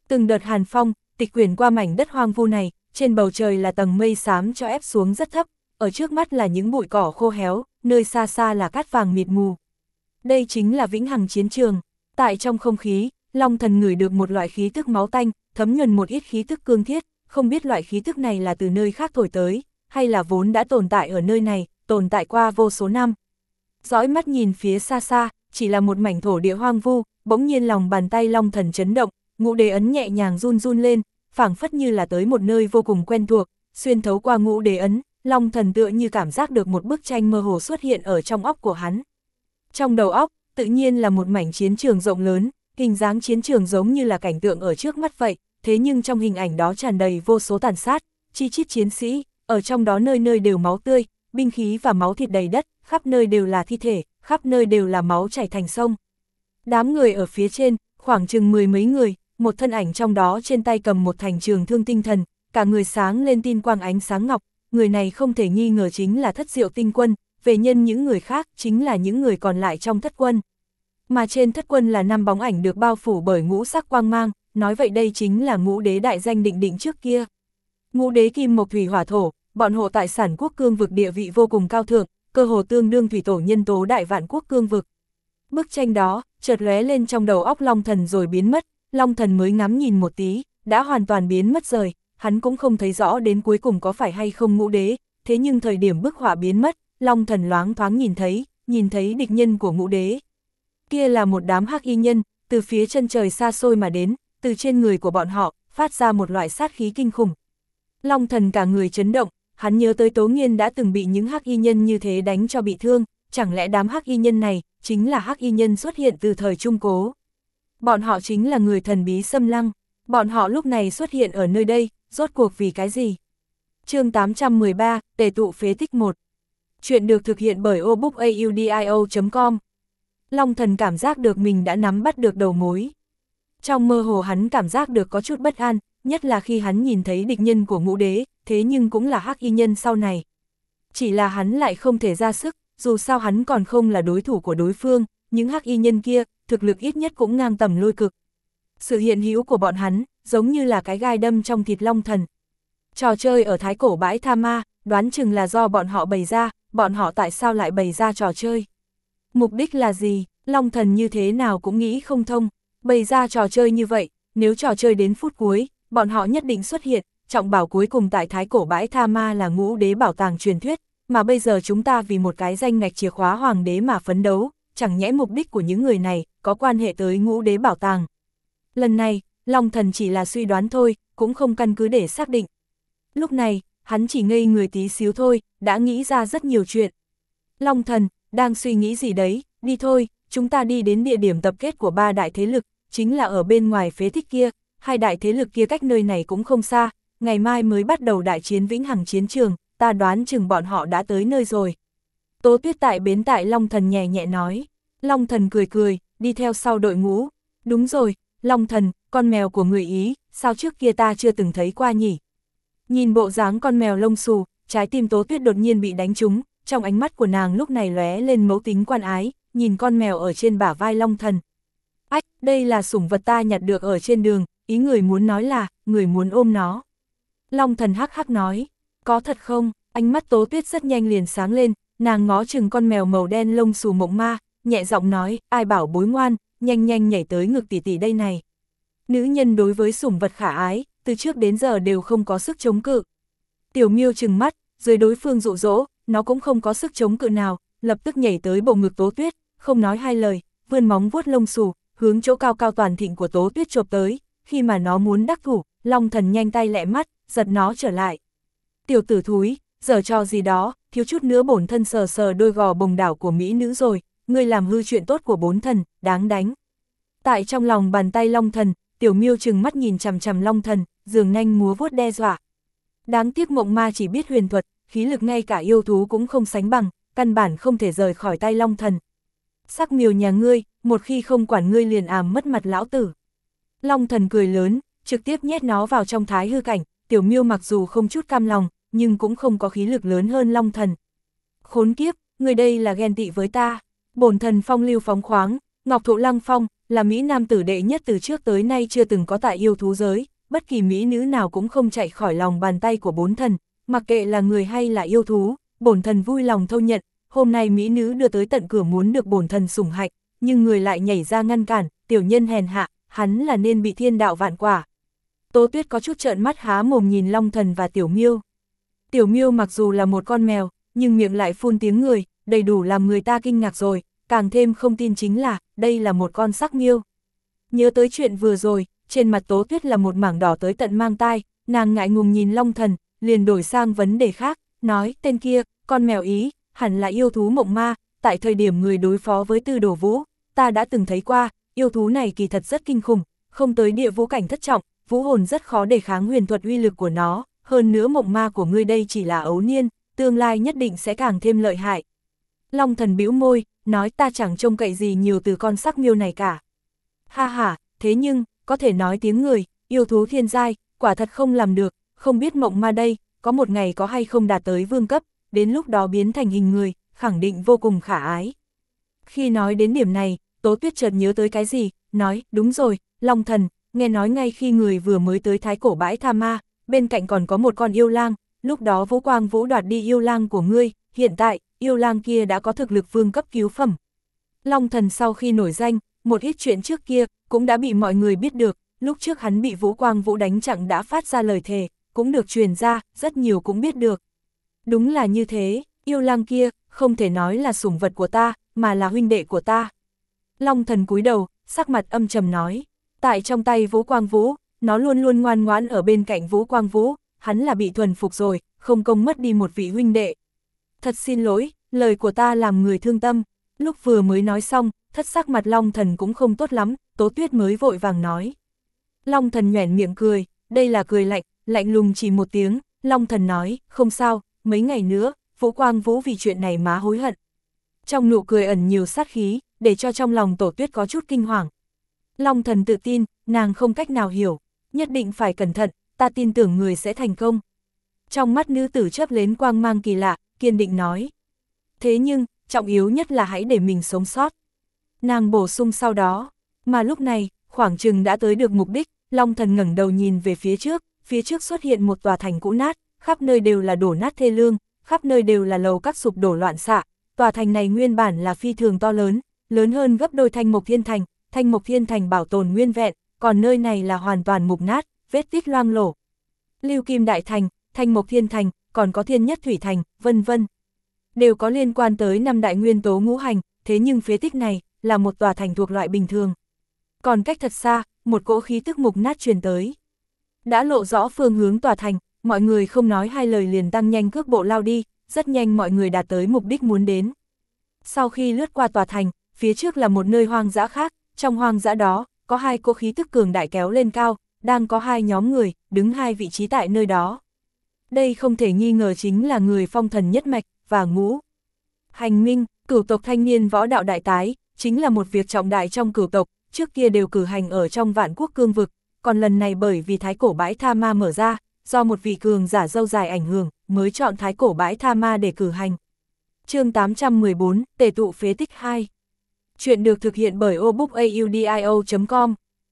Từng đợt hàn phong, tịch quyển qua mảnh đất hoang vu này, trên bầu trời là tầng mây xám cho ép xuống rất thấp, ở trước mắt là những bụi cỏ khô héo, nơi xa xa là cát vàng mịt mù. Đây chính là vĩnh hằng chiến trường. Tại trong không khí, Long Thần ngửi được một loại khí tức máu tanh, thấm nhuần một ít khí tức cương thiết, không biết loại khí tức này là từ nơi khác thổi tới, hay là vốn đã tồn tại ở nơi này, tồn tại qua vô số năm. Dõi mắt nhìn phía xa xa, chỉ là một mảnh thổ địa hoang vu, bỗng nhiên lòng bàn tay Long Thần chấn động, ngũ đế ấn nhẹ nhàng run run lên, phảng phất như là tới một nơi vô cùng quen thuộc, xuyên thấu qua ngũ đế ấn, Long Thần tựa như cảm giác được một bức tranh mơ hồ xuất hiện ở trong óc của hắn. Trong đầu óc, tự nhiên là một mảnh chiến trường rộng lớn, hình dáng chiến trường giống như là cảnh tượng ở trước mắt vậy, thế nhưng trong hình ảnh đó tràn đầy vô số tàn sát, chi chít chiến sĩ, ở trong đó nơi nơi đều máu tươi, binh khí và máu thịt đầy đất, khắp nơi đều là thi thể, khắp nơi đều là máu chảy thành sông. Đám người ở phía trên, khoảng chừng mười mấy người, một thân ảnh trong đó trên tay cầm một thành trường thương tinh thần, cả người sáng lên tin quang ánh sáng ngọc, người này không thể nghi ngờ chính là Thất Diệu Tinh Quân, về nhân những người khác chính là những người còn lại trong thất quân. Mà trên thất quân là năm bóng ảnh được bao phủ bởi ngũ sắc quang mang, nói vậy đây chính là ngũ đế đại danh định định trước kia. Ngũ đế kim mộc thủy hỏa thổ, bọn hộ tại sản quốc cương vực địa vị vô cùng cao thượng, cơ hồ tương đương thủy tổ nhân tố đại vạn quốc cương vực. Bức tranh đó, chợt lóe lên trong đầu óc Long Thần rồi biến mất, Long Thần mới ngắm nhìn một tí, đã hoàn toàn biến mất rồi, hắn cũng không thấy rõ đến cuối cùng có phải hay không ngũ đế, thế nhưng thời điểm bức họa biến mất, Long Thần loáng thoáng nhìn thấy, nhìn thấy địch nhân của ngũ đế. Kia là một đám hắc y nhân, từ phía chân trời xa xôi mà đến, từ trên người của bọn họ, phát ra một loại sát khí kinh khủng. Long Thần cả người chấn động, hắn nhớ tới Tố Nghiên đã từng bị những hắc y nhân như thế đánh cho bị thương, chẳng lẽ đám hắc y nhân này, chính là hắc y nhân xuất hiện từ thời Trung Cố. Bọn họ chính là người thần bí xâm lăng, bọn họ lúc này xuất hiện ở nơi đây, rốt cuộc vì cái gì? Chương tám trăm mười ba, Tề tụ phế tích một. Chuyện được thực hiện bởi obookaudio chấm com. Long Thần cảm giác được mình đã nắm bắt được đầu mối. Trong mơ hồ hắn cảm giác được có chút bất an, nhất là khi hắn nhìn thấy địch nhân của ngũ đế, thế nhưng cũng là hắc y nhân sau này. Chỉ là hắn lại không thể ra sức, dù sao hắn còn không là đối thủ của đối phương, những hắc y nhân kia, thực lực ít nhất cũng ngang tầm lôi cực. Sự hiện hữu của bọn hắn, giống như là cái gai đâm trong thịt Long Thần. Trò chơi ở thái cổ bãi tha ma, đoán chừng là do bọn họ bày ra, bọn họ tại sao lại bày ra trò chơi? Mục đích là gì? Long Thần như thế nào cũng nghĩ không thông, bày ra trò chơi như vậy, nếu trò chơi đến phút cuối, bọn họ nhất định xuất hiện, trọng bảo cuối cùng tại thái cổ bãi tha ma là ngũ đế bảo tàng truyền thuyết, mà bây giờ chúng ta vì một cái danh ngạch chìa khóa hoàng đế mà phấn đấu, chẳng nhẽ mục đích của những người này có quan hệ tới ngũ đế bảo tàng. Lần này, Long Thần chỉ là suy đoán thôi, cũng không căn cứ để xác định. Lúc này, hắn chỉ ngây người tí xíu thôi, đã nghĩ ra rất nhiều chuyện. Long Thần, đang suy nghĩ gì đấy, đi thôi, chúng ta đi đến địa điểm tập kết của ba đại thế lực, chính là ở bên ngoài phế tích kia, hai đại thế lực kia cách nơi này cũng không xa, ngày mai mới bắt đầu đại chiến vĩnh hằng chiến trường, ta đoán chừng bọn họ đã tới nơi rồi. Tố Tuyết tại bến tại Long Thần nhẹ nhẹ nói. Long Thần cười cười, đi theo sau đội ngũ. Đúng rồi, Long Thần, con mèo của người Ý, sao trước kia ta chưa từng thấy qua nhỉ? Nhìn bộ dáng con mèo lông xù, trái tim Tố Tuyết đột nhiên bị đánh trúng, trong ánh mắt của nàng lúc này lóe lên mẫu tính quan ái, nhìn con mèo ở trên bả vai Long Thần. Ách, đây là sủng vật ta nhặt được ở trên đường, ý người muốn nói là, người muốn ôm nó. Long Thần hắc hắc nói, có thật không? Ánh mắt Tố Tuyết rất nhanh liền sáng lên, nàng ngó chừng con mèo màu đen lông xù mộng ma, nhẹ giọng nói, ai bảo bối ngoan, nhanh nhanh nhảy tới ngực tỷ tỷ đây này. Nữ nhân đối với sủng vật khả ái, từ trước đến giờ đều không có sức chống cự. Tiểu Miêu trừng mắt, dưới đối phương dụ dỗ, nó cũng không có sức chống cự nào, lập tức nhảy tới bầu ngực Tố Tuyết, không nói hai lời, vươn móng vuốt lông xù, hướng chỗ cao cao toàn thịnh của Tố Tuyết chộp tới, khi mà nó muốn đắc thủ, Long Thần nhanh tay lẹ mắt, giật nó trở lại. Tiểu tử thúi, giở trò gì đó, thiếu chút nữa bổn thân sờ sờ đôi gò bồng đảo của mỹ nữ rồi, ngươi làm hư chuyện tốt của bốn thần, đáng đánh. Tại trong lòng bàn tay Long Thần, Tiểu Miêu trừng mắt nhìn chằm chằm Long Thần, giường nanh múa vuốt đe dọa. Đáng tiếc mộng ma chỉ biết huyền thuật, khí lực ngay cả yêu thú cũng không sánh bằng, căn bản không thể rời khỏi tay Long Thần. Sắc miều nhà ngươi, một khi không quản ngươi liền àm mất mặt lão tử. Long Thần cười lớn, trực tiếp nhét nó vào trong thái hư cảnh, Tiểu Miêu mặc dù không chút cam lòng, nhưng cũng không có khí lực lớn hơn Long Thần. Khốn kiếp, người đây là ghen tị với ta, bổn thần phong lưu phóng khoáng, Ngọc Thụ Lăng Phong, là Mỹ Nam tử đệ nhất từ trước tới nay chưa từng có tại yêu thú giới, bất kỳ Mỹ nữ nào cũng không chạy khỏi lòng bàn tay của bổn thần, mặc kệ là người hay là yêu thú, bổn thần vui lòng thâu nhận, hôm nay Mỹ nữ đưa tới tận cửa muốn được bổn thần sủng hạnh, nhưng người lại nhảy ra ngăn cản, tiểu nhân hèn hạ, hắn là nên bị thiên đạo vạn quả. Tố Tuyết có chút trợn mắt há mồm nhìn Long Thần và Tiểu Miêu. Tiểu Miêu mặc dù là một con mèo, nhưng miệng lại phun tiếng người, đầy đủ làm người ta kinh ngạc rồi, càng thêm không tin chính là, đây là một con sắc miêu. Nhớ tới chuyện vừa rồi, trên mặt Tố Tuyết là một mảng đỏ tới tận mang tai, nàng ngại ngùng nhìn Long Thần, liền đổi sang vấn đề khác, nói, tên kia, con mèo Ý, hẳn là yêu thú mộng ma, tại thời điểm người đối phó với Tư Đồ Vũ, ta đã từng thấy qua, yêu thú này kỳ thật rất kinh khủng, không tới địa vũ cảnh thất trọng, vũ hồn rất khó đề kháng huyền thuật uy lực của nó, hơn nữa mộng ma của ngươi đây chỉ là ấu niên, tương lai nhất định sẽ càng thêm lợi hại. Long Thần bĩu môi, nói ta chẳng trông cậy gì nhiều từ con sắc miêu này cả. Ha ha, thế nhưng, có thể nói tiếng người, yêu thú thiên giai, quả thật không làm được, không biết mộng ma đây, có một ngày có hay không đạt tới vương cấp, đến lúc đó biến thành hình người, khẳng định vô cùng khả ái. Khi nói đến điểm này, Tố Tuyết chợt nhớ tới cái gì, nói, đúng rồi, Long Thần, nghe nói ngay khi người vừa mới tới thái cổ bãi Tha Ma, bên cạnh còn có một con yêu lang, lúc đó Vũ Quang Vũ đoạt đi yêu lang của ngươi, hiện tại, yêu lang kia đã có thực lực vương cấp cứu phẩm. Long Thần sau khi nổi danh, một ít chuyện trước kia, cũng đã bị mọi người biết được, lúc trước hắn bị Vũ Quang Vũ đánh chặn đã phát ra lời thề, cũng được truyền ra, rất nhiều cũng biết được. Đúng là như thế, yêu lang kia, không thể nói là sủng vật của ta, mà là huynh đệ của ta. Long Thần cúi đầu, sắc mặt âm trầm nói, tại trong tay Vũ Quang Vũ, nó luôn luôn ngoan ngoãn ở bên cạnh Vũ Quang Vũ, hắn là bị thuần phục rồi, không công mất đi một vị huynh đệ. Thật xin lỗi, lời của ta làm người thương tâm. Lúc vừa mới nói xong, thất sắc mặt Long Thần cũng không tốt lắm, Tố Tuyết mới vội vàng nói. Long Thần nhoẻn miệng cười, đây là cười lạnh, lạnh lùng chỉ một tiếng, Long Thần nói, không sao, mấy ngày nữa, Vũ Quang Vũ vì chuyện này má hối hận. Trong nụ cười ẩn nhiều sát khí, để cho trong lòng Tổ Tuyết có chút kinh hoàng. Long Thần tự tin, nàng không cách nào hiểu, nhất định phải cẩn thận, ta tin tưởng người sẽ thành công. Trong mắt nữ tử chớp lên quang mang kỳ lạ, kiên định nói. Thế nhưng, trọng yếu nhất là hãy để mình sống sót. Nàng bổ sung sau đó, mà lúc này, khoảng chừng đã tới được mục đích, Long Thần ngẩng đầu nhìn về phía trước, phía trước xuất hiện một tòa thành cũ nát, khắp nơi đều là đổ nát thê lương, khắp nơi đều là lầu các sụp đổ loạn xạ. Tòa thành này nguyên bản là phi thường to lớn, lớn hơn gấp đôi Thanh Mộc Thiên Thành, Thanh Mộc Thiên Thành bảo tồn nguyên vẹn, còn nơi này là hoàn toàn mục nát, vết tích loang lổ. Lưu Kim Đại Thành, Thanh Mộc Thiên Thành, còn có Thiên Nhất Thủy Thành, vân vân. Đều có liên quan tới năm đại nguyên tố ngũ hành, thế nhưng phế tích này, là một tòa thành thuộc loại bình thường. Còn cách thật xa, một cỗ khí tức mục nát truyền tới. Đã lộ rõ phương hướng tòa thành, mọi người không nói hai lời liền tăng nhanh cước bộ lao đi, rất nhanh mọi người đạt tới mục đích muốn đến. Sau khi lướt qua tòa thành, phía trước là một nơi hoang dã khác, trong hoang dã đó, có hai cỗ khí tức cường đại kéo lên cao, đang có hai nhóm người, đứng hai vị trí tại nơi đó. Đây không thể nghi ngờ chính là người Phong Thần nhất mạch, và Ngũ Hành Minh, cửu tộc thanh niên võ đạo đại tái, chính là một việc trọng đại trong cửu tộc, trước kia đều cử hành ở trong Vạn Quốc cương vực, còn lần này bởi vì thái cổ bãi Tha Ma mở ra, do một vị cường giả râu dài ảnh hưởng, mới chọn thái cổ bãi Tha Ma để cử hành. Chương tám trăm mười bốn, Tề tụ phế tích hai. Chuyện được thực hiện bởi obookaudio chấm com.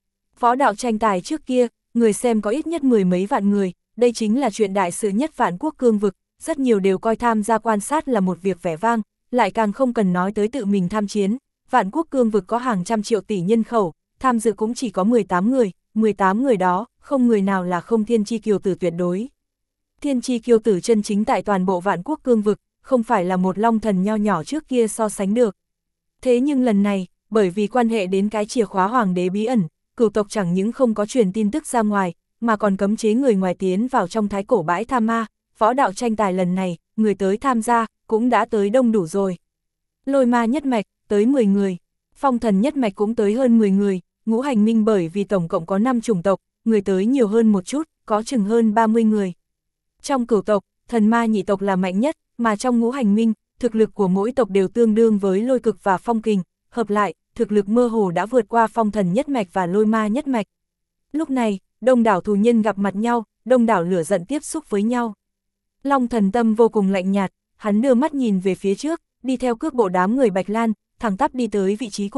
Võ đạo tranh tài trước kia, người xem có ít nhất mười mấy vạn người, đây chính là chuyện đại sự nhất Vạn Quốc cương vực, rất nhiều đều coi tham gia quan sát là một việc vẻ vang, lại càng không cần nói tới tự mình tham chiến. Vạn Quốc cương vực có hàng trăm triệu tỷ nhân khẩu, tham dự cũng chỉ có mười tám người, mười tám người đó, không người nào là không thiên chi kiều tử tuyệt đối. Thiên chi kiều tử chân chính tại toàn bộ Vạn Quốc cương vực, không phải là một Long Thần nho nhỏ trước kia so sánh được. Thế nhưng lần này, bởi vì quan hệ đến cái chìa khóa hoàng đế bí ẩn, cửu tộc chẳng những không có truyền tin tức ra ngoài, mà còn cấm chế người ngoài tiến vào trong thái cổ bãi Tha Ma. Võ đạo tranh tài lần này, người tới tham gia, cũng đã tới đông đủ rồi. Lôi Ma nhất mạch, tới mười người. Phong Thần nhất mạch cũng tới hơn mười người. Ngũ Hành Minh bởi vì tổng cộng có năm chủng tộc, người tới nhiều hơn một chút, có chừng hơn ba mươi người. Trong cửu tộc, Thần Ma nhị tộc là mạnh nhất, mà trong Ngũ Hành Minh, thực lực của mỗi tộc đều tương đương với Lôi Cực và Phong Kình, hợp lại, thực lực mơ hồ đã vượt qua Phong Thần nhất mạch và Lôi Ma nhất mạch. Lúc này, đông đảo thù nhân gặp mặt nhau, đông đảo lửa giận tiếp xúc với nhau. Long Thần tâm vô cùng lạnh nhạt, hắn đưa mắt nhìn về phía trước, đi theo cước bộ đám người Bạch Lan, thẳng tắp đi tới vị trí của mình,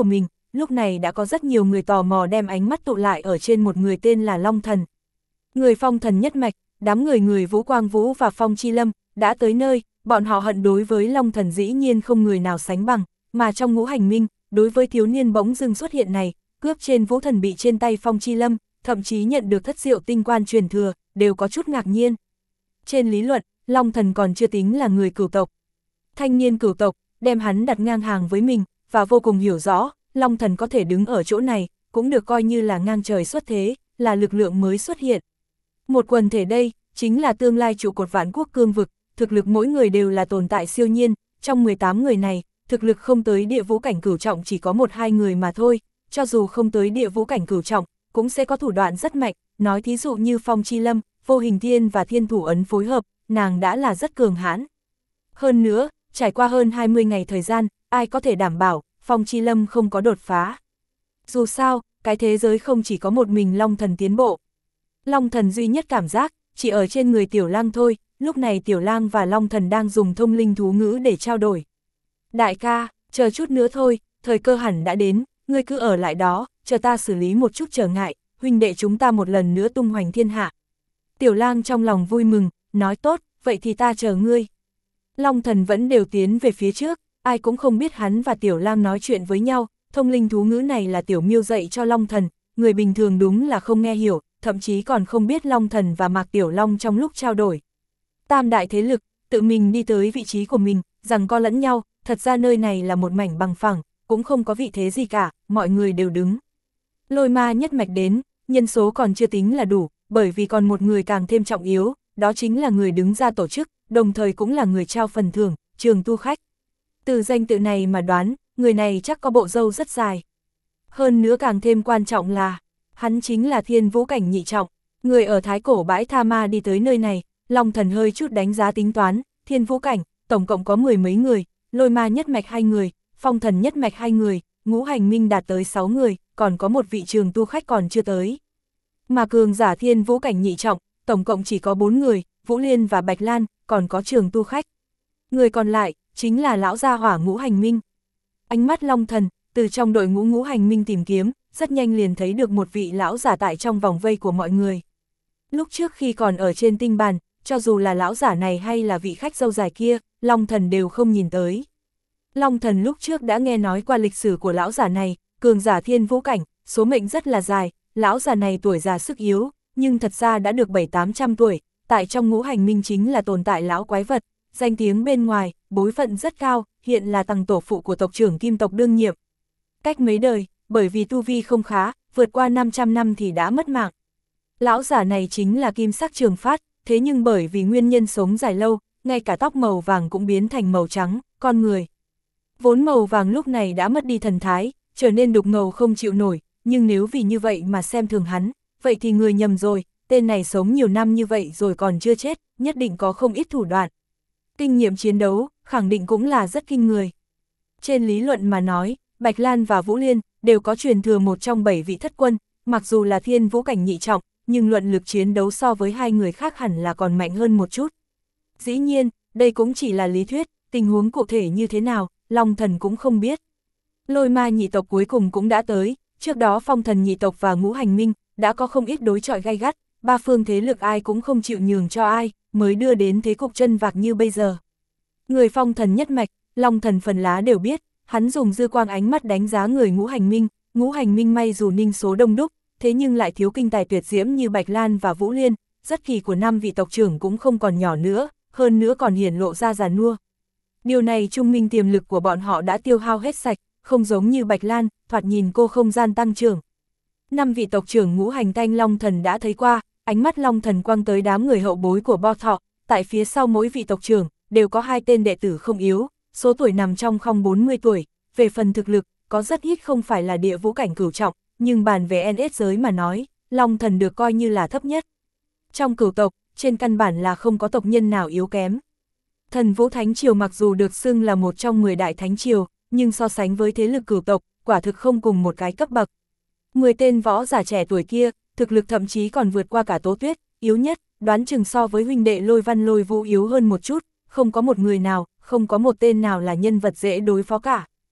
lúc này đã có rất nhiều người tò mò đem ánh mắt tụ lại ở trên một người tên là Long Thần. Người Phong Thần nhất mạch, đám người người Vũ Quang Vũ và Phong Chi Lâm, đã tới nơi, bọn họ hận đối với Long Thần dĩ nhiên không người nào sánh bằng, mà trong ngũ hành minh, đối với thiếu niên bỗng dưng xuất hiện này, cướp trên Vũ Thần bị trên tay Phong Chi Lâm, thậm chí nhận được thất diệu tinh quan truyền thừa, đều có chút ngạc nhiên. Trên lý luận, Long Thần còn chưa tính là người cửu tộc. Thanh niên cửu tộc, đem hắn đặt ngang hàng với mình, và vô cùng hiểu rõ, Long Thần có thể đứng ở chỗ này, cũng được coi như là ngang trời xuất thế, là lực lượng mới xuất hiện. Một quần thể đây, chính là tương lai trụ cột vạn quốc cương vực, thực lực mỗi người đều là tồn tại siêu nhiên, trong mười tám người này, thực lực không tới địa vũ cảnh cửu trọng chỉ có một hai người mà thôi, cho dù không tới địa vũ cảnh cửu trọng, cũng sẽ có thủ đoạn rất mạnh, nói thí dụ như Phong Chi Lâm, Vô Hình Thiên và Thiên Thủ Ấn phối hợp, nàng đã là rất cường hãn. Hơn nữa, trải qua hơn hai mươi ngày thời gian, ai có thể đảm bảo, Phong Chi Lâm không có đột phá. Dù sao, cái thế giới không chỉ có một mình Long Thần tiến bộ. Long Thần duy nhất cảm giác, chỉ ở trên người Tiểu Lang thôi, lúc này Tiểu Lang và Long Thần đang dùng thông linh thú ngữ để trao đổi. Đại ca, chờ chút nữa thôi, thời cơ hẳn đã đến, ngươi cứ ở lại đó, chờ ta xử lý một chút trở ngại, huynh đệ chúng ta một lần nữa tung hoành thiên hạ. Tiểu Lang trong lòng vui mừng, nói tốt, vậy thì ta chờ ngươi. Long Thần vẫn đều tiến về phía trước, ai cũng không biết hắn và Tiểu Lang nói chuyện với nhau, thông linh thú ngữ này là Tiểu Miêu dạy cho Long Thần, người bình thường đúng là không nghe hiểu, thậm chí còn không biết Long Thần và Mạc Tiểu Long trong lúc trao đổi. Tam đại thế lực, tự mình đi tới vị trí của mình, rằng co lẫn nhau, thật ra nơi này là một mảnh bằng phẳng, cũng không có vị thế gì cả, mọi người đều đứng. Lôi Ma nhất mạch đến, nhân số còn chưa tính là đủ, bởi vì còn một người càng thêm trọng yếu, đó chính là người đứng ra tổ chức, đồng thời cũng là người trao phần thưởng, Trường Tu Khách. Từ danh tự này mà đoán, người này chắc có bộ râu rất dài. Hơn nữa càng thêm quan trọng là, hắn chính là Thiên Vũ cảnh nhị trọng, người ở Thái Cổ bãi Tha Ma đi tới nơi này, Long Thần hơi chút đánh giá tính toán, Thiên Vũ cảnh, tổng cộng có mười mấy người, Lôi Ma nhất mạch hai người, Phong Thần nhất mạch hai người, Ngũ Hành Minh đạt tới sáu người, còn có một vị Trường Tu Khách còn chưa tới. Mà cường giả Thiên Vũ cảnh nhị trọng, tổng cộng chỉ có bốn người, Vũ Liên và Bạch Lan, còn có Trường Tu Khách. Người còn lại, chính là lão gia hỏa Ngũ Hành Minh. Ánh mắt Long Thần, từ trong đội ngũ Ngũ Hành Minh tìm kiếm, rất nhanh liền thấy được một vị lão giả tại trong vòng vây của mọi người. Lúc trước khi còn ở trên tinh bàn, cho dù là lão giả này hay là vị khách dâu dài kia, Long Thần đều không nhìn tới. Long Thần lúc trước đã nghe nói qua lịch sử của lão giả này, cường giả Thiên Vũ cảnh, số mệnh rất là dài, lão già này tuổi già sức yếu, nhưng thật ra đã được bảy tám trăm tuổi, tại trong Ngũ Hành Minh chính là tồn tại lão quái vật, danh tiếng bên ngoài, bối phận rất cao, hiện là tầng tổ phụ của tộc trưởng Kim tộc đương nhiệm. Cách mấy đời, bởi vì tu vi không khá, vượt qua năm trăm năm thì đã mất mạng. Lão giả này chính là Kim Sắc Trường Phát, thế nhưng bởi vì nguyên nhân sống dài lâu, ngay cả tóc màu vàng cũng biến thành màu trắng, con người. Vốn màu vàng lúc này đã mất đi thần thái, trở nên đục ngầu không chịu nổi, nhưng nếu vì như vậy mà xem thường hắn, vậy thì người nhầm rồi, tên này sống nhiều năm như vậy rồi còn chưa chết, nhất định có không ít thủ đoạn. Kinh nghiệm chiến đấu, khẳng định cũng là rất kinh người. Trên lý luận mà nói, Bạch Lan và Vũ Liên đều có truyền thừa một trong bảy vị thất quân, mặc dù là Thiên Vũ cảnh nhị trọng, nhưng luận lực chiến đấu so với hai người khác hẳn là còn mạnh hơn một chút. Dĩ nhiên, đây cũng chỉ là lý thuyết, tình huống cụ thể như thế nào, Long Thần cũng không biết. Lôi Ma nhị tộc cuối cùng cũng đã tới, trước đó Phong Thần nhị tộc và Ngũ Hành Minh đã có không ít đối chọi gay gắt, ba phương thế lực ai cũng không chịu nhường cho ai, mới đưa đến thế cục chân vạc như bây giờ. Người Phong Thần nhất mạch, Long Thần phần lá đều biết, hắn dùng dư quang ánh mắt đánh giá người Ngũ Hành Minh, Ngũ Hành Minh may dù ninh số đông đúc, thế nhưng lại thiếu kinh tài tuyệt diễm như Bạch Lan và Vũ Liên, rất kỳ của năm vị tộc trưởng cũng không còn nhỏ nữa, hơn nữa còn hiển lộ ra già nua. Điều này trung minh tiềm lực của bọn họ đã tiêu hao hết sạch, không giống như Bạch Lan, thoạt nhìn cô không gian tăng trưởng. Năm vị tộc trưởng Ngũ Hành Tanh Long Thần đã thấy qua, ánh mắt Long Thần quăng tới đám người hậu bối của Bo Thọ, tại phía sau mỗi vị tộc trưởng, đều có hai tên đệ tử không yếu, số tuổi nằm trong không bốn mươi tuổi, về phần thực lực, có rất ít không phải là địa vũ cảnh cửu trọng, nhưng bàn về en ét giới mà nói, Long Thần được coi như là thấp nhất. Trong cửu tộc, trên căn bản là không có tộc nhân nào yếu kém. Thần Vũ Thánh Triều mặc dù được xưng là một trong mười đại thánh triều, nhưng so sánh với thế lực cửu tộc, quả thực không cùng một cái cấp bậc. mười tên võ giả trẻ tuổi kia, thực lực thậm chí còn vượt qua cả Tố Tuyết, yếu nhất, đoán chừng so với huynh đệ Lôi Văn Lôi Vũ yếu hơn một chút, không có một người nào, không có một tên nào là nhân vật dễ đối phó cả.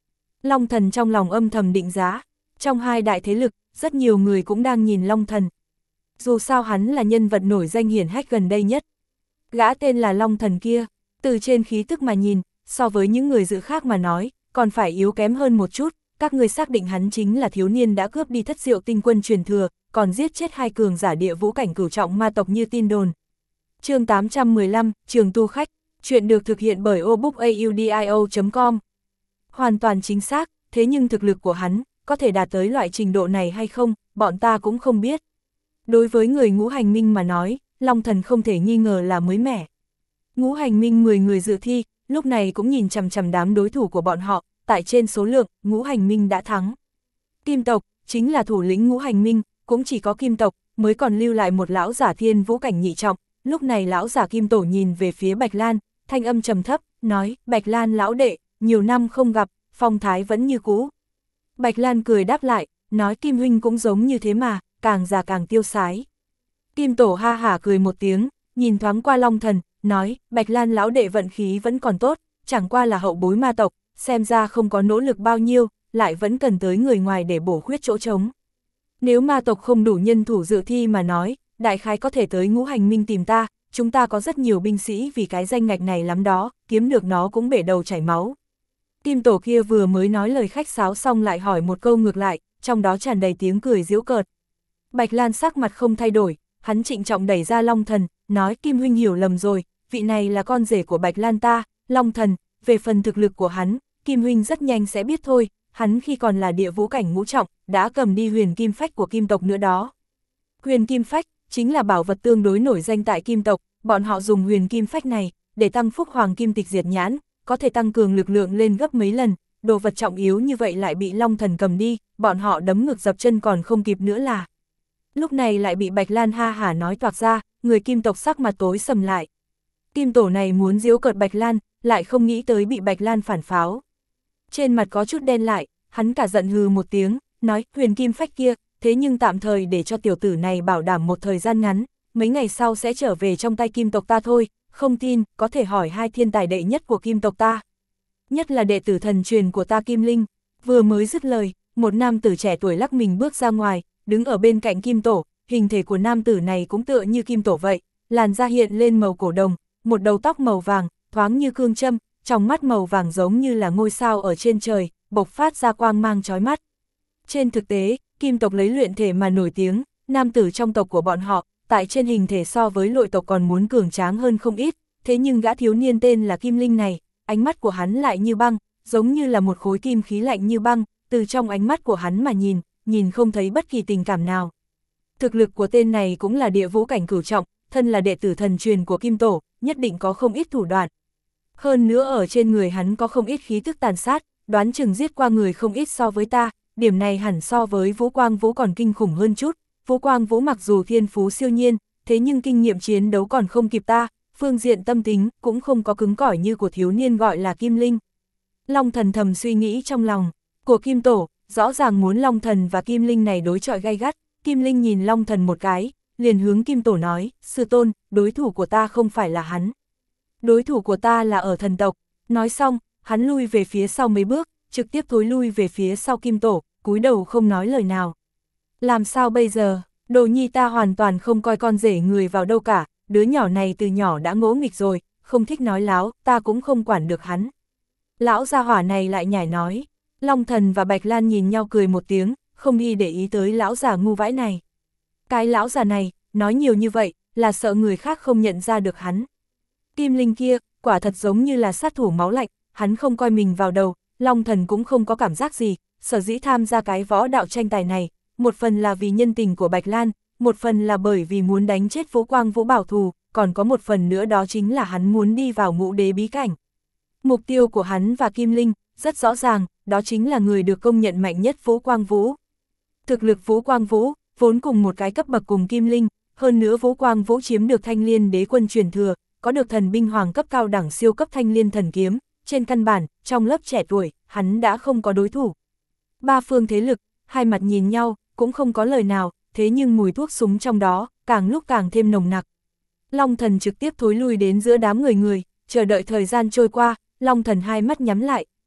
Long Thần trong lòng âm thầm định giá, trong hai đại thế lực, rất nhiều người cũng đang nhìn Long Thần. Dù sao hắn là nhân vật nổi danh hiển hách gần đây nhất. Gã tên là Long Thần kia, từ trên khí tức mà nhìn, so với những người dự khác mà nói, còn phải yếu kém hơn một chút, các người xác định hắn chính là thiếu niên đã cướp đi thất diệu tinh quân truyền thừa, còn giết chết hai cường giả địa vũ cảnh cửu trọng ma tộc như tin đồn. Chương tám trăm mười lăm, Trường Tu Khách, chuyện được thực hiện bởi obookaudio chấm com. Hoàn toàn chính xác, thế nhưng thực lực của hắn, có thể đạt tới loại trình độ này hay không, bọn ta cũng không biết. Đối với người Ngũ Hành Minh mà nói, Long Thần không thể nghi ngờ là mới mẻ. Ngũ Hành Minh mười người dự thi, lúc này cũng nhìn chằm chằm đám đối thủ của bọn họ, tại trên số lượng, Ngũ Hành Minh đã thắng. Kim tộc, chính là thủ lĩnh Ngũ Hành Minh, cũng chỉ có Kim tộc, mới còn lưu lại một lão giả thiên vũ cảnh nhị trọng. Lúc này lão giả Kim Tổ nhìn về phía Bạch Lan, thanh âm trầm thấp, nói, Bạch Lan lão đệ, nhiều năm không gặp, phong thái vẫn như cũ. Bạch Lan cười đáp lại, nói Kim huynh cũng giống như thế mà, càng già càng tiêu sái. Kim Tổ ha hả cười một tiếng, nhìn thoáng qua Long Thần, nói, Bạch Lan lão đệ vận khí vẫn còn tốt, chẳng qua là hậu bối ma tộc, xem ra không có nỗ lực bao nhiêu, lại vẫn cần tới người ngoài để bổ khuyết chỗ trống. Nếu ma tộc không đủ nhân thủ dự thi mà nói, đại khái có thể tới Ngũ Hành Minh tìm ta, chúng ta có rất nhiều binh sĩ vì cái danh ngạch này lắm đó, kiếm được nó cũng bể đầu chảy máu. Kim Tổ kia vừa mới nói lời khách sáo xong lại hỏi một câu ngược lại, trong đó tràn đầy tiếng cười giễu cợt. Bạch Lan sắc mặt không thay đổi, hắn trịnh trọng đẩy ra Long Thần, nói Kim huynh hiểu lầm rồi, vị này là con rể của Bạch Lan ta, Long Thần, về phần thực lực của hắn, Kim huynh rất nhanh sẽ biết thôi, hắn khi còn là địa vũ cảnh ngũ trọng, đã cầm đi huyền kim phách của Kim tộc nữa đó. Huyền kim phách, chính là bảo vật tương đối nổi danh tại Kim tộc, bọn họ dùng huyền kim phách này, để tăng phúc hoàng kim tịch diệt nhãn, có thể tăng cường lực lượng lên gấp mấy lần, đồ vật trọng yếu như vậy lại bị Long Thần cầm đi, bọn họ đấm ngược dập chân còn không kịp nữa là. Lúc này lại bị Bạch Lan ha hả nói toạc ra, người Kim tộc sắc mặt tối sầm lại. Kim Tổ này muốn giễu cợt Bạch Lan, lại không nghĩ tới bị Bạch Lan phản pháo. Trên mặt có chút đen lại, hắn cả giận hừ một tiếng, nói huyền kim phách kia, thế nhưng tạm thời để cho tiểu tử này bảo đảm một thời gian ngắn, mấy ngày sau sẽ trở về trong tay Kim tộc ta thôi, không tin, có thể hỏi hai thiên tài đệ nhất của Kim tộc ta. Nhất là đệ tử thần truyền của ta Kim Linh. Vừa mới dứt lời, một nam tử trẻ tuổi lắc mình bước ra ngoài, đứng ở bên cạnh Kim Tổ, hình thể của nam tử này cũng tựa như Kim Tổ vậy, làn da hiện lên màu cổ đồng, một đầu tóc màu vàng, thoáng như cương châm, trong mắt màu vàng giống như là ngôi sao ở trên trời, bộc phát ra quang mang chói mắt. Trên thực tế, Kim tộc lấy luyện thể mà nổi tiếng, nam tử trong tộc của bọn họ, tại trên hình thể so với lội tộc còn muốn cường tráng hơn không ít, thế nhưng gã thiếu niên tên là Kim Linh này, ánh mắt của hắn lại như băng, giống như là một khối kim khí lạnh như băng, từ trong ánh mắt của hắn mà nhìn, nhìn không thấy bất kỳ tình cảm nào. Thực lực của tên này cũng là địa vũ cảnh cửu trọng, thân là đệ tử thần truyền của Kim Tổ, nhất định có không ít thủ đoạn. Hơn nữa ở trên người hắn có không ít khí tức tàn sát, đoán chừng giết qua người không ít so với ta, điểm này hẳn so với Vũ Quang Vũ còn kinh khủng hơn chút. Vũ Quang Vũ mặc dù thiên phú siêu nhiên, thế nhưng kinh nghiệm chiến đấu còn không kịp ta, phương diện tâm tính cũng không có cứng cỏi như của thiếu niên gọi là Kim Linh. Long Thần thầm suy nghĩ trong lòng, của Kim Tổ, rõ ràng muốn Long Thần và Kim Linh này đối chọi gay gắt. Kim Linh nhìn Long Thần một cái, liền hướng Kim Tổ nói, sư tôn, đối thủ của ta không phải là hắn. Đối thủ của ta là ở thần tộc. Nói xong, hắn lui về phía sau mấy bước, trực tiếp thối lui về phía sau Kim Tổ, cúi đầu không nói lời nào. Làm sao bây giờ, đồ nhi ta hoàn toàn không coi con rể người vào đâu cả, đứa nhỏ này từ nhỏ đã ngỗ nghịch rồi, không thích nói láo, ta cũng không quản được hắn. Lão gia hỏa này lại nhảy nói. Long Thần và Bạch Lan nhìn nhau cười một tiếng, không đi để ý tới lão già ngu vãi này. Cái lão già này, nói nhiều như vậy, là sợ người khác không nhận ra được hắn. Kim Linh kia, quả thật giống như là sát thủ máu lạnh, hắn không coi mình vào đầu, Long Thần cũng không có cảm giác gì, sở dĩ tham gia cái võ đạo tranh tài này, một phần là vì nhân tình của Bạch Lan, một phần là bởi vì muốn đánh chết Vũ Quang Vũ bảo thù, còn có một phần nữa đó chính là hắn muốn đi vào ngũ đế bí cảnh. Mục tiêu của hắn và Kim Linh, rất rõ ràng, đó chính là người được công nhận mạnh nhất Vũ Quang Vũ. Thực lực Vũ Quang Vũ, vốn cùng một cái cấp bậc cùng Kim Linh, hơn nữa Vũ Quang Vũ chiếm được Thanh Liên Đế Quân truyền thừa, có được thần binh hoàng cấp cao đẳng siêu cấp Thanh Liên thần kiếm, trên căn bản, trong lớp trẻ tuổi, hắn đã không có đối thủ. Ba phương thế lực, hai mặt nhìn nhau, cũng không có lời nào, thế nhưng mùi thuốc súng trong đó, càng lúc càng thêm nồng nặc. Long Thần trực tiếp thối lui đến giữa đám người người, chờ đợi thời gian trôi qua, Long Thần hai mắt nhắm lại,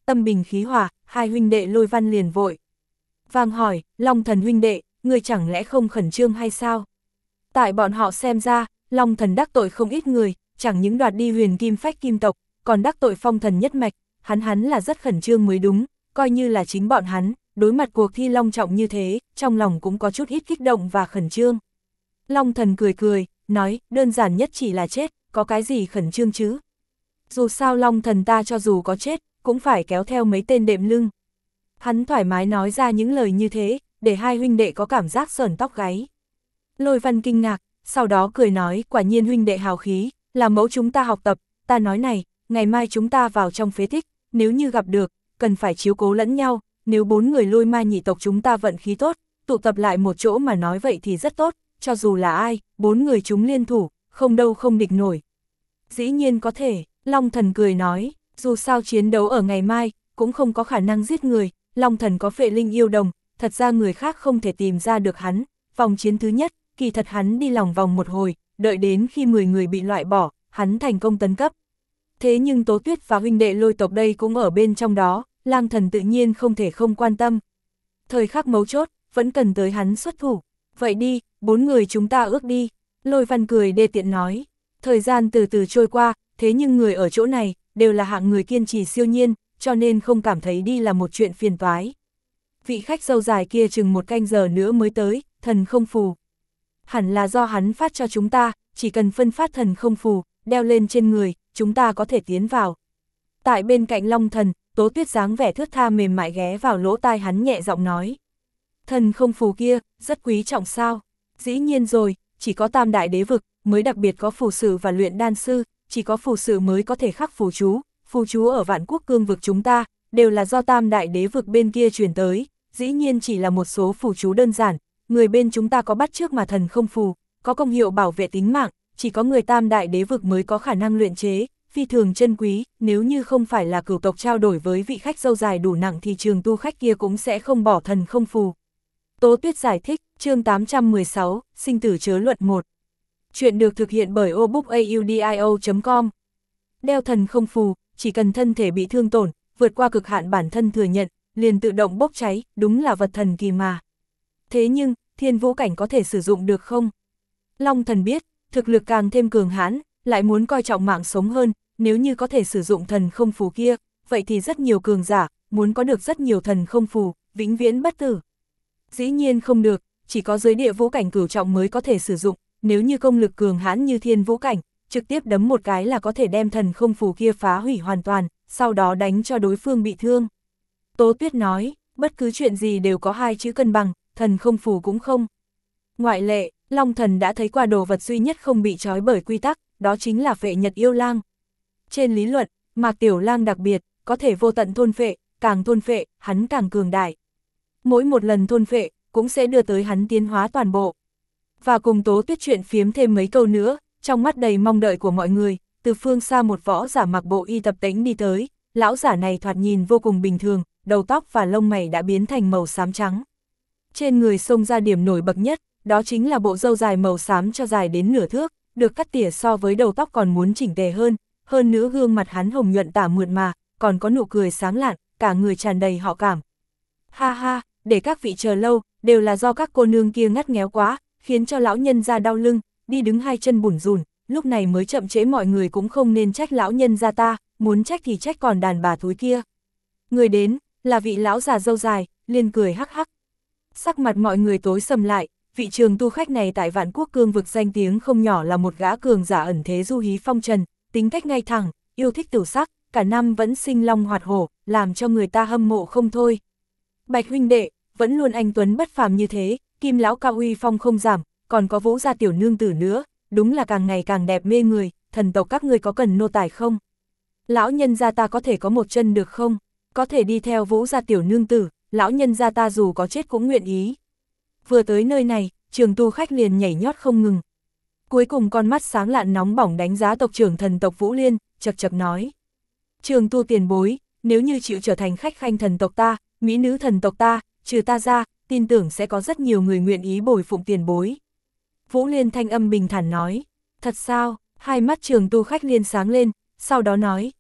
tâm bình khí hòa, hai huynh đệ Lôi Văn liền vội vàng hỏi, Long Thần huynh đệ, người chẳng lẽ không khẩn trương hay sao? Tại bọn họ xem ra, Long Thần đắc tội không ít người, chẳng những đoạt đi huyền kim phách kim tộc, còn đắc tội phong thần nhất mạch, hắn hắn là rất khẩn trương mới đúng, coi như là chính bọn hắn, đối mặt cuộc thi long trọng như thế, trong lòng cũng có chút ít kích động và khẩn trương. Long Thần cười cười, nói, đơn giản nhất chỉ là chết, có cái gì khẩn trương chứ? Dù sao Long Thần ta cho dù có chết, cũng phải kéo theo mấy tên đệm lưng. Hắn thoải mái nói ra những lời như thế, để hai huynh đệ có cảm giác sởn tóc gáy. Lôi Văn kinh ngạc, sau đó cười nói, quả nhiên huynh đệ hào khí, là mẫu chúng ta học tập, ta nói này, ngày mai chúng ta vào trong phế tích, nếu như gặp được, cần phải chiếu cố lẫn nhau, nếu bốn người Lôi Ma nhị tộc chúng ta vận khí tốt, tụ tập lại một chỗ mà nói vậy thì rất tốt, cho dù là ai, bốn người chúng liên thủ, không đâu không địch nổi. Dĩ nhiên có thể, Long Thần cười nói, dù sao chiến đấu ở ngày mai, cũng không có khả năng giết người, Long Thần có phệ linh yêu đồng, thật ra người khác không thể tìm ra được hắn, vòng chiến thứ nhất, kỳ thật hắn đi lòng vòng một hồi, đợi đến khi mười người bị loại bỏ, hắn thành công tấn cấp. Thế nhưng Tố Tuyết và huynh đệ Lôi tộc đây cũng ở bên trong đó, Lang Thần tự nhiên không thể không quan tâm. Thời khắc mấu chốt, vẫn cần tới hắn xuất thủ. Vậy đi, bốn người chúng ta ước đi. Lôi Văn cười đê tiện nói. Thời gian từ từ trôi qua, thế nhưng người ở chỗ này, đều là hạng người kiên trì siêu nhiên, cho nên không cảm thấy đi là một chuyện phiền toái. Vị khách dâu dài kia chừng một canh giờ nữa mới tới, thần không phù. Hẳn là do hắn phát cho chúng ta, chỉ cần phân phát thần không phù, đeo lên trên người, chúng ta có thể tiến vào. Tại bên cạnh Long Thần, Tố Tuyết dáng vẻ thướt tha mềm mại ghé vào lỗ tai hắn nhẹ giọng nói. Thần không phù kia, rất quý trọng sao? Dĩ nhiên rồi, chỉ có tam đại đế vực, mới đặc biệt có phù sử và luyện đan sư, chỉ có phù sử mới có thể khắc phù chú, phù chú ở Vạn Quốc cương vực chúng ta, đều là do tam đại đế vực bên kia truyền tới, dĩ nhiên chỉ là một số phù chú đơn giản, người bên chúng ta có bắt chước mà thần không phù, có công hiệu bảo vệ tính mạng, chỉ có người tam đại đế vực mới có khả năng luyện chế, phi thường chân quý, nếu như không phải là cửu tộc trao đổi với vị khách dâu dài đủ nặng thì trường tu khách kia cũng sẽ không bỏ thần không phù. Tố Tuyết giải thích, chương tám trăm mười sáu, sinh tử chớ luận một. Chuyện được thực hiện bởi obookaudio chấm com. Đeo thần không phù, chỉ cần thân thể bị thương tổn, vượt qua cực hạn bản thân thừa nhận, liền tự động bốc cháy, đúng là vật thần kỳ mà. Thế nhưng, thiên vũ cảnh có thể sử dụng được không? Long Thần biết, thực lực càng thêm cường hãn, lại muốn coi trọng mạng sống hơn, nếu như có thể sử dụng thần không phù kia, vậy thì rất nhiều cường giả, muốn có được rất nhiều thần không phù, vĩnh viễn bất tử. Dĩ nhiên không được, chỉ có giới địa vũ cảnh cửu trọng mới có thể sử dụng, nếu như công lực cường hãn như thiên vũ cảnh, trực tiếp đấm một cái là có thể đem thần không phù kia phá hủy hoàn toàn, sau đó đánh cho đối phương bị thương. Tố Tuyết nói, bất cứ chuyện gì đều có hai chữ cân bằng, thần không phù cũng không. Ngoại lệ, Long Thần đã thấy qua đồ vật duy nhất không bị trói bởi quy tắc, đó chính là phệ nhật yêu lang. Trên lý luận, Mạc Tiểu Lang đặc biệt, có thể vô tận thôn phệ, càng thôn phệ, hắn càng cường đại. Mỗi một lần thôn phệ, cũng sẽ đưa tới hắn tiến hóa toàn bộ. Và cùng Tố Tuyết chuyện phiếm thêm mấy câu nữa, trong mắt đầy mong đợi của mọi người, từ phương xa một võ giả mặc bộ y tập tễnh đi tới, lão giả này thoạt nhìn vô cùng bình thường, đầu tóc và lông mày đã biến thành màu xám trắng. Trên người xông ra điểm nổi bật nhất, đó chính là bộ râu dài màu xám cho dài đến nửa thước, được cắt tỉa so với đầu tóc còn muốn chỉnh tề hơn, hơn nữa gương mặt hắn hồng nhuận tả mượt mà, còn có nụ cười sáng lạn, cả người tràn đầy họ cảm. Ha ha, để các vị chờ lâu, đều là do các cô nương kia ngắt nghéo quá, khiến cho lão nhân ra đau lưng, đi đứng hai chân bủn rủn, lúc này mới chậm trễ mọi người cũng không nên trách lão nhân ra ta, muốn trách thì trách còn đàn bà thúi kia. Người đến, là vị lão già râu dài, liền cười hắc hắc. Sắc mặt mọi người tối sầm lại, vị trường tu khách này tại Vạn Quốc cương vực danh tiếng không nhỏ là một gã cường giả ẩn thế du hí phong trần, tính cách ngay thẳng, yêu thích tửu sắc, cả năm vẫn sinh long hoạt hổ, làm cho người ta hâm mộ không thôi. Bạch huynh đệ, vẫn luôn anh tuấn bất phàm như thế, Kim lão cao uy phong không giảm, còn có Vũ gia tiểu nương tử nữa, đúng là càng ngày càng đẹp mê người, thần tộc các ngươi có cần nô tài không? Lão nhân gia ta có thể có một chân được không? Có thể đi theo Vũ gia tiểu nương tử, lão nhân gia ta dù có chết cũng nguyện ý. Vừa tới nơi này, trường tu khách liền nhảy nhót không ngừng. Cuối cùng con mắt sáng lạn nóng bỏng đánh giá tộc trưởng thần tộc Vũ Liên, chật chật nói. Trường tu tiền bối, nếu như chịu trở thành khách khanh thần tộc ta, mỹ nữ thần tộc ta, trừ ta ra, tin tưởng sẽ có rất nhiều người nguyện ý bồi phụng tiền bối. Vũ Liên thanh âm bình thản nói, thật sao, hai mắt trường tu khách liên sáng lên, sau đó nói,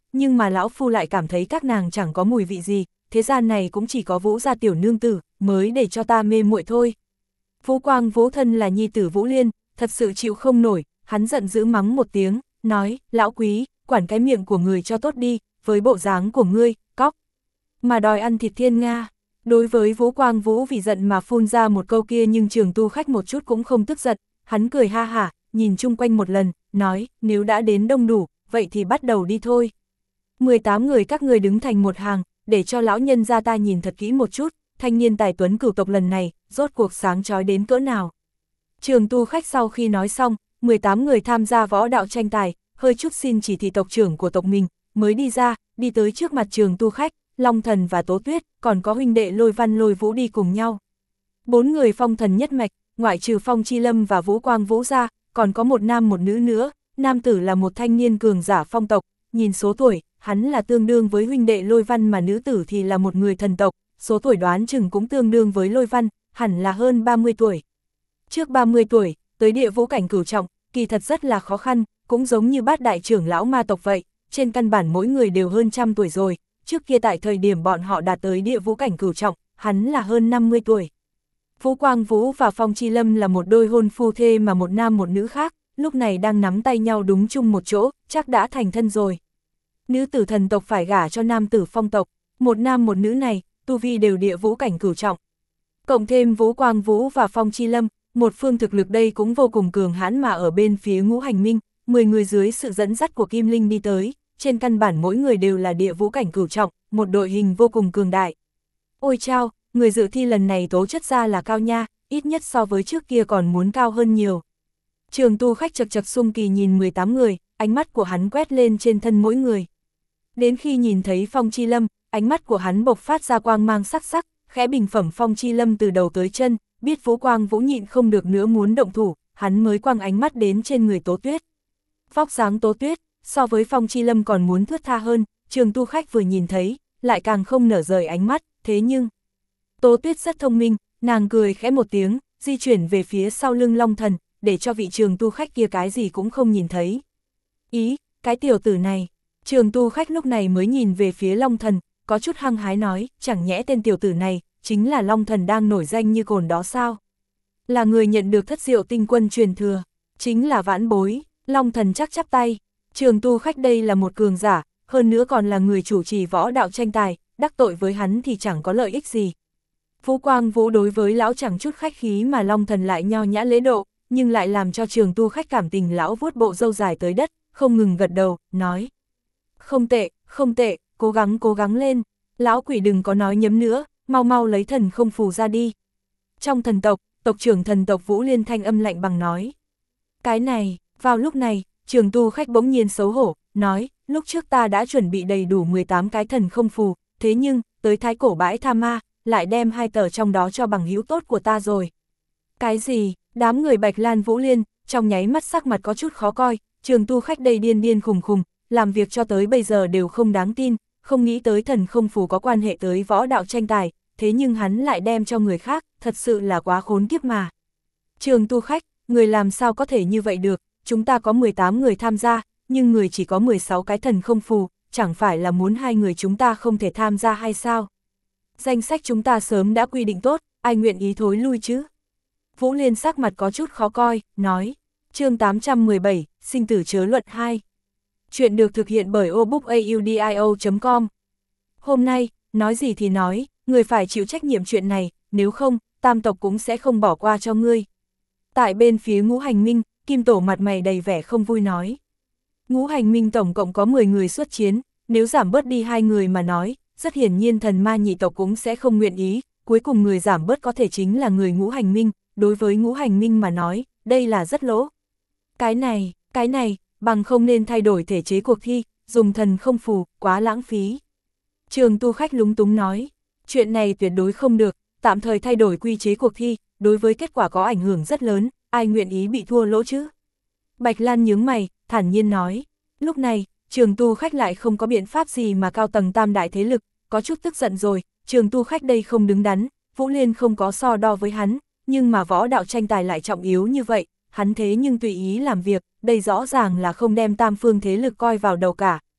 nhưng mà lão phu lại cảm thấy các nàng chẳng có mùi vị gì, thế gian này cũng chỉ có Vũ gia tiểu nương tử, mới để cho ta mê muội thôi. Vũ Quang Vũ thân là nhi tử Vũ Liên, thật sự chịu không nổi, hắn giận dữ mắng một tiếng, nói, lão quý, quản cái miệng của người cho tốt đi, với bộ dáng của ngươi, cóc, mà đòi ăn thịt thiên nga. Đối với Vũ Quang Vũ vì giận mà phun ra một câu kia, nhưng Trường Tu Khách một chút cũng không tức giận, hắn cười ha hả, nhìn chung quanh một lần, nói, nếu đã đến đông đủ, vậy thì bắt đầu đi thôi. mười tám người các người đứng thành một hàng, để cho lão nhân gia ta nhìn thật kỹ một chút, thanh niên tài tuấn cửu tộc lần này, rốt cuộc sáng chói đến cỡ nào. Trường Tu Khách sau khi nói xong, mười tám người tham gia võ đạo tranh tài, hơi chút xin chỉ thị tộc trưởng của tộc mình, mới đi ra, đi tới trước mặt Trường Tu Khách, Long Thần và Tố Tuyết, còn có huynh đệ Lôi Văn Lôi Vũ đi cùng nhau. Bốn người phong thần nhất mạch, ngoại trừ Phong Chi Lâm và Vũ Quang Vũ ra, còn có một nam một nữ nữa, nam tử là một thanh niên cường giả phong tộc, nhìn số tuổi, hắn là tương đương với huynh đệ Lôi Văn, mà nữ tử thì là một người thần tộc, số tuổi đoán chừng cũng tương đương với Lôi Văn, hẳn là hơn ba mươi tuổi. Trước ba mươi tuổi, tới địa vũ cảnh cửu trọng, kỳ thật rất là khó khăn, cũng giống như bát đại trưởng lão ma tộc vậy, trên căn bản mỗi người đều hơn trăm tuổi rồi, trước kia tại thời điểm bọn họ đạt tới địa vũ cảnh cửu trọng, hắn là hơn năm mươi tuổi. Vũ Quang Vũ và Phong Chi Lâm là một đôi hôn phu thê mà một nam một nữ khác, lúc này đang nắm tay nhau đúng chung một chỗ, chắc đã thành thân rồi. Nữ tử thần tộc phải gả cho nam tử phong tộc, một nam một nữ này, tu vi đều địa vũ cảnh cửu trọng. Cộng thêm Vũ Quang Vũ và Phong Chi Lâm, một phương thực lực đây cũng vô cùng cường hãn, mà ở bên phía Ngũ Hành Minh, mười người dưới sự dẫn dắt của Kim Linh đi tới, trên căn bản mỗi người đều là địa vũ cảnh cửu trọng, một đội hình vô cùng cường đại. Ôi chao, người dự thi lần này tố chất ra là cao nha, ít nhất so với trước kia còn muốn cao hơn nhiều. Trường Tu Khách chật chật sung kỳ nhìn mười tám người, ánh mắt của hắn quét lên trên thân mỗi người. Đến khi nhìn thấy Phong Chi Lâm, ánh mắt của hắn bộc phát ra quang mang sắc sắc, khẽ bình phẩm Phong Chi Lâm từ đầu tới chân, biết Vũ Quang Vũ nhịn không được nữa muốn động thủ, hắn mới quăng ánh mắt đến trên người Tố Tuyết. Vóc dáng Tố Tuyết, so với Phong Chi Lâm còn muốn thướt tha hơn, Trường Tu Khách vừa nhìn thấy, lại càng không nở rời ánh mắt, thế nhưng Tố Tuyết rất thông minh, nàng cười khẽ một tiếng, di chuyển về phía sau lưng Long Thần, để cho vị Trường Tu Khách kia cái gì cũng không nhìn thấy. Ý, cái tiểu tử này. Trường Tu Khách lúc này mới nhìn về phía Long Thần, có chút hăng hái nói, chẳng nhẽ tên tiểu tử này, chính là Long Thần đang nổi danh như cồn đó sao? Là người nhận được thất diệu tinh quân truyền thừa, chính là vãn bối. Long Thần chắc chắp tay, Trường Tu Khách đây là một cường giả, hơn nữa còn là người chủ trì võ đạo tranh tài, đắc tội với hắn thì chẳng có lợi ích gì. Vũ Quang Vũ đối với lão chẳng chút khách khí, mà Long Thần lại nho nhã lễ độ, nhưng lại làm cho Trường Tu Khách cảm tình. Lão vuốt bộ râu dài tới đất, không ngừng gật đầu, nói. Không tệ, không tệ, cố gắng cố gắng lên, lão quỷ đừng có nói nhấm nữa, mau mau lấy thần không phù ra đi. Trong thần tộc, tộc trưởng thần tộc Vũ Liên thanh âm lạnh bằng nói. Cái này, vào lúc này, Trường Tu Khách bỗng nhiên xấu hổ, nói, lúc trước ta đã chuẩn bị đầy đủ mười tám cái thần không phù, thế nhưng, tới thái cổ bãi Tha Ma, lại đem hai tờ trong đó cho bằng hữu tốt của ta rồi. Cái gì? Đám người Bạch Lan Vũ Liên, trong nháy mắt sắc mặt có chút khó coi, Trường Tu Khách đây điên điên khùng khùng, làm việc cho tới bây giờ đều không đáng tin, không nghĩ tới thần không phù có quan hệ tới võ đạo tranh tài, thế nhưng hắn lại đem cho người khác, thật sự là quá khốn kiếp mà. Trường Tu Khách, người làm sao có thể như vậy được, chúng ta có mười tám người tham gia, nhưng người chỉ có mười sáu cái thần không phù, chẳng phải là muốn hai người chúng ta không thể tham gia hay sao? Danh sách chúng ta sớm đã quy định tốt, ai nguyện ý thối lui chứ? Vũ Liên sắc mặt có chút khó coi, nói. Chương tám trăm mười bảy, sinh tử chớ luận hai. Chuyện được thực hiện bởi obookaudio chấm com. Hôm nay, nói gì thì nói, người phải chịu trách nhiệm chuyện này, nếu không, tam tộc cũng sẽ không bỏ qua cho ngươi. Tại bên phía Ngũ Hành Minh, Kim Tổ mặt mày đầy vẻ không vui nói. Ngũ Hành Minh tổng cộng có mười người xuất chiến, nếu giảm bớt đi hai người mà nói, rất hiển nhiên thần ma nhị tộc cũng sẽ không nguyện ý, cuối cùng người giảm bớt có thể chính là người Ngũ Hành Minh, đối với Ngũ Hành Minh mà nói, đây là rất lỗ. Cái này, cái này, bằng không nên thay đổi thể chế cuộc thi, dùng thần không phù, quá lãng phí. Trường Tu Khách lúng túng nói, chuyện này tuyệt đối không được, tạm thời thay đổi quy chế cuộc thi, đối với kết quả có ảnh hưởng rất lớn, ai nguyện ý bị thua lỗ chứ? Bạch Lan nhướng mày, thản nhiên nói, lúc này, Trường Tu Khách lại không có biện pháp gì mà cao tầng tam đại thế lực, có chút tức giận rồi, Trường Tu Khách đây không đứng đắn, Vũ Liên không có so đo với hắn, nhưng mà võ đạo tranh tài lại trọng yếu như vậy, hắn thế nhưng tùy ý làm việc, đây rõ ràng là không đem tam phương thế lực coi vào đầu cả.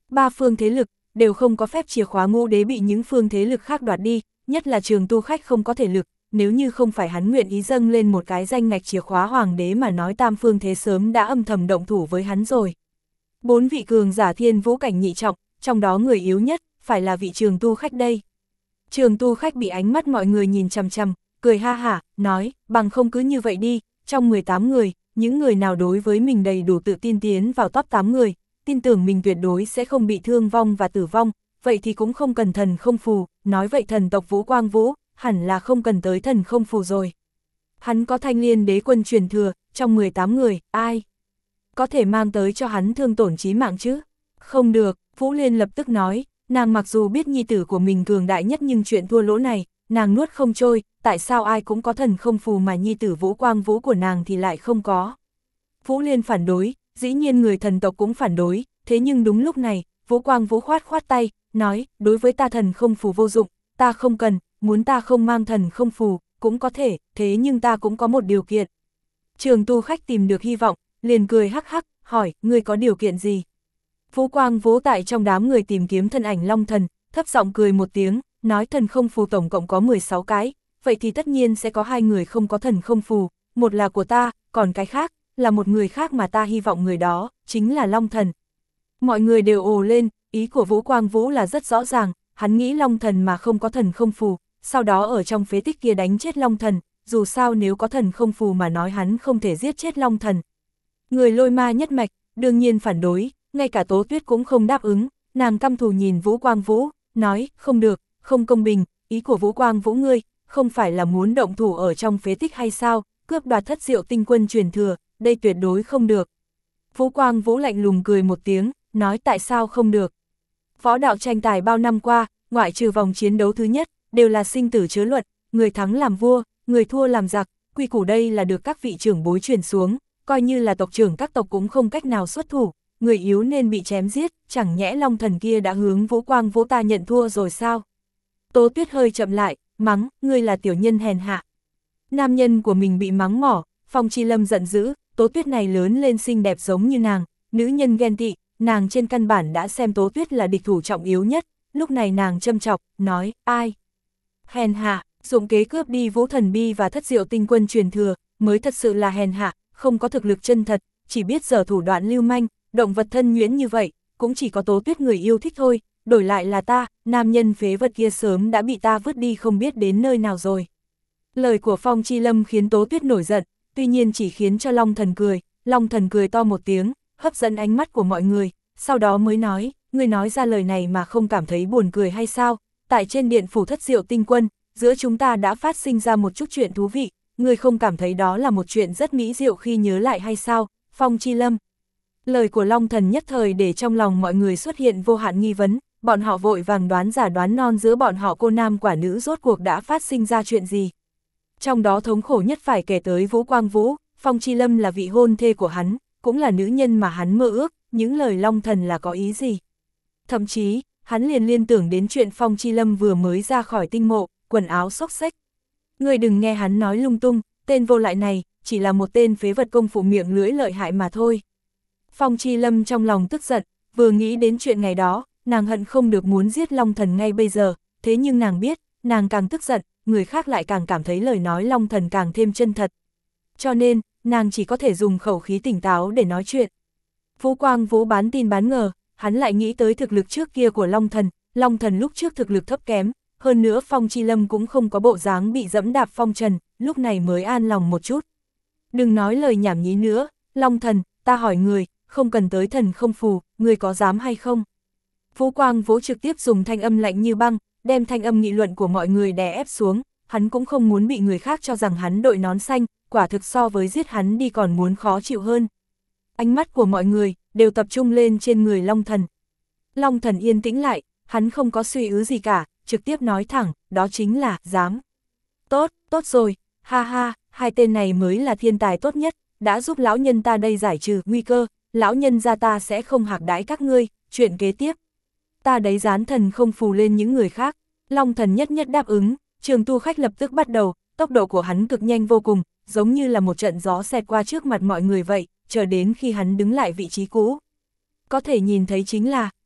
Ba phương thế lực, đều không có phép chìa khóa ngũ đế bị những phương thế lực khác đoạt đi, nhất là Trường Tu Khách không có thể lực, nếu như không phải hắn nguyện ý dâng lên một cái danh ngạch chìa khóa hoàng đế mà nói tam phương thế sớm đã âm thầm động thủ với hắn rồi. Bốn vị cường giả thiên vũ cảnh nhị trọng, trong đó người yếu nhất, phải là vị Trường Tu Khách đây. Trường Tu Khách bị ánh mắt mọi người nhìn chằm chằm, cười ha hả, nói, bằng không cứ như vậy đi, trong mười tám người, những người nào đối với mình đầy đủ tự tin tiến vào top tám người, tin tưởng mình tuyệt đối sẽ không bị thương vong và tử vong, vậy thì cũng không cần thần không phù, nói vậy thần tộc Vũ Quang Vũ, hẳn là không cần tới thần không phù rồi. Hắn có Thanh Liên đế quân truyền thừa, trong mười tám người, ai có thể mang tới cho hắn thương tổn chí mạng chứ? Không được, Vũ Liên lập tức nói, nàng mặc dù biết nhi tử của mình cường đại nhất nhưng chuyện thua lỗ này, nàng nuốt không trôi, tại sao ai cũng có thần không phù mà nhi tử Vũ Quang Vũ của nàng thì lại không có. Vũ Liên phản đối, dĩ nhiên người thần tộc cũng phản đối, thế nhưng đúng lúc này, Vũ Quang Vũ khoát khoát tay, nói, đối với ta thần không phù vô dụng, ta không cần, muốn ta không mang thần không phù, cũng có thể, thế nhưng ta cũng có một điều kiện. Trường Tu Khách tìm được hy vọng, liền cười hắc hắc, hỏi, ngươi có điều kiện gì? Vũ Quang Vũ tại trong đám người tìm kiếm thân ảnh Long Thần, thấp giọng cười một tiếng, nói thần không phù tổng cộng có mười sáu cái, vậy thì tất nhiên sẽ có hai người không có thần không phù, một là của ta, còn cái khác, là một người khác mà ta hy vọng người đó, chính là Long Thần. Mọi người đều ồ lên, ý của Vũ Quang Vũ là rất rõ ràng, hắn nghĩ Long Thần mà không có thần không phù, sau đó ở trong phế tích kia đánh chết Long Thần, dù sao nếu có thần không phù mà nói hắn không thể giết chết Long Thần. Người Lôi Ma nhất mạch, đương nhiên phản đối, ngay cả Tố Tuyết cũng không đáp ứng, nàng căm thù nhìn Vũ Quang Vũ, nói, không được, không công bình, ý của Vũ Quang Vũ ngươi, không phải là muốn động thủ ở trong phế tích hay sao, cướp đoạt thất diệu tinh quân truyền thừa, đây tuyệt đối không được. Vũ Quang Vũ lạnh lùng cười một tiếng, nói tại sao không được. Võ đạo tranh tài bao năm qua, ngoại trừ vòng chiến đấu thứ nhất, đều là sinh tử chớ luật, người thắng làm vua, người thua làm giặc, quy củ đây là được các vị trưởng bối truyền xuống, coi như là tộc trưởng các tộc cũng không cách nào xuất thủ, người yếu nên bị chém giết, chẳng nhẽ Long Thần kia đã hướng Vũ Quang Vũ ta nhận thua rồi sao? Tố Tuyết hơi chậm lại, mắng, ngươi là tiểu nhân hèn hạ. Nam nhân của mình bị mắng mỏ, Phong Chi Lâm giận dữ, Tố Tuyết này lớn lên xinh đẹp giống như nàng, nữ nhân ghen tị, nàng trên căn bản đã xem Tố Tuyết là địch thủ trọng yếu nhất, lúc này nàng châm chọc, nói, ai? Hèn hạ, dụng kế cướp đi Vũ Thần Bi và thất diệu tinh quân truyền thừa, mới thật sự là hèn hạ, không có thực lực chân thật, chỉ biết giở thủ đoạn lưu manh, động vật thân nhuyễn như vậy, cũng chỉ có Tố Tuyết người yêu thích thôi, đổi lại là ta, nam nhân phế vật kia sớm đã bị ta vứt đi không biết đến nơi nào rồi. Lời của Phong Chi Lâm khiến Tố Tuyết nổi giận, tuy nhiên chỉ khiến cho Long Thần cười, Long Thần cười to một tiếng, hấp dẫn ánh mắt của mọi người, sau đó mới nói, ngươi nói ra lời này mà không cảm thấy buồn cười hay sao, tại trên điện phủ thất diệu tinh quân, giữa chúng ta đã phát sinh ra một chút chuyện thú vị, ngươi không cảm thấy đó là một chuyện rất mỹ diệu khi nhớ lại hay sao, Phong Chi Lâm. Lời của Long Thần nhất thời để trong lòng mọi người xuất hiện vô hạn nghi vấn, bọn họ vội vàng đoán giả đoán non giữa bọn họ cô nam quả nữ rốt cuộc đã phát sinh ra chuyện gì. Trong đó thống khổ nhất phải kể tới Vũ Quang Vũ, Phong Chi Lâm là vị hôn thê của hắn, cũng là nữ nhân mà hắn mơ ước, những lời Long Thần là có ý gì. Thậm chí, hắn liền liên tưởng đến chuyện Phong Chi Lâm vừa mới ra khỏi tinh mộ, quần áo xốc xếch. Người đừng nghe hắn nói lung tung, tên vô lại này, chỉ là một tên phế vật công phu miệng lưỡi lợi hại mà thôi. Phong Chi Lâm trong lòng tức giận, vừa nghĩ đến chuyện ngày đó, nàng hận không được muốn giết Long Thần ngay bây giờ, thế nhưng nàng biết, nàng càng tức giận, người khác lại càng cảm thấy lời nói Long Thần càng thêm chân thật. Cho nên, nàng chỉ có thể dùng khẩu khí tỉnh táo để nói chuyện. Vũ Quang Vũ bán tin bán ngờ, hắn lại nghĩ tới thực lực trước kia của Long Thần, Long Thần lúc trước thực lực thấp kém, hơn nữa Phong Chi Lâm cũng không có bộ dáng bị dẫm đạp phong trần, lúc này mới an lòng một chút. Đừng nói lời nhảm nhí nữa, Long Thần, ta hỏi người, không cần tới thần không phù, người có dám hay không? Vũ Quang Vũ trực tiếp dùng thanh âm lạnh như băng, đem thanh âm nghị luận của mọi người đè ép xuống, hắn cũng không muốn bị người khác cho rằng hắn đội nón xanh, quả thực so với giết hắn đi còn muốn khó chịu hơn. Ánh mắt của mọi người đều tập trung lên trên người Long Thần. Long Thần yên tĩnh lại, hắn không có suy ứ gì cả, trực tiếp nói thẳng, đó chính là, dám. Tốt, tốt rồi, ha ha, hai tên này mới là thiên tài tốt nhất, đã giúp lão nhân ta đây giải trừ nguy cơ, lão nhân gia ta sẽ không hạc đãi các ngươi, chuyện kế tiếp. Ta đấy dán thần không phù lên những người khác, Long Thần nhất nhất đáp ứng, Trường Tu Khách lập tức bắt đầu, tốc độ của hắn cực nhanh vô cùng, giống như là một trận gió xẹt qua trước mặt mọi người vậy, chờ đến khi hắn đứng lại vị trí cũ. Có thể nhìn thấy chính là,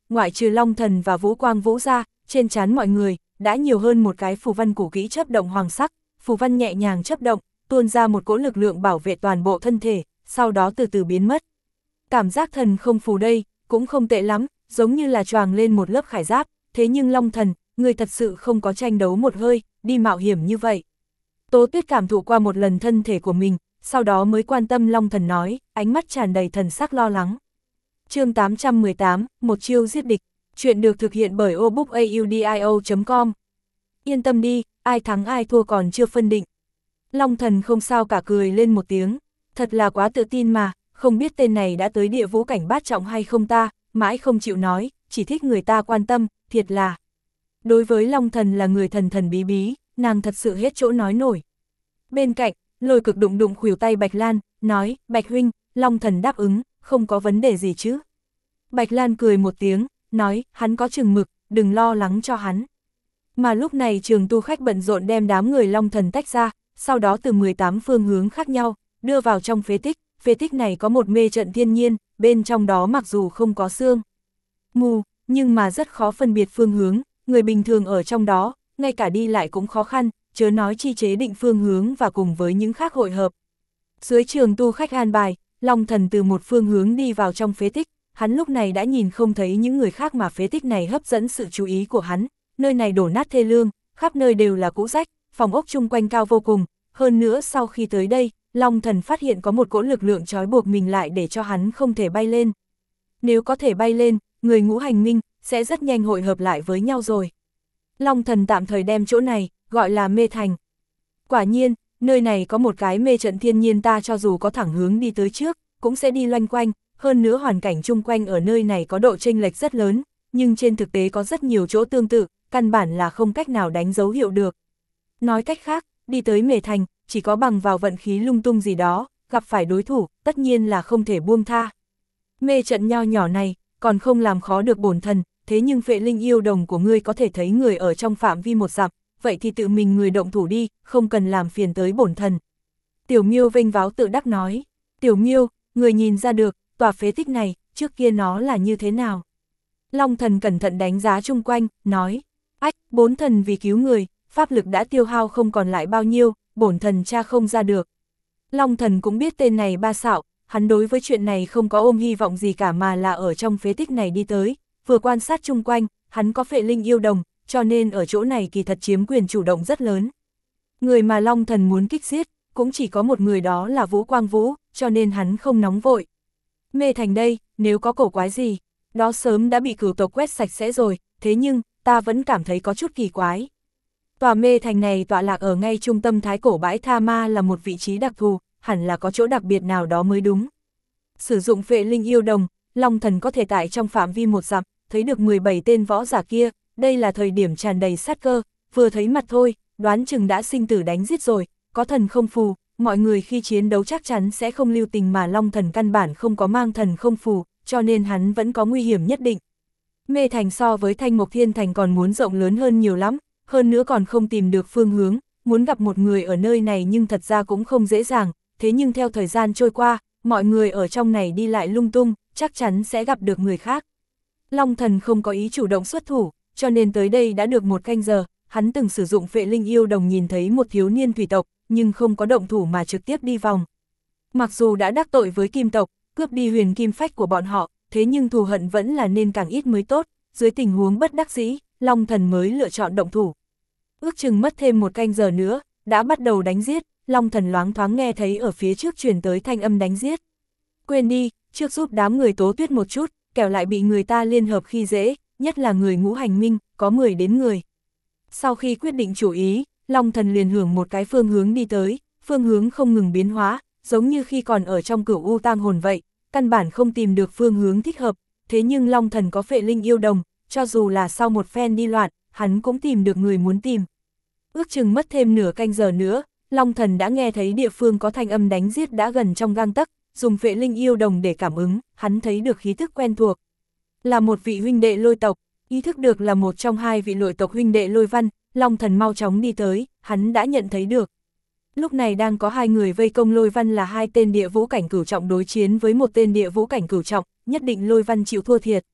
ngoại trừ Long Thần và Vũ Quang Vũ ra, trên trán mọi người, đã nhiều hơn một cái phù văn cũ kỹ chớp động hoàng sắc, phù văn nhẹ nhàng chớp động, tuôn ra một cỗ lực lượng bảo vệ toàn bộ thân thể, sau đó từ từ biến mất. Cảm giác thần không phù đây, cũng không tệ lắm, giống như là choàng lên một lớp khải giáp, thế nhưng Long Thần, người thật sự không có tranh đấu một hơi, đi mạo hiểm như vậy. Tố Tuyết cảm thụ qua một lần thân thể của mình, sau đó mới quan tâm Long Thần nói, ánh mắt tràn đầy thần sắc lo lắng. Chương tám trăm mười tám, một chiêu giết địch, chuyện được thực hiện bởi obookaudio chấm com. Yên tâm đi, ai thắng ai thua còn chưa phân định. Long Thần không sao cả cười lên một tiếng, thật là quá tự tin mà, không biết tên này đã tới địa vũ cảnh bát trọng hay không ta, mãi không chịu nói, chỉ thích người ta quan tâm, thiệt là. Đối với Long Thần là người thần thần bí bí, nàng thật sự hết chỗ nói nổi. Bên cạnh, Lôi Cực đụng đụng khuỷu tay Bạch Lan, nói, Bạch huynh, Long Thần đáp ứng, không có vấn đề gì chứ. Bạch Lan cười một tiếng, nói, hắn có chừng mực, đừng lo lắng cho hắn. Mà lúc này trường tu khách bận rộn đem đám người Long Thần tách ra, sau đó từ mười tám phương hướng khác nhau, đưa vào trong phế tích, phế tích này có một mê trận thiên nhiên, bên trong đó mặc dù không có xương mù, nhưng mà rất khó phân biệt phương hướng, người bình thường ở trong đó, ngay cả đi lại cũng khó khăn, chớ nói chi chế định phương hướng và cùng với những khác hội hợp. Dưới trường tu khách an bài, Long Thần từ một phương hướng đi vào trong phế tích, hắn lúc này đã nhìn không thấy những người khác mà phế tích này hấp dẫn sự chú ý của hắn, nơi này đổ nát thê lương, khắp nơi đều là cũ rách, phòng ốc chung quanh cao vô cùng, hơn nữa sau khi tới đây, Long Thần phát hiện có một cỗ lực lượng trói buộc mình lại để cho hắn không thể bay lên. Nếu có thể bay lên, người ngũ hành minh sẽ rất nhanh hội hợp lại với nhau rồi. Long Thần tạm thời đem chỗ này gọi là mê thành. Quả nhiên, nơi này có một cái mê trận thiên nhiên, ta cho dù có thẳng hướng đi tới trước, cũng sẽ đi loanh quanh, hơn nữa hoàn cảnh chung quanh ở nơi này có độ chênh lệch rất lớn, nhưng trên thực tế có rất nhiều chỗ tương tự, căn bản là không cách nào đánh dấu hiệu được. Nói cách khác, đi tới mê thành, chỉ có bằng vào vận khí lung tung gì đó, gặp phải đối thủ, tất nhiên là không thể buông tha. Mê trận nho nhỏ này, còn không làm khó được bổn thần, thế nhưng Phệ Linh yêu đồng của ngươi có thể thấy người ở trong phạm vi một dặm, vậy thì tự mình người động thủ đi, không cần làm phiền tới bổn thần. Tiểu Miêu vênh váo tự đắc nói, Tiểu Miêu, người nhìn ra được, tòa phế tích này, trước kia nó là như thế nào? Long Thần cẩn thận đánh giá chung quanh, nói, ách, bốn thần vì cứu người, pháp lực đã tiêu hao không còn lại bao nhiêu, bổn thần tra không ra được. Long Thần cũng biết tên này ba xạo, hắn đối với chuyện này không có ôm hy vọng gì cả mà là ở trong phế tích này đi tới, vừa quan sát chung quanh, hắn có Phệ Linh yêu đồng, cho nên ở chỗ này kỳ thật chiếm quyền chủ động rất lớn. Người mà Long Thần muốn kích giết, cũng chỉ có một người, đó là Vũ Quang Vũ, cho nên hắn không nóng vội. Mê thành đây, nếu có cổ quái gì, đó sớm đã bị cửu tộc quét sạch sẽ rồi, thế nhưng, ta vẫn cảm thấy có chút kỳ quái. Tòa mê thành này tọa lạc ở ngay trung tâm thái cổ bãi Tha Ma là một vị trí đặc thù, hẳn là có chỗ đặc biệt nào đó mới đúng. Sử dụng Phệ Linh yêu đồng, Long Thần có thể tại trong phạm vi một dặm, thấy được mười bảy tên võ giả kia, đây là thời điểm tràn đầy sát cơ, vừa thấy mặt thôi, đoán chừng đã sinh tử đánh giết rồi, có thần không phù, mọi người khi chiến đấu chắc chắn sẽ không lưu tình, mà Long Thần căn bản không có mang thần không phù, cho nên hắn vẫn có nguy hiểm nhất định. Mê thành so với Thanh Mộc Thiên thành còn muốn rộng lớn hơn nhiều lắm, hơn nữa còn không tìm được phương hướng, muốn gặp một người ở nơi này nhưng thật ra cũng không dễ dàng, thế nhưng theo thời gian trôi qua, mọi người ở trong này đi lại lung tung, chắc chắn sẽ gặp được người khác. Long Thần không có ý chủ động xuất thủ, cho nên tới đây đã được một canh giờ, hắn từng sử dụng Phệ Linh yêu đồng nhìn thấy một thiếu niên thủy tộc, nhưng không có động thủ mà trực tiếp đi vòng. Mặc dù đã đắc tội với kim tộc, cướp đi huyền kim phách của bọn họ, thế nhưng thù hận vẫn là nên càng ít mới tốt, dưới tình huống bất đắc dĩ, Long Thần mới lựa chọn động thủ. Ước chừng mất thêm một canh giờ nữa, đã bắt đầu đánh giết, Long Thần loáng thoáng nghe thấy ở phía trước truyền tới thanh âm đánh giết. Quên đi, trước giúp đám người Tố Tuyết một chút, kẻo lại bị người ta liên hợp khi dễ, nhất là người ngũ hành minh, có mười đến người. Sau khi quyết định chủ ý, Long Thần liền hưởng một cái phương hướng đi tới, phương hướng không ngừng biến hóa, giống như khi còn ở trong Cửu U Tam Hồn vậy, căn bản không tìm được phương hướng thích hợp, thế nhưng Long Thần có Phệ Linh yêu đồng, cho dù là sau một phen đi loạn, hắn cũng tìm được người muốn tìm. Ước chừng mất thêm nửa canh giờ nữa, Long Thần đã nghe thấy địa phương có thanh âm đánh giết đã gần trong gang tấc, dùng Phệ Linh yêu đồng để cảm ứng, hắn thấy được khí thức quen thuộc. Là một vị huynh đệ Lôi tộc, ý thức được là một trong hai vị Lôi tộc huynh đệ Lôi Văn, Long Thần mau chóng đi tới, hắn đã nhận thấy được. Lúc này đang có hai người vây công Lôi Văn, là hai tên địa vũ cảnh cửu trọng đối chiến với một tên địa vũ cảnh cửu trọng, nhất định Lôi Văn chịu thua thiệt.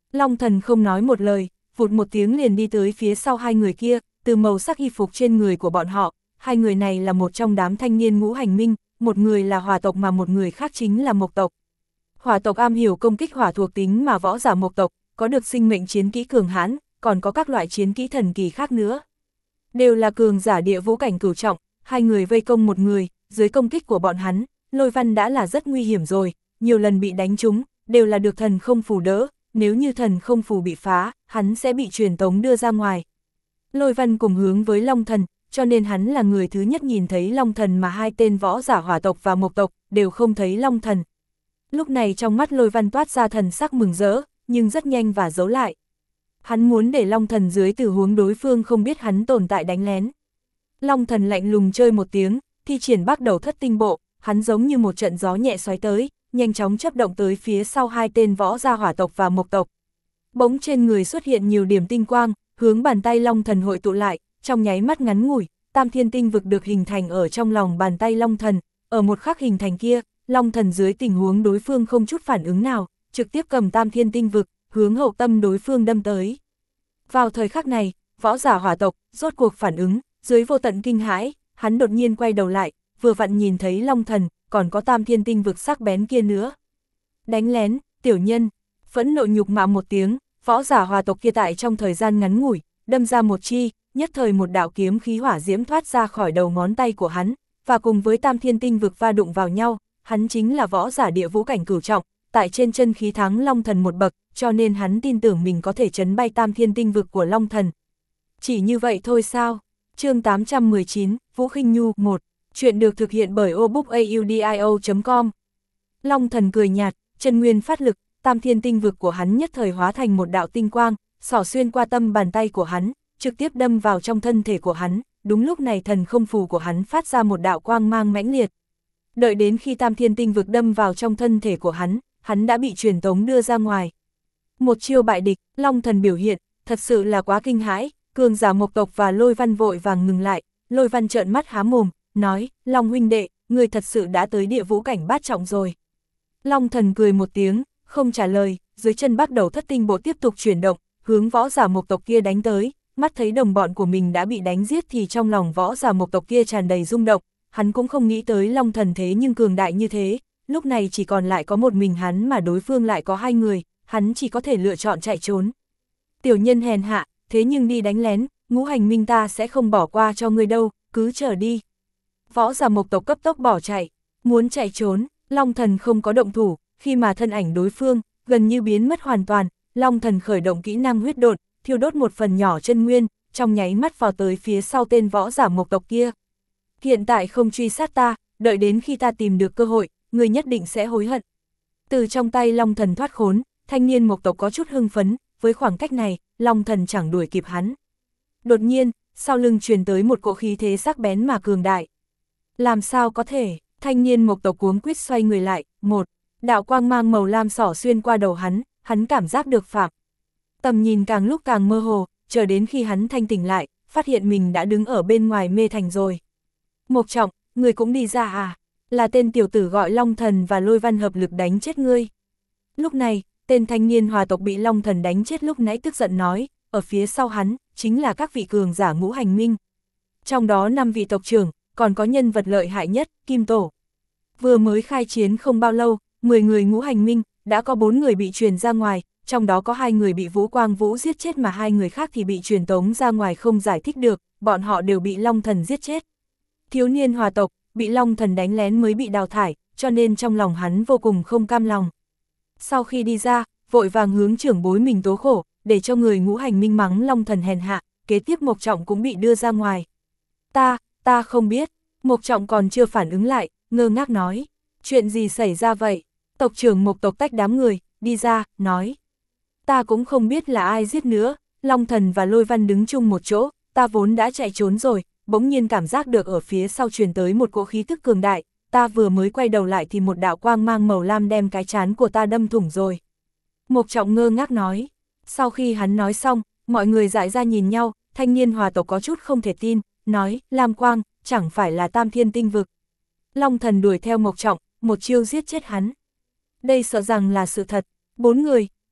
Long Thần không nói một lời, vụt một tiếng liền đi tới phía sau hai người kia, từ màu sắc y phục trên người của bọn họ, hai người này là một trong đám thanh niên ngũ hành minh, một người là hỏa tộc mà một người khác chính là mộc tộc. Hỏa tộc am hiểu công kích hỏa thuộc tính mà võ giả mộc tộc, có được sinh mệnh chiến kỹ cường hãn, còn có các loại chiến kỹ thần kỳ khác nữa. Đều là cường giả địa vũ cảnh cửu trọng, hai người vây công một người, dưới công kích của bọn hắn, Lôi Văn đã là rất nguy hiểm rồi, nhiều lần bị đánh trúng, đều là được thần không phù đỡ, nếu như thần không phù bị phá, hắn sẽ bị truyền tống đưa ra ngoài. Lôi Văn cùng hướng với Long Thần, cho nên hắn là người thứ nhất nhìn thấy Long Thần mà hai tên võ giả hỏa tộc và mộc tộc đều không thấy Long Thần. Lúc này trong mắt Lôi Văn toát ra thần sắc mừng rỡ, nhưng rất nhanh và giấu lại. Hắn muốn để Long Thần dưới tình huống đối phương không biết hắn tồn tại đánh lén. Long Thần lạnh lùng chơi một tiếng, thi triển bắt đầu thất tinh bộ, hắn giống như một trận gió nhẹ xoáy tới, nhanh chóng chấp động tới phía sau hai tên võ gia hỏa tộc và mộc tộc. Bỗng trên người xuất hiện nhiều điểm tinh quang, hướng bàn tay Long Thần hội tụ lại, trong nháy mắt ngắn ngủi, Tam Thiên Tinh Vực được hình thành ở trong lòng bàn tay Long Thần, ở một khắc hình thành kia, Long Thần dưới tình huống đối phương không chút phản ứng nào, trực tiếp cầm Tam Thiên Tinh Vực, hướng hậu tâm đối phương đâm tới. Vào thời khắc này, võ giả hỏa tộc rốt cuộc phản ứng, dưới vô tận kinh hãi, hắn đột nhiên quay đầu lại, vừa vặn nhìn thấy Long Thần, còn có Tam Thiên Tinh Vực sắc bén kia nữa. Đánh lén, tiểu nhân, phẫn nộ nhục mạ một tiếng, võ giả hỏa tộc kia tại trong thời gian ngắn ngủi, đâm ra một chi, nhất thời một đạo kiếm khí hỏa diễm thoát ra khỏi đầu ngón tay của hắn, và cùng với Tam Thiên Tinh Vực va đụng vào nhau, hắn chính là võ giả địa vũ cảnh cửu trọng, tại trên chân khí thắng Long Thần một bậc, cho nên hắn tin tưởng mình có thể chấn bay Tam Thiên Tinh Vực của Long Thần. Chỉ như vậy thôi sao? Chương tám trăm mười chín, Vũ Khinh Nhu một. Chuyện được thực hiện bởi obookaudio chấm com. Long Thần cười nhạt, chân nguyên phát lực, Tam Thiên Tinh Vực của hắn nhất thời hóa thành một đạo tinh quang, xỏ xuyên qua tâm bàn tay của hắn, trực tiếp đâm vào trong thân thể của hắn. Đúng lúc này thần không phù của hắn phát ra một đạo quang mang mãnh liệt. Đợi đến khi Tam Thiên Tinh Vực đâm vào trong thân thể của hắn, hắn đã bị truyền tống đưa ra ngoài. Một chiêu bại địch, Long Thần biểu hiện, thật sự là quá kinh hãi, cường giả mộc tộc và Lôi Văn vội vàng ngừng lại, Lôi Văn trợn mắt há mồm, nói, Long huynh đệ, người thật sự đã tới địa vũ cảnh bát trọng rồi. Long Thần cười một tiếng, không trả lời, dưới chân bắt đầu thất tinh bộ tiếp tục chuyển động, hướng võ giả mộc tộc kia đánh tới, mắt thấy đồng bọn của mình đã bị đánh giết thì trong lòng võ giả mộc tộc kia tràn đầy rung động, hắn cũng không nghĩ tới Long Thần thế nhưng cường đại như thế, lúc này chỉ còn lại có một mình hắn mà đối phương lại có hai người, hắn chỉ có thể lựa chọn chạy trốn. Tiểu nhân hèn hạ, thế nhưng đi đánh lén, ngũ hành minh ta sẽ không bỏ qua cho ngươi đâu, cứ chờ đi. Võ giả mộc tộc cấp tốc bỏ chạy, muốn chạy trốn, Long Thần không có động thủ, khi mà thân ảnh đối phương gần như biến mất hoàn toàn, Long Thần khởi động kỹ năng huyết độn, thiêu đốt một phần nhỏ chân nguyên, trong nháy mắt vào tới phía sau tên võ giả mộc tộc kia. Hiện tại không truy sát ta, đợi đến khi ta tìm được cơ hội, người nhất định sẽ hối hận. Từ trong tay Long Thần thoát khốn, thanh niên mộc tộc có chút hưng phấn, với khoảng cách này, Long Thần chẳng đuổi kịp hắn. Đột nhiên, sau lưng truyền tới một cỗ khí thế sắc bén mà cường đại. Làm sao có thể, thanh niên mộc tộc cuống quýt xoay người lại, một, đạo quang mang màu lam xỏ xuyên qua đầu hắn, hắn cảm giác được phạm. Tầm nhìn càng lúc càng mơ hồ, chờ đến khi hắn thanh tỉnh lại, phát hiện mình đã đứng ở bên ngoài mê thành rồi. Mộc Trọng, người cũng đi ra à? Là tên tiểu tử gọi Long Thần và Lôi Văn hợp lực đánh chết ngươi. Lúc này, tên thanh niên hòa tộc bị Long Thần đánh chết lúc nãy tức giận nói, ở phía sau hắn, chính là các vị cường giả ngũ hành minh. Trong đó năm vị tộc trưởng, còn có nhân vật lợi hại nhất, Kim Tổ. Vừa mới khai chiến không bao lâu, mười người ngũ hành minh, đã có bốn người bị truyền ra ngoài, trong đó có hai người bị Vũ Quang Vũ giết chết mà hai người khác thì bị truyền tống ra ngoài không giải thích được, bọn họ đều bị Long Thần giết chết. Thiếu niên hòa tộc, bị Long Thần đánh lén mới bị đào thải, cho nên trong lòng hắn vô cùng không cam lòng. Sau khi đi ra, vội vàng hướng trưởng bối mình tố khổ, để cho người ngũ hành minh mắng Long Thần hèn hạ, kế tiếp Mộc Trọng cũng bị đưa ra ngoài. Ta, ta không biết, Mộc Trọng còn chưa phản ứng lại, ngơ ngác nói, chuyện gì xảy ra vậy? Tộc trưởng Mộc tộc tách đám người, đi ra, nói. Ta cũng không biết là ai giết nữa, Long Thần và Lôi Văn đứng chung một chỗ, ta vốn đã chạy trốn rồi, bỗng nhiên cảm giác được ở phía sau truyền tới một cỗ khí tức cường đại, ta vừa mới quay đầu lại thì một đạo quang mang màu lam đem cái trán của ta đâm thủng rồi. Mộc Trọng ngơ ngác nói, sau khi hắn nói xong, mọi người dại ra nhìn nhau, thanh niên hòa tộc có chút không thể tin, nói, lam quang, chẳng phải là Tam Thiên Tinh Vực. Long Thần đuổi theo Mộc Trọng, một chiêu giết chết hắn. Đây sợ rằng là sự thật, bốn người,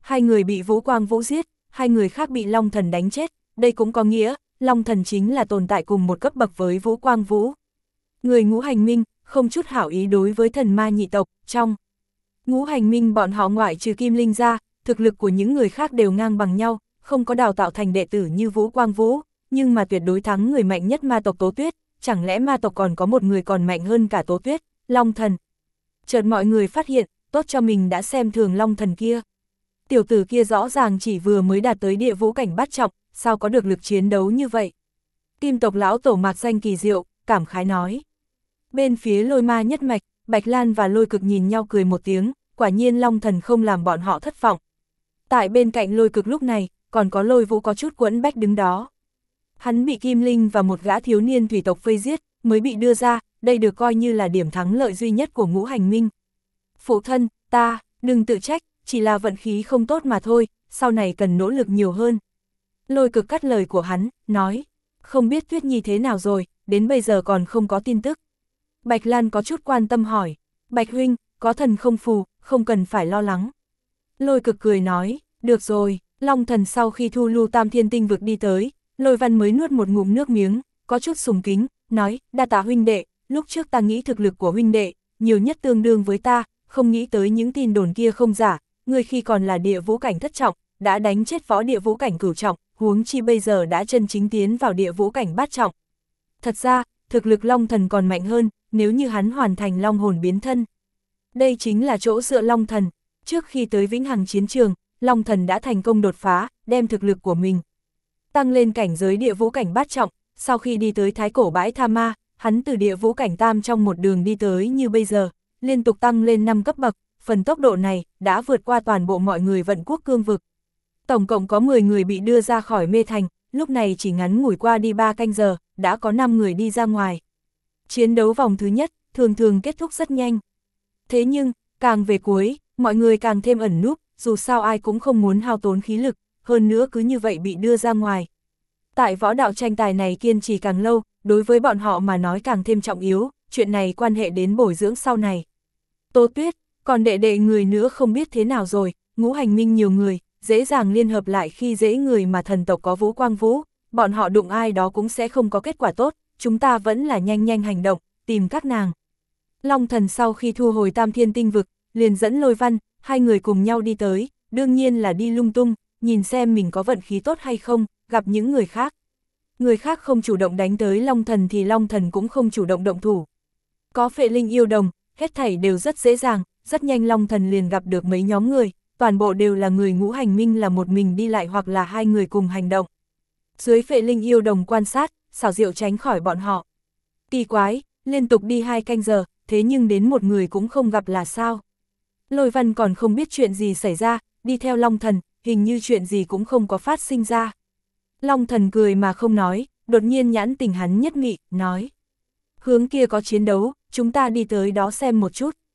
Hai người bị Vũ Quang Vũ giết, hai người khác bị Long Thần đánh chết, đây cũng có nghĩa, Long Thần chính là tồn tại cùng một cấp bậc với Vũ Quang Vũ. Người Ngũ Hành Minh, không chút hảo ý đối với thần ma nhị tộc, trong Ngũ Hành Minh bọn họ ngoại trừ Kim Linh ra, thực lực của những người khác đều ngang bằng nhau, không có đào tạo thành đệ tử như Vũ Quang Vũ, nhưng mà tuyệt đối thắng người mạnh nhất ma tộc Tố Tuyết, chẳng lẽ ma tộc còn có một người còn mạnh hơn cả Tố Tuyết, Long Thần. Chợt mọi người phát hiện, tốt cho mình đã xem thường Long Thần kia. Tiểu tử kia rõ ràng chỉ vừa mới đạt tới địa vũ cảnh bát trọng, sao có được lực chiến đấu như vậy. Kim tộc lão tổ mạc danh kỳ diệu, cảm khái nói. Bên phía Lôi Ma nhất mạch, Bạch Lan và Lôi Cực nhìn nhau cười một tiếng, quả nhiên Long Thần không làm bọn họ thất vọng. Tại bên cạnh Lôi Cực lúc này, còn có Lôi Vũ có chút quẫn bách đứng đó. Hắn bị Kim Linh và một gã thiếu niên thủy tộc vây giết, mới bị đưa ra, đây được coi như là điểm thắng lợi duy nhất của Ngũ Hành Minh. Phụ thân, ta, đừng tự trách, chỉ là vận khí không tốt mà thôi, sau này cần nỗ lực nhiều hơn. Lôi Cực cắt lời của hắn, nói, không biết Tuyết Nhi thế nào rồi, đến bây giờ còn không có tin tức. Bạch Lan có chút quan tâm hỏi, Bạch huynh, có thần không phù, không cần phải lo lắng. Lôi Cực cười nói, được rồi, Long Thần sau khi thu lưu Tam Thiên Tinh vực đi tới, Lôi Văn mới nuốt một ngụm nước miếng, có chút sùng kính, nói, đa tạ huynh đệ, lúc trước ta nghĩ thực lực của huynh đệ, nhiều nhất tương đương với ta, không nghĩ tới những tin đồn kia không giả, người khi còn là địa vũ cảnh thất trọng, đã đánh chết võ địa vũ cảnh cửu trọng, huống chi bây giờ đã chân chính tiến vào địa vũ cảnh bát trọng. Thật ra, thực lực Long Thần còn mạnh hơn, nếu như hắn hoàn thành Long hồn biến thân. Đây chính là chỗ dựa Long Thần, trước khi tới Vĩnh Hằng chiến trường, Long Thần đã thành công đột phá, đem thực lực của mình tăng lên cảnh giới địa vũ cảnh bát trọng, sau khi đi tới Thái Cổ Bãi Tha Ma, hắn từ địa vũ cảnh tam trong một đường đi tới như bây giờ, liên tục tăng lên năm cấp bậc, phần tốc độ này đã vượt qua toàn bộ mọi người Vận Quốc cương vực. Tổng cộng có mười người bị đưa ra khỏi mê thành, lúc này chỉ ngắn ngủi qua đi ba canh giờ, đã có năm người đi ra ngoài. Chiến đấu vòng thứ nhất, thường thường kết thúc rất nhanh. Thế nhưng, càng về cuối, mọi người càng thêm ẩn núp, dù sao ai cũng không muốn hao tốn khí lực, hơn nữa cứ như vậy bị đưa ra ngoài. Tại võ đạo tranh tài này kiên trì càng lâu, đối với bọn họ mà nói càng thêm trọng yếu, chuyện này quan hệ đến bồi dưỡng sau này. Tố Tuyết, còn đệ đệ người nữa không biết thế nào rồi, Ngũ Hành Minh nhiều người, dễ dàng liên hợp lại khi dễ người mà thần tộc có Vũ Quang Vũ, bọn họ đụng ai đó cũng sẽ không có kết quả tốt, chúng ta vẫn là nhanh nhanh hành động, tìm các nàng. Long Thần sau khi thu hồi Tam Thiên Tinh vực, liền dẫn Lôi Văn, hai người cùng nhau đi tới, đương nhiên là đi lung tung, nhìn xem mình có vận khí tốt hay không, gặp những người khác. Người khác không chủ động đánh tới Long Thần thì Long Thần cũng không chủ động động thủ. Có Phệ Linh yêu đồng, hết thảy đều rất dễ dàng, rất nhanh Long Thần liền gặp được mấy nhóm người, toàn bộ đều là người Ngũ Hành Minh, là một mình đi lại hoặc là hai người cùng hành động. Dưới Phệ Linh yêu đồng quan sát, xảo diệu tránh khỏi bọn họ. Kỳ quái, liên tục đi hai canh giờ, thế nhưng đến một người cũng không gặp là sao? Lôi Văn còn không biết chuyện gì xảy ra, đi theo Long Thần, hình như chuyện gì cũng không có phát sinh ra. Long Thần cười mà không nói, đột nhiên nhãn tình hắn nhất mị, nói. Hướng kia có chiến đấu, chúng ta đi tới đó xem một chút.